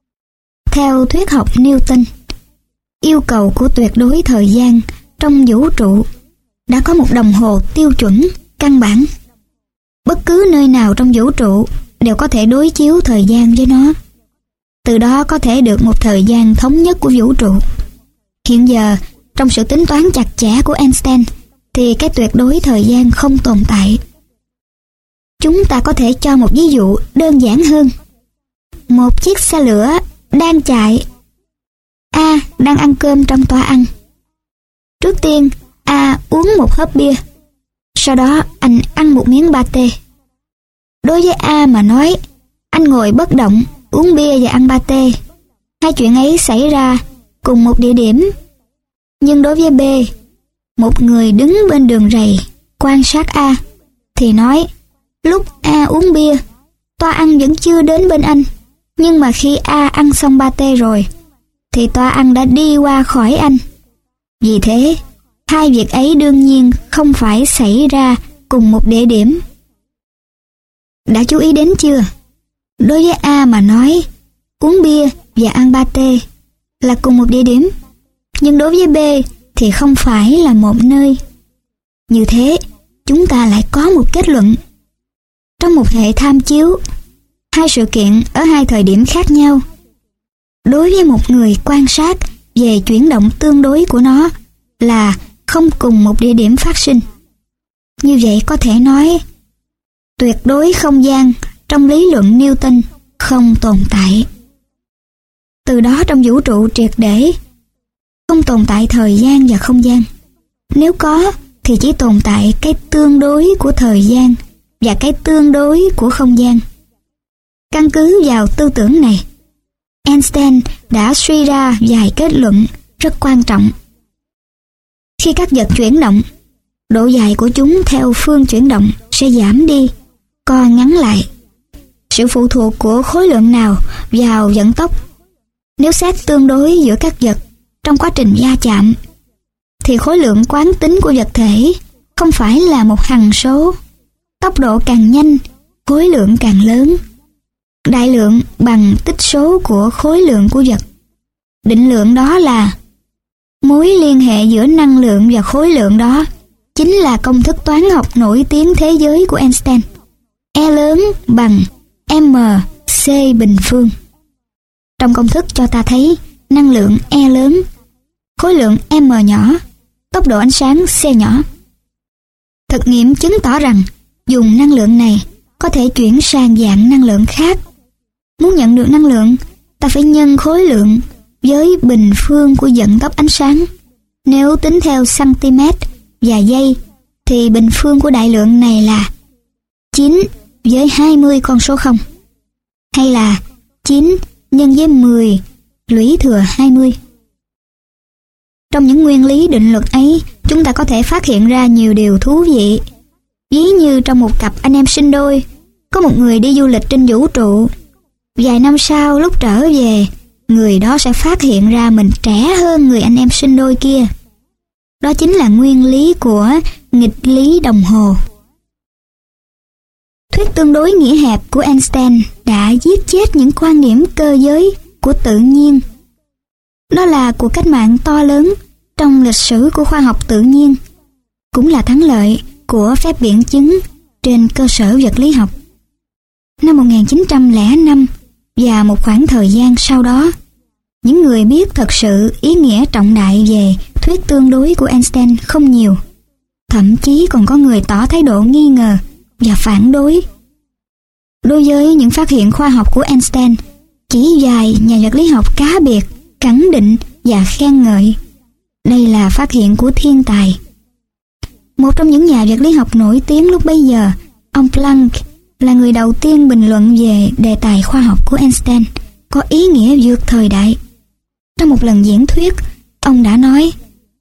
Theo thuyết học Newton, yêu cầu của tuyệt đối thời gian trong vũ trụ đã có một đồng hồ tiêu chuẩn căn bản. Bất cứ nơi nào trong vũ trụ đều có thể đối chiếu thời gian với nó. Từ đó có thể được một thời gian thống nhất của vũ trụ. Hiện giờ, trong sự tính toán chặt chẽ của Einstein, thì cái tuyệt đối thời gian không tồn tại. Chúng ta có thể cho một ví dụ đơn giản hơn. Một chiếc xe lửa đang chạy. A đang ăn cơm trong toa ăn. Trước tiên, A uống một hớp bia. Sau đó, anh ăn một miếng pate. Đối với A mà nói, anh ngồi bất động, uống bia và ăn pate. Hai chuyện ấy xảy ra cùng một địa điểm. Nhưng đối với B, một người đứng bên đường rầy quan sát A, thì nói, lúc A uống bia, toa ăn vẫn chưa đến bên anh. Nhưng mà khi A ăn xong pate rồi, thì toa ăn đã đi qua khỏi anh. Vì thế, hai việc ấy đương nhiên không phải xảy ra cùng một địa điểm. Đã chú ý đến chưa? Đối với A mà nói, uống bia và ăn pate là cùng một địa điểm, nhưng đối với B thì không phải là một nơi. Như thế, chúng ta lại có một kết luận. Trong một hệ tham chiếu, hai sự kiện ở hai thời điểm khác nhau, đối với một người quan sát về chuyển động tương đối của nó là không cùng một địa điểm phát sinh. Như vậy có thể nói, tuyệt đối không gian trong lý luận Newton không tồn tại. Từ đó trong vũ trụ triệt để, không tồn tại thời gian và không gian. Nếu có, thì chỉ tồn tại cái tương đối của thời gian và cái tương đối của không gian. Căn cứ vào tư tưởng này, Einstein đã suy ra vài kết luận rất quan trọng. Khi các vật chuyển động, độ dài của chúng theo phương chuyển động sẽ giảm đi, co ngắn lại. Sự phụ thuộc của khối lượng nào vào vận tốc, nếu xét tương đối giữa các vật trong quá trình va chạm, thì khối lượng quán tính của vật thể không phải là một hằng số. Tốc độ càng nhanh, khối lượng càng lớn. Đại lượng bằng tích số của khối lượng của vật. Định lượng đó là mối liên hệ giữa năng lượng và khối lượng đó chính là công thức toán học nổi tiếng thế giới của Einstein. E lớn bằng mc bình phương. Trong công thức cho ta thấy năng lượng E lớn, khối lượng m nhỏ, tốc độ ánh sáng c nhỏ. Thực nghiệm chứng tỏ rằng dùng năng lượng này có thể chuyển sang dạng năng lượng khác. Muốn nhận được năng lượng, ta phải nhân khối lượng với bình phương của vận tốc ánh sáng. Nếu tính theo cm và giây, thì bình phương của đại lượng này là chín với hai mươi con số không, hay là chín nhân với mười lũy thừa hai mươi. Trong những nguyên lý định luật ấy, chúng ta có thể phát hiện ra nhiều điều thú vị. Ví như trong một cặp anh em sinh đôi, có một người đi du lịch trên vũ trụ. Vài năm sau lúc trở về, người đó sẽ phát hiện ra mình trẻ hơn người anh em sinh đôi kia. Đó chính là nguyên lý của nghịch lý đồng hồ. Thuyết tương đối nghĩa hẹp của Einstein đã giết chết những quan điểm cơ giới của tự nhiên. Đó là cuộc cách mạng to lớn trong lịch sử của khoa học tự nhiên, cũng là thắng lợi của phép biện chứng trên cơ sở vật lý học. Năm một nghìn chín trăm lẻ năm và một khoảng thời gian sau đó, những người biết thật sự ý nghĩa trọng đại về thuyết tương đối của Einstein không nhiều. Thậm chí còn có người tỏ thái độ nghi ngờ và phản đối. Đối với những phát hiện khoa học của Einstein, chỉ vài nhà vật lý học cá biệt khẳng định và khen ngợi. Đây là phát hiện của thiên tài. Một trong những nhà vật lý học nổi tiếng lúc bấy giờ, ông Planck, là người đầu tiên bình luận về đề tài khoa học của Einstein có ý nghĩa vượt thời đại. Trong một lần diễn thuyết, ông đã nói: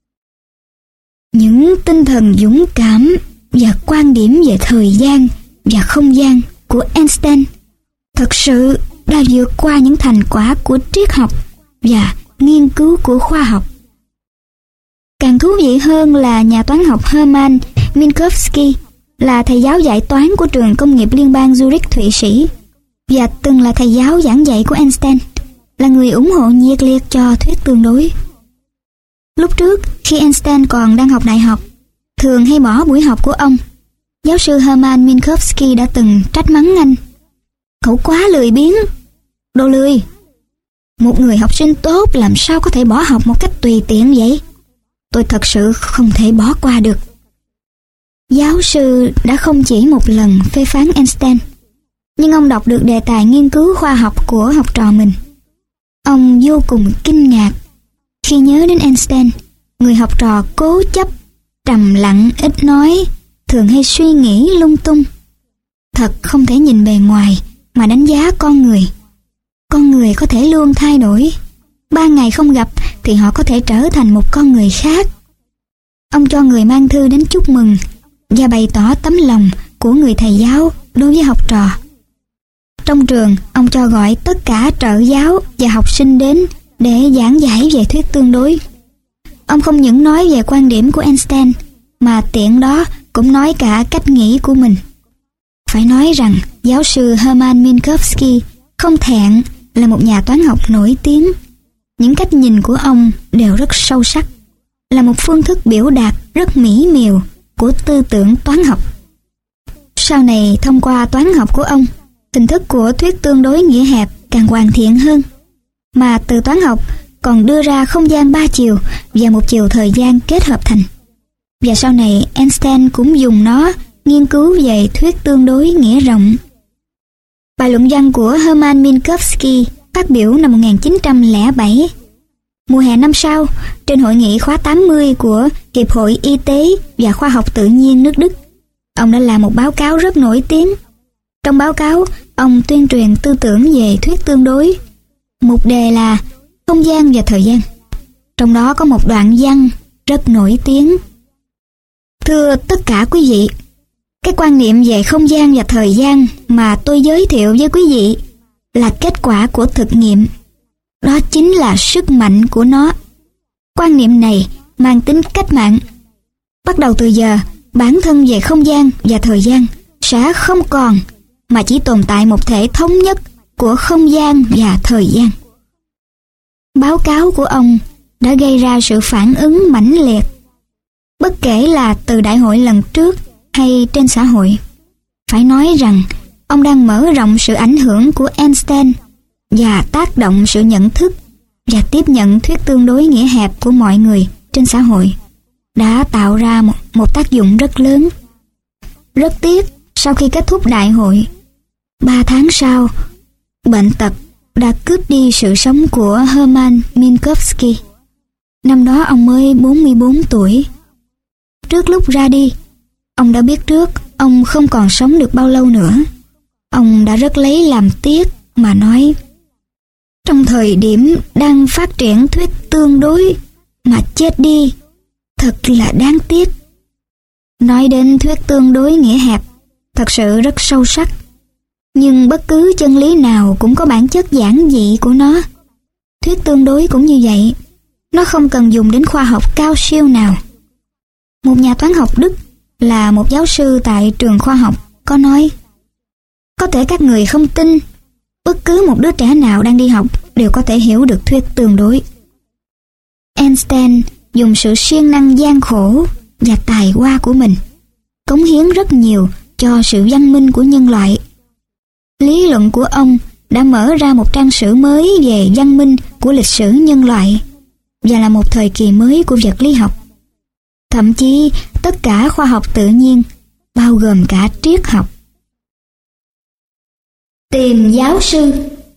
những tinh thần dũng cảm và quan điểm về thời gian và không gian của Einstein thật sự đã vượt qua những thành quả của triết học và nghiên cứu của khoa học. Càng thú vị hơn là nhà toán học Hermann Minkowski là thầy giáo dạy toán của trường công nghiệp liên bang Zurich, Thụy Sĩ, và từng là thầy giáo giảng dạy của Einstein, là người ủng hộ nhiệt liệt cho thuyết tương đối. Lúc trước, khi Einstein còn đang học đại học, thường hay bỏ buổi học của ông, giáo sư Hermann Minkowski đã từng trách mắng anh: cậu quá lười biếng, đồ lười. Một người học sinh tốt làm sao có thể bỏ học một cách tùy tiện vậy? Tôi thật sự không thể bỏ qua được. Giáo sư đã không chỉ một lần phê phán Einstein, nhưng ông đọc được đề tài nghiên cứu khoa học của học trò mình. Ông vô cùng kinh ngạc khi nhớ đến Einstein, người học trò cố chấp, trầm lặng, ít nói, thường hay suy nghĩ lung tung. Thật không thể nhìn bề ngoài mà đánh giá con người. Con người có thể luôn thay đổi. Ba ngày không gặp thì họ có thể trở thành một con người khác. Ông cho người mang thư đến chúc mừng và bày tỏ tấm lòng của người thầy giáo đối với học trò. Trong trường, ông cho gọi tất cả trợ giáo và học sinh đến để giảng giải về thuyết tương đối. Ông không những nói về quan điểm của Einstein, mà tiện đó cũng nói cả cách nghĩ của mình. Phải nói rằng giáo sư Hermann Minkowski không thẹn là một nhà toán học nổi tiếng. Những cách nhìn của ông đều rất sâu sắc, là một phương thức biểu đạt rất mỹ miều của tư tưởng toán học. Sau này thông qua toán học của ông, hình thức của thuyết tương đối nghĩa hẹp càng hoàn thiện hơn, mà từ toán học còn đưa ra không gian ba chiều và một chiều thời gian kết hợp thành. Và sau này Einstein cũng dùng nó nghiên cứu về thuyết tương đối nghĩa rộng. Bài luận văn của Hermann Minkowski phát biểu năm một nghìn chín trăm lẻ bảy. Mùa hè năm sau, trên hội nghị khóa tám mươi của Hiệp hội Y tế và Khoa học Tự nhiên nước Đức, ông đã làm một báo cáo rất nổi tiếng. Trong báo cáo, ông tuyên truyền tư tưởng về thuyết tương đối. Mục đề là không gian và thời gian. Trong đó có một đoạn văn rất nổi tiếng. Thưa tất cả quý vị, cái quan niệm về không gian và thời gian mà tôi giới thiệu với quý vị là kết quả của thực nghiệm. Đó chính là sức mạnh của nó. Quan niệm này mang tính cách mạng. Bắt đầu từ giờ, bản thân về không gian và thời gian sẽ không còn, mà chỉ tồn tại một thể thống nhất của không gian và thời gian. Báo cáo của ông đã gây ra sự phản ứng mãnh liệt, bất kể là từ đại hội lần trước hay trên xã hội. Phải nói rằng ông đang mở rộng sự ảnh hưởng của Einstein và tác động sự nhận thức và tiếp nhận thuyết tương đối nghĩa hẹp của mọi người trên xã hội, đã tạo ra một, một tác dụng rất lớn. Rất tiếc, sau khi kết thúc đại hội, ba tháng sau, bệnh tật đã cướp đi sự sống của Hermann Minkowski. Năm đó ông mới bốn mươi bốn tuổi. Trước lúc ra đi, ông đã biết trước ông không còn sống được bao lâu nữa. Ông đã rất lấy làm tiếc mà nói: trong thời điểm đang phát triển thuyết tương đối mà chết đi, thật là đáng tiếc. Nói đến thuyết tương đối nghĩa hẹp, thật sự rất sâu sắc. Nhưng bất cứ chân lý nào cũng có bản chất giản dị của nó. Thuyết tương đối cũng như vậy. Nó không cần dùng đến khoa học cao siêu nào. Một nhà toán học Đức là một giáo sư tại trường khoa học có nói: có thể các người không tin, bất cứ một đứa trẻ nào đang đi học đều có thể hiểu được thuyết tương đối. Einstein dùng sự siêng năng gian khổ và tài hoa của mình, cống hiến rất nhiều cho sự văn minh của nhân loại. Lý luận của ông đã mở ra một trang sử mới về văn minh của lịch sử nhân loại và là một thời kỳ mới của vật lý học. Thậm chí tất cả khoa học tự nhiên, bao gồm cả triết học. Tìm giáo sư.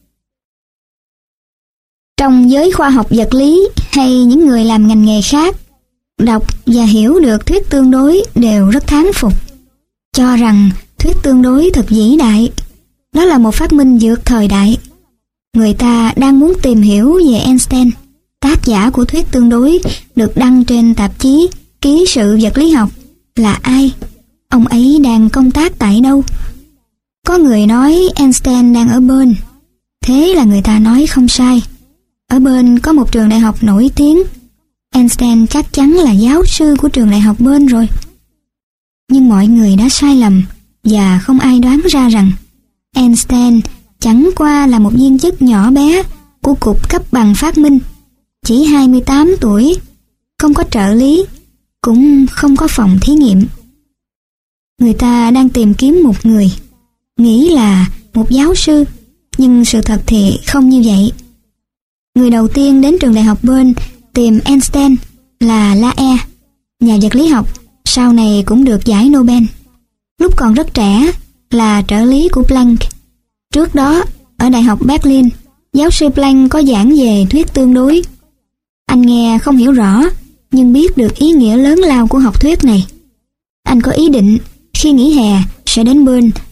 Trong giới khoa học vật lý hay những người làm ngành nghề khác, đọc và hiểu được thuyết tương đối đều rất thán phục, cho rằng thuyết tương đối thật vĩ đại. Đó là một phát minh vượt thời đại. Người ta đang muốn tìm hiểu về Einstein, tác giả của thuyết tương đối được đăng trên tạp chí Ký sự vật lý học, là ai? Ông ấy đang công tác tại đâu? Có người nói Einstein đang ở Bonn. Thế là người ta nói không sai. Ở Bonn có một trường đại học nổi tiếng. Einstein chắc chắn là giáo sư của trường đại học Bonn rồi. Nhưng mọi người đã sai lầm và không ai đoán ra rằng Einstein chẳng qua là một viên chức nhỏ bé của cục cấp bằng phát minh, chỉ hai mươi tám tuổi, không có trợ lý, cũng không có phòng thí nghiệm. Người ta đang tìm kiếm một người, nghĩ là một giáo sư, nhưng sự thật thì không như vậy. Người đầu tiên đến trường đại học Bonn tìm Einstein là Lae, nhà vật lý học, sau này cũng được giải Nobel. Lúc còn rất trẻ là trợ lý của Planck. Trước đó, ở Đại học Berlin, giáo sư Planck có giảng về thuyết tương đối. Anh nghe không hiểu rõ, nhưng biết được ý nghĩa lớn lao của học thuyết này. Anh có ý định khi nghỉ hè sẽ đến Bonn